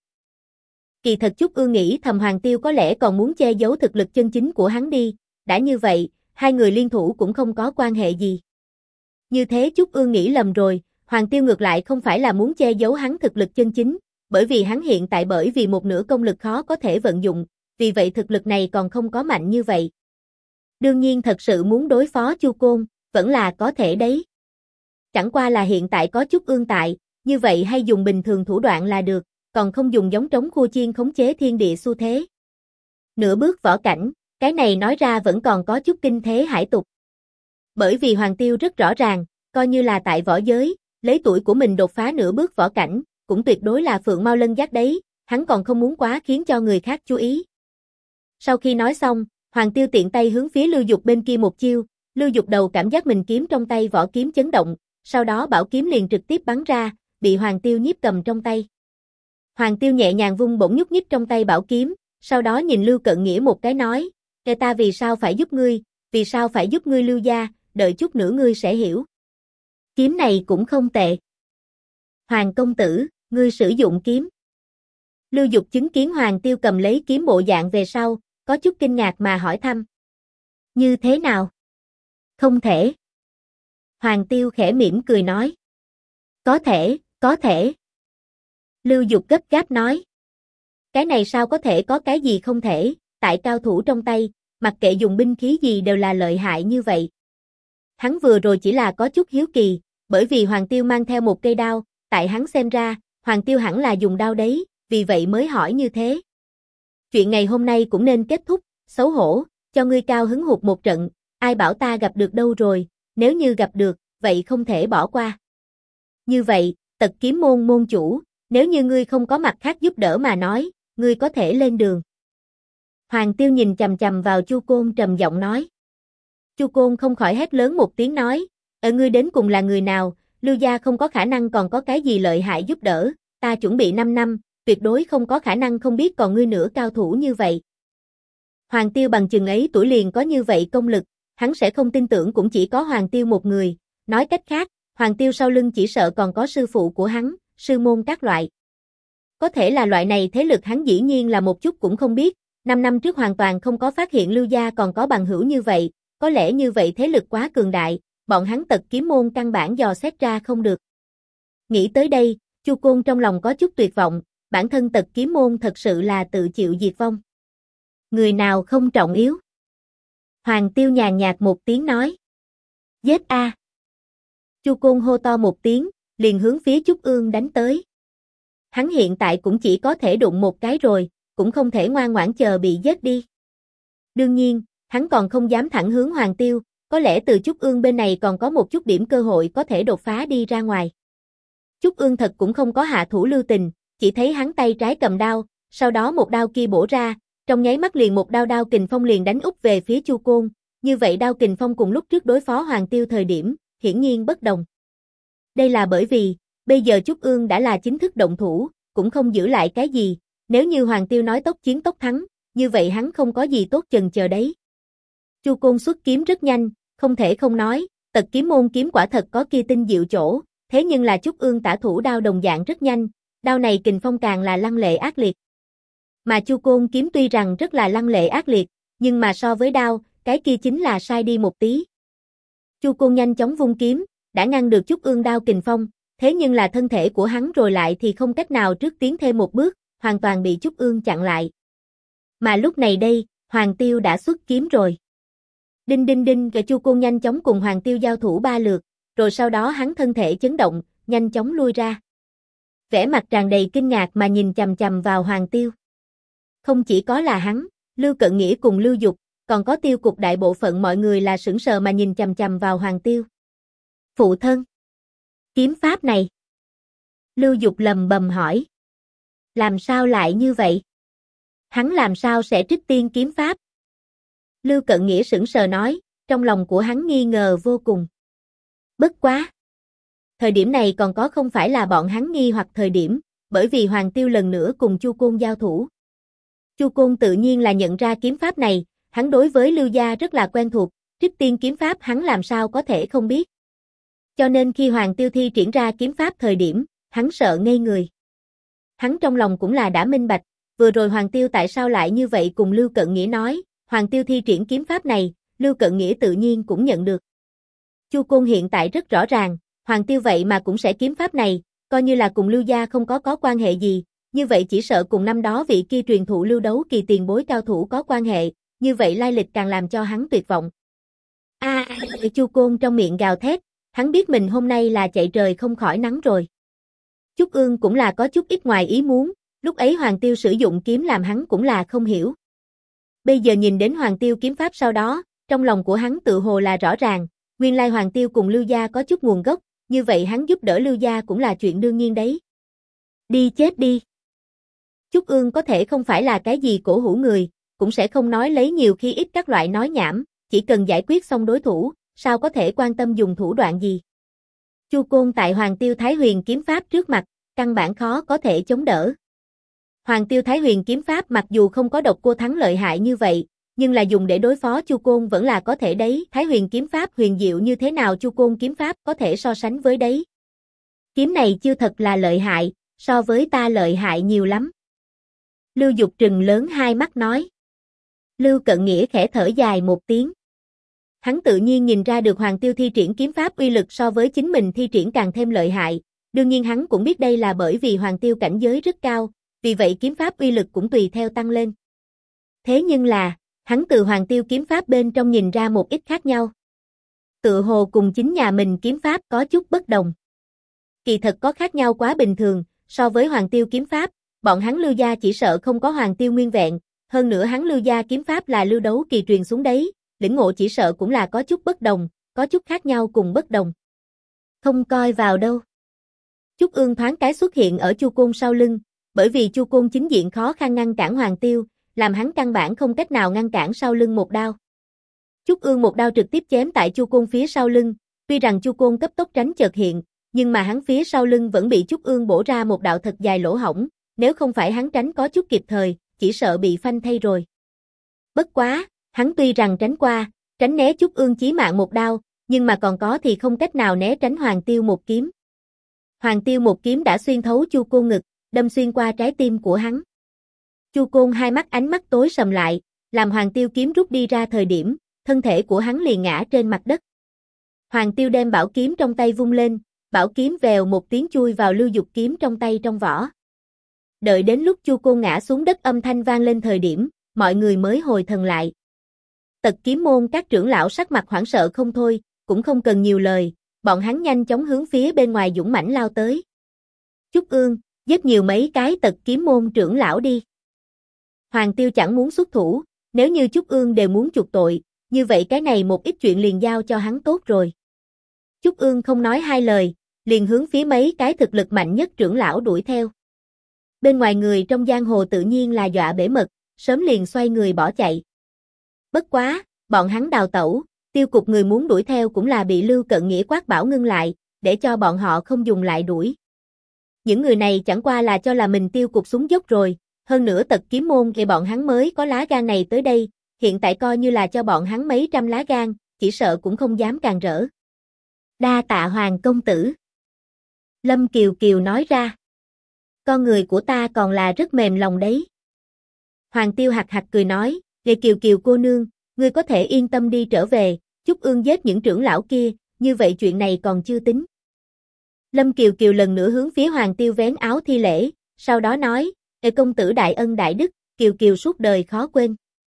Kỳ thật Chúc Ương nghĩ thầm Hoàng Tiêu có lẽ còn muốn che giấu thực lực chân chính của hắn đi, đã như vậy, hai người liên thủ cũng không có quan hệ gì. Như thế Chúc Ương nghĩ lầm rồi, Hoàng Tiêu ngược lại không phải là muốn che giấu hắn thực lực chân chính, bởi vì hắn hiện tại bởi vì một nửa công lực khó có thể vận dụng, vì vậy thực lực này còn không có mạnh như vậy. Đương nhiên thật sự muốn đối phó Chu Côn, vẫn là có thể đấy. Chẳng qua là hiện tại có Chúc Ương tại, như vậy hay dùng bình thường thủ đoạn là được, còn không dùng giống trống khua chiên khống chế thiên địa xu thế. Nửa bước võ cảnh, cái này nói ra vẫn còn có chút kinh thế hải tục. Bởi vì Hoàng Tiêu rất rõ ràng, coi như là tại võ giới, lấy tuổi của mình đột phá nửa bước võ cảnh, cũng tuyệt đối là phượng mao lân giác đấy, hắn còn không muốn quá khiến cho người khác chú ý. Sau khi nói xong, Hoàng Tiêu tiện tay hướng phía Lưu Dục bên kia một chiêu, Lưu Dục đầu cảm giác mình kiếm trong tay vỏ kiếm chấn động, sau đó bảo kiếm liền trực tiếp bắn ra, bị Hoàng Tiêu nhiếp cầm trong tay. Hoàng Tiêu nhẹ nhàng vung bổng nhúc nhích trong tay bảo kiếm, sau đó nhìn Lưu Cận Nghĩa một cái nói, ta vì sao phải giúp ngươi, vì sao phải giúp ngươi Lưu gia, đợi chút nữa ngươi sẽ hiểu. Kiếm này cũng không tệ. Hoàng công tử, ngươi sử dụng kiếm. Lưu Dục chứng kiến Hoàng Tiêu cầm lấy kiếm bộ dạng về sau, có chút kinh ngạc mà hỏi thăm. Như thế nào? Không thể. Hoàng Tiêu khẽ mỉm cười nói. Có thể, có thể. Lưu Dục gấp gáp nói. Cái này sao có thể có cái gì không thể, tại cao thủ trong tay, mặc kệ dùng binh khí gì đều là lợi hại như vậy. Hắn vừa rồi chỉ là có chút hiếu kỳ, bởi vì Hoàng Tiêu mang theo một cây đao, tại hắn xem ra, Hoàng Tiêu hẳn là dùng đao đấy, vì vậy mới hỏi như thế. Chuyện ngày hôm nay cũng nên kết thúc, xấu hổ, cho ngươi cao hứng hụt một trận, ai bảo ta gặp được đâu rồi, nếu như gặp được, vậy không thể bỏ qua. Như vậy, Tật kiếm môn môn chủ, nếu như ngươi không có mặt khác giúp đỡ mà nói, ngươi có thể lên đường. Hoàng Tiêu nhìn chằm chằm vào Chu Côn trầm giọng nói. Chu Côn không khỏi hét lớn một tiếng nói, ngươi đến cùng là người nào, Lưu gia không có khả năng còn có cái gì lợi hại giúp đỡ, ta chuẩn bị 5 năm, tuyệt đối không có khả năng không biết còn ngươi nữa cao thủ như vậy. Hoàng Tiêu bằng chừng ấy tuổi liền có như vậy công lực, hắn sẽ không tin tưởng cũng chỉ có Hoàng Tiêu một người, nói cách khác, Hoàng Tiêu sau lưng chỉ sợ còn có sư phụ của hắn, sư môn các loại. Có thể là loại này thế lực hắn dĩ nhiên là một chút cũng không biết, 5 năm trước hoàn toàn không có phát hiện Lưu gia còn có bằng hữu như vậy, có lẽ như vậy thế lực quá cường đại, bọn hắn Tật kiếm môn căn bản dò xét ra không được. Nghĩ tới đây, Chu Côn trong lòng có chút tuyệt vọng, bản thân Tật kiếm môn thật sự là tự chịu diệt vong. Người nào không trọng yếu? Hoàng Tiêu nhàn nhạt một tiếng nói. Giết a! Chu Côn hô to một tiếng, liền hướng phía Chúc Ương đánh tới. Hắn hiện tại cũng chỉ có thể đụng một cái rồi, cũng không thể ngoan ngoãn chờ bị giết đi. Đương nhiên, hắn còn không dám thẳng hướng Hoàng Tiêu, có lẽ từ Chúc Ương bên này còn có một chút điểm cơ hội có thể đột phá đi ra ngoài. Chúc Ương thật cũng không có hạ thủ lưu tình, chỉ thấy hắn tay trái cầm đao, sau đó một đao kia bổ ra, trong nháy mắt liền một đao kình phong liền đánh úp về phía Chu Côn, như vậy đao kình phong cùng lúc trước đối phó Hoàng Tiêu thời điểm, hiển nhiên bất đồng. Đây là bởi vì, bây giờ Chúc Ương đã là chính thức động thủ, cũng không giữ lại cái gì, Nếu như Hoàng Tiêu nói tốc chiến tốc thắng, như vậy hắn không có gì tốt chần chờ đấy. Chu Côn xuất kiếm rất nhanh, không thể không nói, Tật Kiếm Môn kiếm quả thật có kia tinh diệu chỗ, thế nhưng là Trúc Ương tả thủ đao đồng dạng rất nhanh, đao này kình phong càng là lăng lệ ác liệt. Mà Chu Côn kiếm tuy rằng rất là lăng lệ ác liệt, nhưng mà so với đao, cái kia chính là sai đi một tí. Chu Côn nhanh chóng vung kiếm, đã ngăn được Trúc Ương đao kình phong, thế nhưng là thân thể của hắn rồi lại thì không cách nào trước tiến thêm một bước, hoàn toàn bị Trúc Ương chặn lại. Mà lúc này đây, Hoàng Tiêu đã xuất kiếm rồi. Đinh đinh đinh, Chu Côn nhanh chóng cùng Hoàng Tiêu giao thủ 3 lượt, rồi sau đó hắn thân thể chấn động, nhanh chóng lui ra. Vẻ mặt tràn đầy kinh ngạc mà nhìn chằm chằm vào Hoàng Tiêu. Không chỉ có là hắn, Lưu Cận Nghĩa cùng Lưu Dục, còn có Tiêu Cục đại bộ phận mọi người là sững sờ mà nhìn chằm chằm vào Hoàng Tiêu. Phụ thân, kiếm pháp này. Lưu Dục lầm bầm hỏi. Làm sao lại như vậy? Hắn làm sao sẽ trích tiên kiếm pháp? Lưu Cận Nghĩa sững sờ nói, trong lòng của hắn nghi ngờ vô cùng. Bất quá. Thời điểm này còn có không phải là bọn hắn nghi hoặc thời điểm, bởi vì Hoàng Tiêu lần nữa cùng Chu Côn giao thủ. Chu Côn tự nhiên là nhận ra kiếm pháp này, hắn đối với Lưu gia rất là quen thuộc, trích tiên kiếm pháp hắn làm sao có thể không biết. Cho nên khi Hoàng Tiêu thi triển ra kiếm pháp thời điểm, hắn sợ ngây người. Hắn trong lòng cũng là đã minh bạch, vừa rồi Hoàng Tiêu tại sao lại như vậy cùng Lưu Cận Nghĩa nói, Hoàng Tiêu thi triển kiếm pháp này, Lưu Cận Nghĩa tự nhiên cũng nhận được. Chu Côn hiện tại rất rõ ràng, Hoàng Tiêu vậy mà cũng sẽ kiếm pháp này, coi như là cùng Lưu gia không có quan hệ gì, như vậy chỉ sợ cùng năm đó vị kia truyền thụ Lưu Đấu Kỳ tiền bối cao thủ có quan hệ, như vậy lai lịch càng làm cho hắn tuyệt vọng. Chu Côn trong miệng gào thét, hắn biết mình hôm nay là chạy trời không khỏi nắng rồi. Trúc Ương cũng là có chút ít ngoài ý muốn, lúc ấy Hoàng Tiêu sử dụng kiếm làm hắn cũng là không hiểu. Bây giờ nhìn đến Hoàng Tiêu kiếm pháp sau đó, trong lòng của hắn tự hồ là rõ ràng, nguyên lai Hoàng Tiêu cùng Lưu gia có chút nguồn gốc, như vậy hắn giúp đỡ Lưu gia cũng là chuyện đương nhiên đấy. Đi chết đi. Trúc Ương có thể không phải là cái gì cổ hủ người, cũng sẽ không nói lấy nhiều khi ít các loại nói nhảm, chỉ cần giải quyết xong đối thủ, sao có thể quan tâm dùng thủ đoạn gì. Chu Côn tại Hoàng Tiêu Thái Huyền kiếm pháp trước mặt, căn bản khó có thể chống đỡ. Hoàng Tiêu Thái Huyền kiếm pháp mặc dù không có Độc Cô Thắng lợi hại như vậy, nhưng là dùng để đối phó Chu Côn vẫn là có thể đấy. Thái Huyền kiếm pháp huyền diệu như thế nào Chu Côn kiếm pháp có thể so sánh với đấy. Kiếm này chưa thật là lợi hại, so với ta lợi hại nhiều lắm. Lưu Dục trừng lớn hai mắt nói. Lưu Cận Nghĩa khẽ thở dài một tiếng. Hắn tự nhiên nhìn ra được Hoàng Tiêu thi triển kiếm pháp uy lực so với chính mình thi triển càng thêm lợi hại, đương nhiên hắn cũng biết đây là bởi vì Hoàng Tiêu cảnh giới rất cao, vì vậy kiếm pháp uy lực cũng tùy theo tăng lên. Thế nhưng là, hắn từ Hoàng Tiêu kiếm pháp bên trong nhìn ra một ít khác nhau. Tự hồ cùng chính nhà mình kiếm pháp có chút bất đồng. Kỳ thật có khác nhau quá bình thường, so với Hoàng Tiêu kiếm pháp, bọn hắn Lưu gia chỉ sợ không có Hoàng Tiêu nguyên vẹn, hơn nữa hắn Lưu gia kiếm pháp là Lưu Đấu Kỳ truyền xuống đấy, lĩnh ngộ chỉ sợ cũng là có chút bất đồng, có chút khác nhau cùng bất đồng. Không coi vào đâu. Trúc Ương thoáng cái xuất hiện ở Chu Côn sau lưng, bởi vì Chu Côn chính diện khó khăn ngăn cản Hoàng Tiêu, làm hắn căn bản không cách nào ngăn cản sau lưng một đao. Trúc Ương một đao trực tiếp chém tại Chu Côn phía sau lưng, tuy rằng Chu Côn cấp tốc tránh chợt hiện, nhưng mà hắn phía sau lưng vẫn bị Trúc Ương bổ ra một đạo thật dài lỗ hổng, nếu không phải hắn tránh có chút kịp thời, chỉ sợ bị phanh thây rồi. Bất quá, hắn tuy rằng tránh qua, tránh né Trúc Ương chí mạng một đao, nhưng mà còn có thì không cách nào né tránh Hoàng Tiêu một kiếm. Hoàng Tiêu một kiếm đã xuyên thấu Chu Côn ngực, đâm xuyên qua trái tim của hắn. Chu Côn hai mắt ánh mắt tối sầm lại, làm Hoàng Tiêu kiếm rút đi ra thời điểm, thân thể của hắn liền ngã trên mặt đất. Hoàng Tiêu đem bảo kiếm trong tay vung lên, bảo kiếm vèo một tiếng chui vào Lưu Dục kiếm trong tay trong vỏ. Đợi đến lúc Chu Côn ngã xuống đất âm thanh vang lên thời điểm, mọi người mới hồi thần lại. Tật Kiếm Môn các trưởng lão sắc mặt hoảng sợ không thôi, cũng không cần nhiều lời, bọn hắn nhanh chóng hướng phía bên ngoài dũng mãnh lao tới. Trúc Ương, giết nhiều mấy cái Tật Kiếm Môn trưởng lão đi. Hoàng Tiêu chẳng muốn xuất thủ, nếu như Trúc Ương đều muốn chuộc tội, như vậy cái này một ít chuyện liền giao cho hắn tốt rồi. Trúc Ương không nói hai lời, liền hướng phía mấy cái thực lực mạnh nhất trưởng lão đuổi theo. Bên ngoài người trong giang hồ tự nhiên là dọa bể mật, sớm liền xoay người bỏ chạy. Bất quá, bọn hắn đào tẩu, Tiêu Cục người muốn đuổi theo cũng là bị Lưu Cận Nghĩa quát bảo ngưng lại, để cho bọn họ không dùng lại đuổi. Những người này chẳng qua là cho là mình Tiêu Cục xuống dốc rồi, hơn nữa Tật Kiếm Môn thì bọn hắn mới có lá gan này tới đây, hiện tại coi như là cho bọn hắn mấy trăm lá gan, chỉ sợ cũng không dám càn rỡ. Đa tạ Hoàng công tử. Lâm Kiều Kiều nói ra. Con người của ta còn là rất mềm lòng đấy. Hoàng Tiêu hạc hạc cười nói, Lệ Kiều Kiều cô nương, ngươi có thể yên tâm đi trở về, Chúc Ương giết những trưởng lão kia, như vậy chuyện này còn chưa tính. Lâm Kiều Kiều lần nữa hướng phía Hoàng Tiêu vén áo thi lễ, sau đó nói, công tử đại ân đại đức, Kiều Kiều suốt đời khó quên.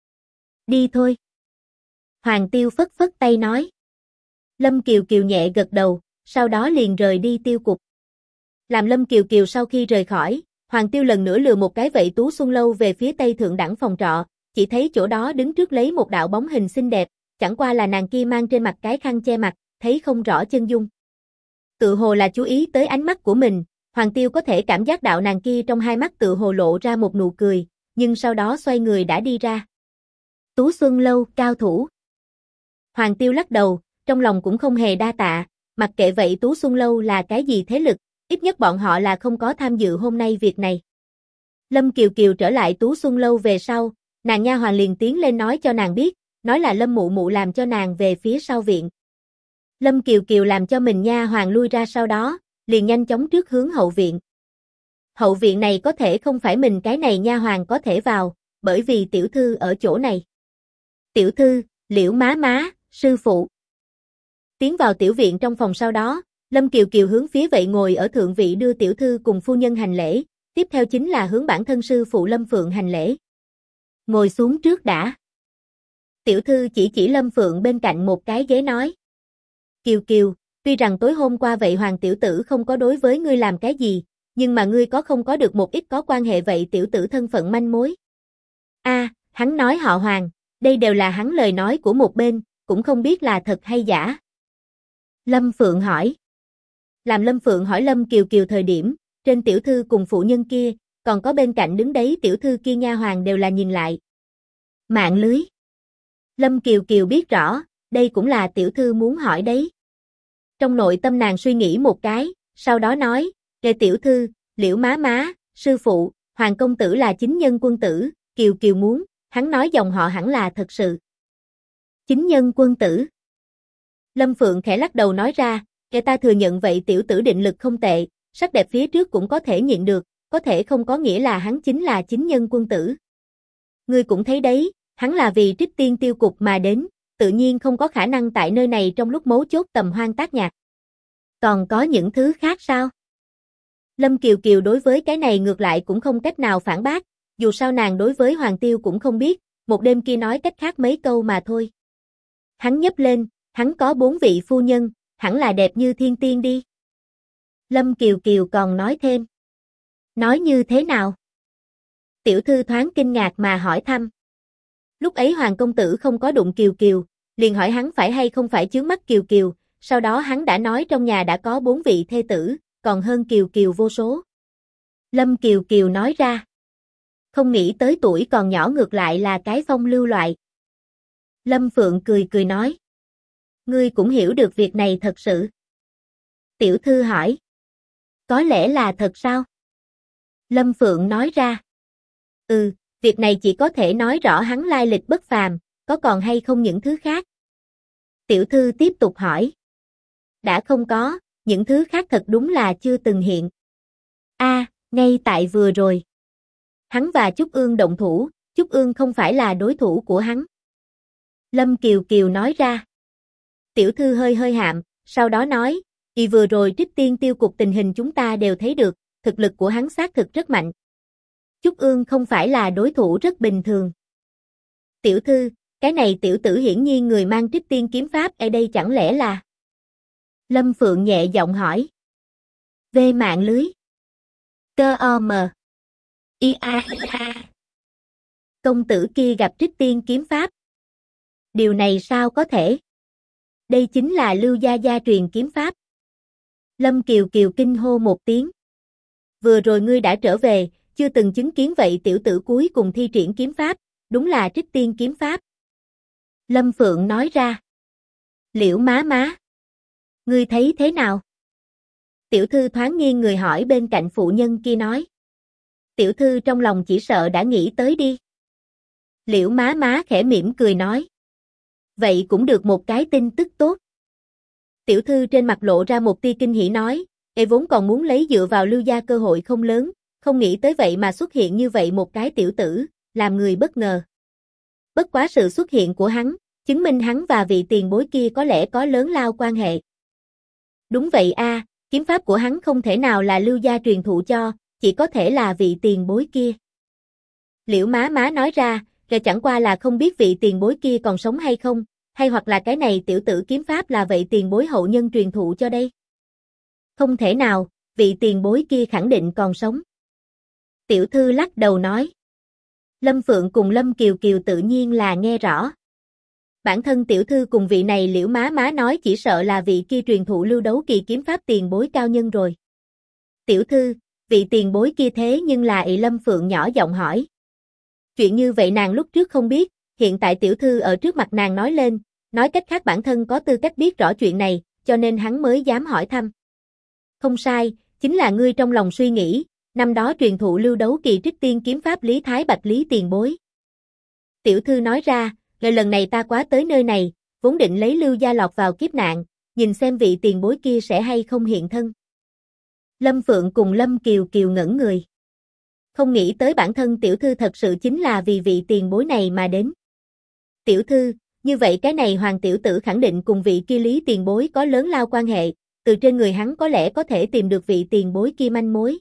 Đi thôi. Hoàng Tiêu phất phất tay nói. Lâm Kiều Kiều nhẹ gật đầu, sau đó liền rời đi tiêu cục. Làm Lâm Kiều Kiều sau khi rời khỏi, Hoàng Tiêu lần nữa lừa một cái vậy Tú Xuân Lâu về phía tây thượng đẳng phòng trọ, chỉ thấy chỗ đó đứng trước lấy một đạo bóng hình xinh đẹp, chẳng qua là nàng kia mang trên mặt cái khăn che mặt, thấy không rõ chân dung. Tự hồ là chú ý tới ánh mắt của mình, Hoàng Tiêu có thể cảm giác đạo nàng kia trong hai mắt tự hồ lộ ra một nụ cười, nhưng sau đó xoay người đã đi ra. Tú Xuân Lâu, cao thủ. Hoàng Tiêu lắc đầu, trong lòng cũng không hề đa tạ, mặc kệ vậy Tú Xuân Lâu là cái gì thế lực, ít nhất bọn họ là không có tham dự hôm nay việc này. Lâm Kiều Kiều trở lại Tú Xuân Lâu về sau, nàng nha hoàn liền tiến lên nói cho nàng biết, nói là Lâm mụ mụ làm cho nàng về phía sau viện. Lâm Kiều Kiều làm cho mình nha hoàn lui ra sau đó, liền nhanh chóng trước hướng hậu viện. Hậu viện này có thể không phải mình cái này nha hoàn có thể vào, bởi vì tiểu thư ở chỗ này. Tiểu thư, Liễu má má, sư phụ. Tiến vào tiểu viện trong phòng sau đó, Lâm Kiều Kiều hướng phía vậy ngồi ở thượng vị đưa tiểu thư cùng phu nhân hành lễ, tiếp theo chính là hướng bản thân sư phụ Lâm Phượng hành lễ. Ngồi xuống trước đã. Tiểu thư chỉ Lâm Phượng bên cạnh một cái ghế nói. Kiều Kiều, tuy rằng tối hôm qua vậy Hoàng tiểu tử không có đối với ngươi làm cái gì, nhưng mà ngươi có không có được một ít có quan hệ vậy tiểu tử thân phận manh mối. Hắn nói họ Hoàng, đây đều là hắn lời nói của một bên, cũng không biết là thật hay giả. Lâm Phượng hỏi. Làm Lâm Phượng hỏi Lâm Kiều Kiều thời điểm, trên tiểu thư cùng phụ nhân kia, còn có bên cạnh đứng đấy tiểu thư kia nha hoàng đều là nhìn lại. Mạng lưới. Lâm Kiều Kiều biết rõ, đây cũng là tiểu thư muốn hỏi đấy. Trong nội tâm nàng suy nghĩ một cái, sau đó nói, kệ tiểu thư, Liễu má má, sư phụ, Hoàng công tử là chính nhân quân tử, Kiều Kiều muốn, hắn nói dòng họ hẳn là thật sự. Chính nhân quân tử. Lâm Phượng khẽ lắc đầu nói ra, kệ ta thừa nhận vậy tiểu tử định lực không tệ, sắc đẹp phía trước cũng có thể nhịn được, có thể không có nghĩa là hắn chính là chính nhân quân tử. Ngươi cũng thấy đấy, hắn là vì Trích Tiên tiêu cục mà đến, tự nhiên không có khả năng tại nơi này trong lúc mấu chốt tầm hoang tác nhạc. Còn có những thứ khác sao? Lâm Kiều Kiều đối với cái này ngược lại cũng không cách nào phản bác, dù sao nàng đối với Hoàng Tiêu cũng không biết, một đêm kia nói cách khác mấy câu mà thôi. Hắn nhấp lên, hắn có 4 vị phu nhân, hẳn là đẹp như thiên tiên đi. Lâm Kiều Kiều còn nói thêm. Nói như thế nào? Tiểu thư thoáng kinh ngạc mà hỏi thăm. Lúc ấy Hoàng công tử không có đụng Kiều Kiều, liền hỏi hắn phải hay không phải chướng mắt Kiều Kiều, sau đó hắn đã nói trong nhà đã có 4 vị thê tử, còn hơn Kiều Kiều vô số. Lâm Kiều Kiều nói ra. Không nghĩ tới tuổi còn nhỏ ngược lại là cái phong lưu loại. Lâm Phượng cười cười nói. Ngươi cũng hiểu được việc này thật sự. Tiểu thư hỏi. Có lẽ là thật sao? Lâm Phượng nói ra. Việc này chỉ có thể nói rõ hắn lai lịch bất phàm, có còn hay không những thứ khác? Tiểu thư tiếp tục hỏi. Đã không có, những thứ khác thật đúng là chưa từng hiện. Ngay tại vừa rồi. Hắn và Chúc Ương động thủ, Chúc Ương không phải là đối thủ của hắn. Lâm Kiều Kiều nói ra. Tiểu thư hơi hơi hạm, sau đó nói, vừa rồi Trích Tiên tiêu cục tình hình chúng ta đều thấy được, thực lực của hắn xác thực rất mạnh. Chúc Ương không phải là đối thủ rất bình thường. Tiểu thư, cái này tiểu tử hiển nhiên người mang Trích Tiên kiếm pháp ở đây chẳng lẽ là... Lâm Phượng nhẹ giọng hỏi. Về mạng lưới. Cơ-o-m. I-a-i-a. Công tử kia gặp Trích Tiên kiếm pháp. Điều này sao có thể? Đây chính là Lưu Gia gia truyền kiếm pháp. Lâm Kiều Kiều kinh hô một tiếng. Vừa rồi ngươi đã trở về, chưa từng chứng kiến vậy tiểu tử cuối cùng thi triển kiếm pháp, đúng là Trích Tiên kiếm pháp. Lâm Phượng nói ra. Liễu má má. Ngươi thấy thế nào? Tiểu thư thoáng nghiêng người hỏi bên cạnh phụ nhân kia nói. Tiểu thư trong lòng chỉ sợ đã nghĩ tới đi. Liễu má má khẽ mỉm cười nói. Vậy cũng được một cái tin tức tốt. Tiểu thư trên mặt lộ ra một tia kinh hỉ nói, vốn còn muốn lấy dựa vào Lưu gia cơ hội không lớn, không nghĩ tới vậy mà xuất hiện như vậy một cái tiểu tử, làm người bất ngờ. Bất quá sự xuất hiện của hắn, chứng minh hắn và vị tiền bối kia có lẽ có lớn lao quan hệ. Đúng vậy a, kiếm pháp của hắn không thể nào là Lưu gia truyền thụ cho, chỉ có thể là vị tiền bối kia. Liễu má má nói ra, rồi chẳng qua là không biết vị tiền bối kia còn sống hay không, hay hoặc là cái này tiểu tử kiếm pháp là vậy tiền bối hậu nhân truyền thụ cho đây. Không thể nào, vị tiền bối kia khẳng định còn sống. Tiểu thư lắc đầu nói. Lâm Phượng cùng Lâm Kiều Kiều tự nhiên là nghe rõ. Bản thân tiểu thư cùng vị này Liễu má má nói chỉ sợ là vị kia truyền thụ Lưu Đấu Kỳ kiếm pháp tiền bối cao nhân rồi. Tiểu thư, vị tiền bối kia thế nhưng là Lâm Phượng nhỏ giọng hỏi. Chuyện như vậy nàng lúc trước không biết, hiện tại tiểu thư ở trước mặt nàng nói lên, nói cách khác bản thân có tư cách biết rõ chuyện này, cho nên hắn mới dám hỏi thăm. Không sai, chính là ngươi trong lòng suy nghĩ, năm đó truyền thụ Lưu Đấu Kỳ trích tiên kiếm pháp Lý Thái Bạch Lý tiền bối. Tiểu thư nói ra, lần này ta quá tới nơi này, vốn định lấy Lưu gia lọt vào kiếp nạn, nhìn xem vị tiền bối kia sẽ hay không hiện thân. Lâm Phượng cùng Lâm Kiều Kiều ngẩn người. Không nghĩ tới bản thân tiểu thư thật sự chính là vì vị tiền bối này mà đến. Tiểu thư, như vậy cái này hoàng tiểu tử khẳng định cùng vị kia Lý tiền bối có lớn lao quan hệ, từ trên người hắn có lẽ có thể tìm được vị tiền bối kia manh mối.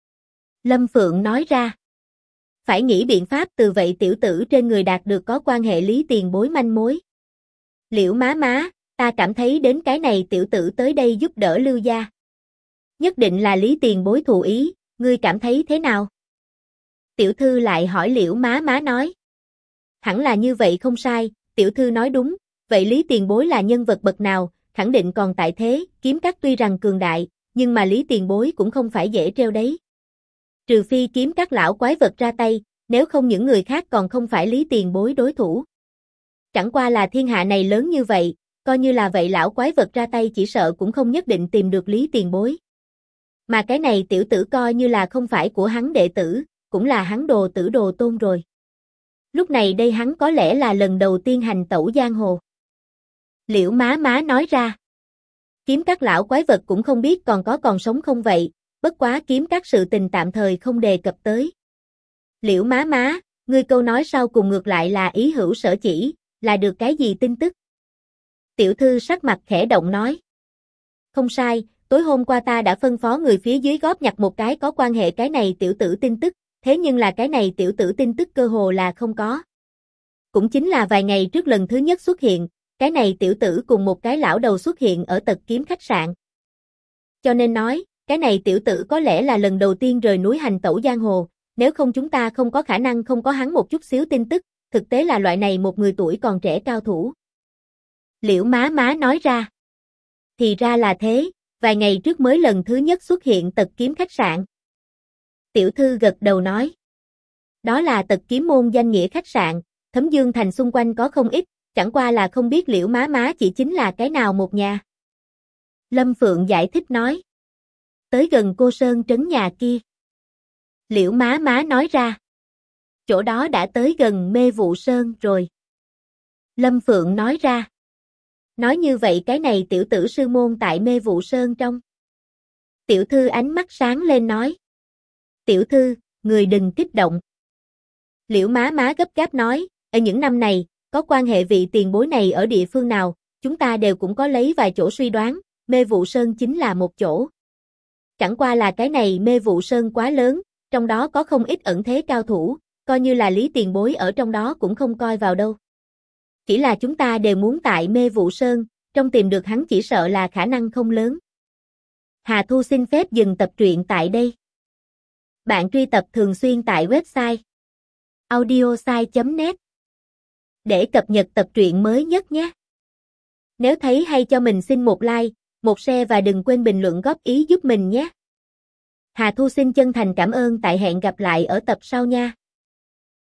Lâm Phượng nói ra. Phải nghĩ biện pháp từ vậy tiểu tử trên người đạt được có quan hệ Lý tiền bối manh mối. Liễu má má, ta cảm thấy đến cái này tiểu tử tới đây giúp đỡ Lưu gia. Nhất định là Lý tiền bối thù ý, ngươi cảm thấy thế nào? Tiểu thư lại hỏi Liễu má má nói. Hẳn là như vậy không sai, tiểu thư nói đúng, vậy Lý tiền bối là nhân vật bậc nào, khẳng định còn tại thế, kiếm các tuy rằng cường đại, nhưng mà Lý tiền bối cũng không phải dễ treo đấy. Trừ phi kiếm các lão quái vật ra tay, nếu không những người khác còn không phải Lý tiền bối đối thủ. Chẳng qua là thiên hạ này lớn như vậy, coi như là vậy lão quái vật ra tay chỉ sợ cũng không nhất định tìm được Lý tiền bối. Mà cái này tiểu tử coi như là không phải của hắn đệ tử, cũng là hắn đồ tử đồ tôn rồi. Lúc này đây hắn có lẽ là lần đầu tiên hành tẩu giang hồ. Liễu má má nói ra. Kiếm các lão quái vật cũng không biết còn sống không vậy, bất quá kiếm các sự tình tạm thời không đề cập tới. Liễu má má, ngươi câu nói sau cùng ngược lại là ý hữu sở chỉ, là được cái gì tin tức? Tiểu thư sắc mặt khẽ động nói. Không sai, tối hôm qua ta đã phân phó người phía dưới góp nhặt một cái có quan hệ cái này tiểu tử tin tức, thế nhưng là cái này tiểu tử tin tức cơ hồ là không có. Cũng chính là vài ngày trước lần thứ nhất xuất hiện, cái này tiểu tử cùng một cái lão đầu xuất hiện ở Tật Kiếm khách sạn. Cho nên nói, cái này tiểu tử có lẽ là lần đầu tiên rời núi hành tẩu giang hồ, nếu không chúng ta không có khả năng không có hắn một chút xíu tin tức, thực tế là loại này một người tuổi còn trẻ cao thủ. Liễu má má nói ra. Thì ra là thế, vài ngày trước mới lần thứ nhất xuất hiện Tật Kiếm khách sạn. Tiểu thư gật đầu nói. Đó là Tật Kiếm môn danh nghĩa khách sạn, Thấm Dương thành xung quanh có không ít, chẳng qua là không biết Liễu má má chỉ chính là cái nào một nhà. Lâm Phượng giải thích nói. Tới gần Cô Sơn trấn nhà kia. Liễu má má nói ra. Chỗ đó đã tới gần Mê Vụ Sơn rồi. Lâm Phượng nói ra. Nói như vậy cái này tiểu tử sư môn tại Mê Vụ Sơn trong. Tiểu thư ánh mắt sáng lên nói. Tiểu thư, người đừng kích động. Liễu má má gấp gáp nói, ở những năm này, có quan hệ vị tiền bối này ở địa phương nào, chúng ta đều cũng có lấy vài chỗ suy đoán, Mê Vụ Sơn chính là một chỗ. Chẳng qua là cái này Mê Vụ Sơn quá lớn, trong đó có không ít ẩn thế cao thủ, coi như là Lý tiền bối ở trong đó cũng không coi vào đâu. Chỉ là chúng ta đều muốn tại Mê Vụ Sơn, trong tìm được hắn chỉ sợ là khả năng không lớn. Hà Thu xin phép dừng tập truyện tại đây. Bạn truy tập thường xuyên tại website audiosai.net để cập nhật tập truyện mới nhất nhé. Nếu thấy hay cho mình xin một like, một share và đừng quên bình luận góp ý giúp mình nhé. Hà Thu xin chân thành cảm ơn tại hẹn gặp lại ở tập sau nha.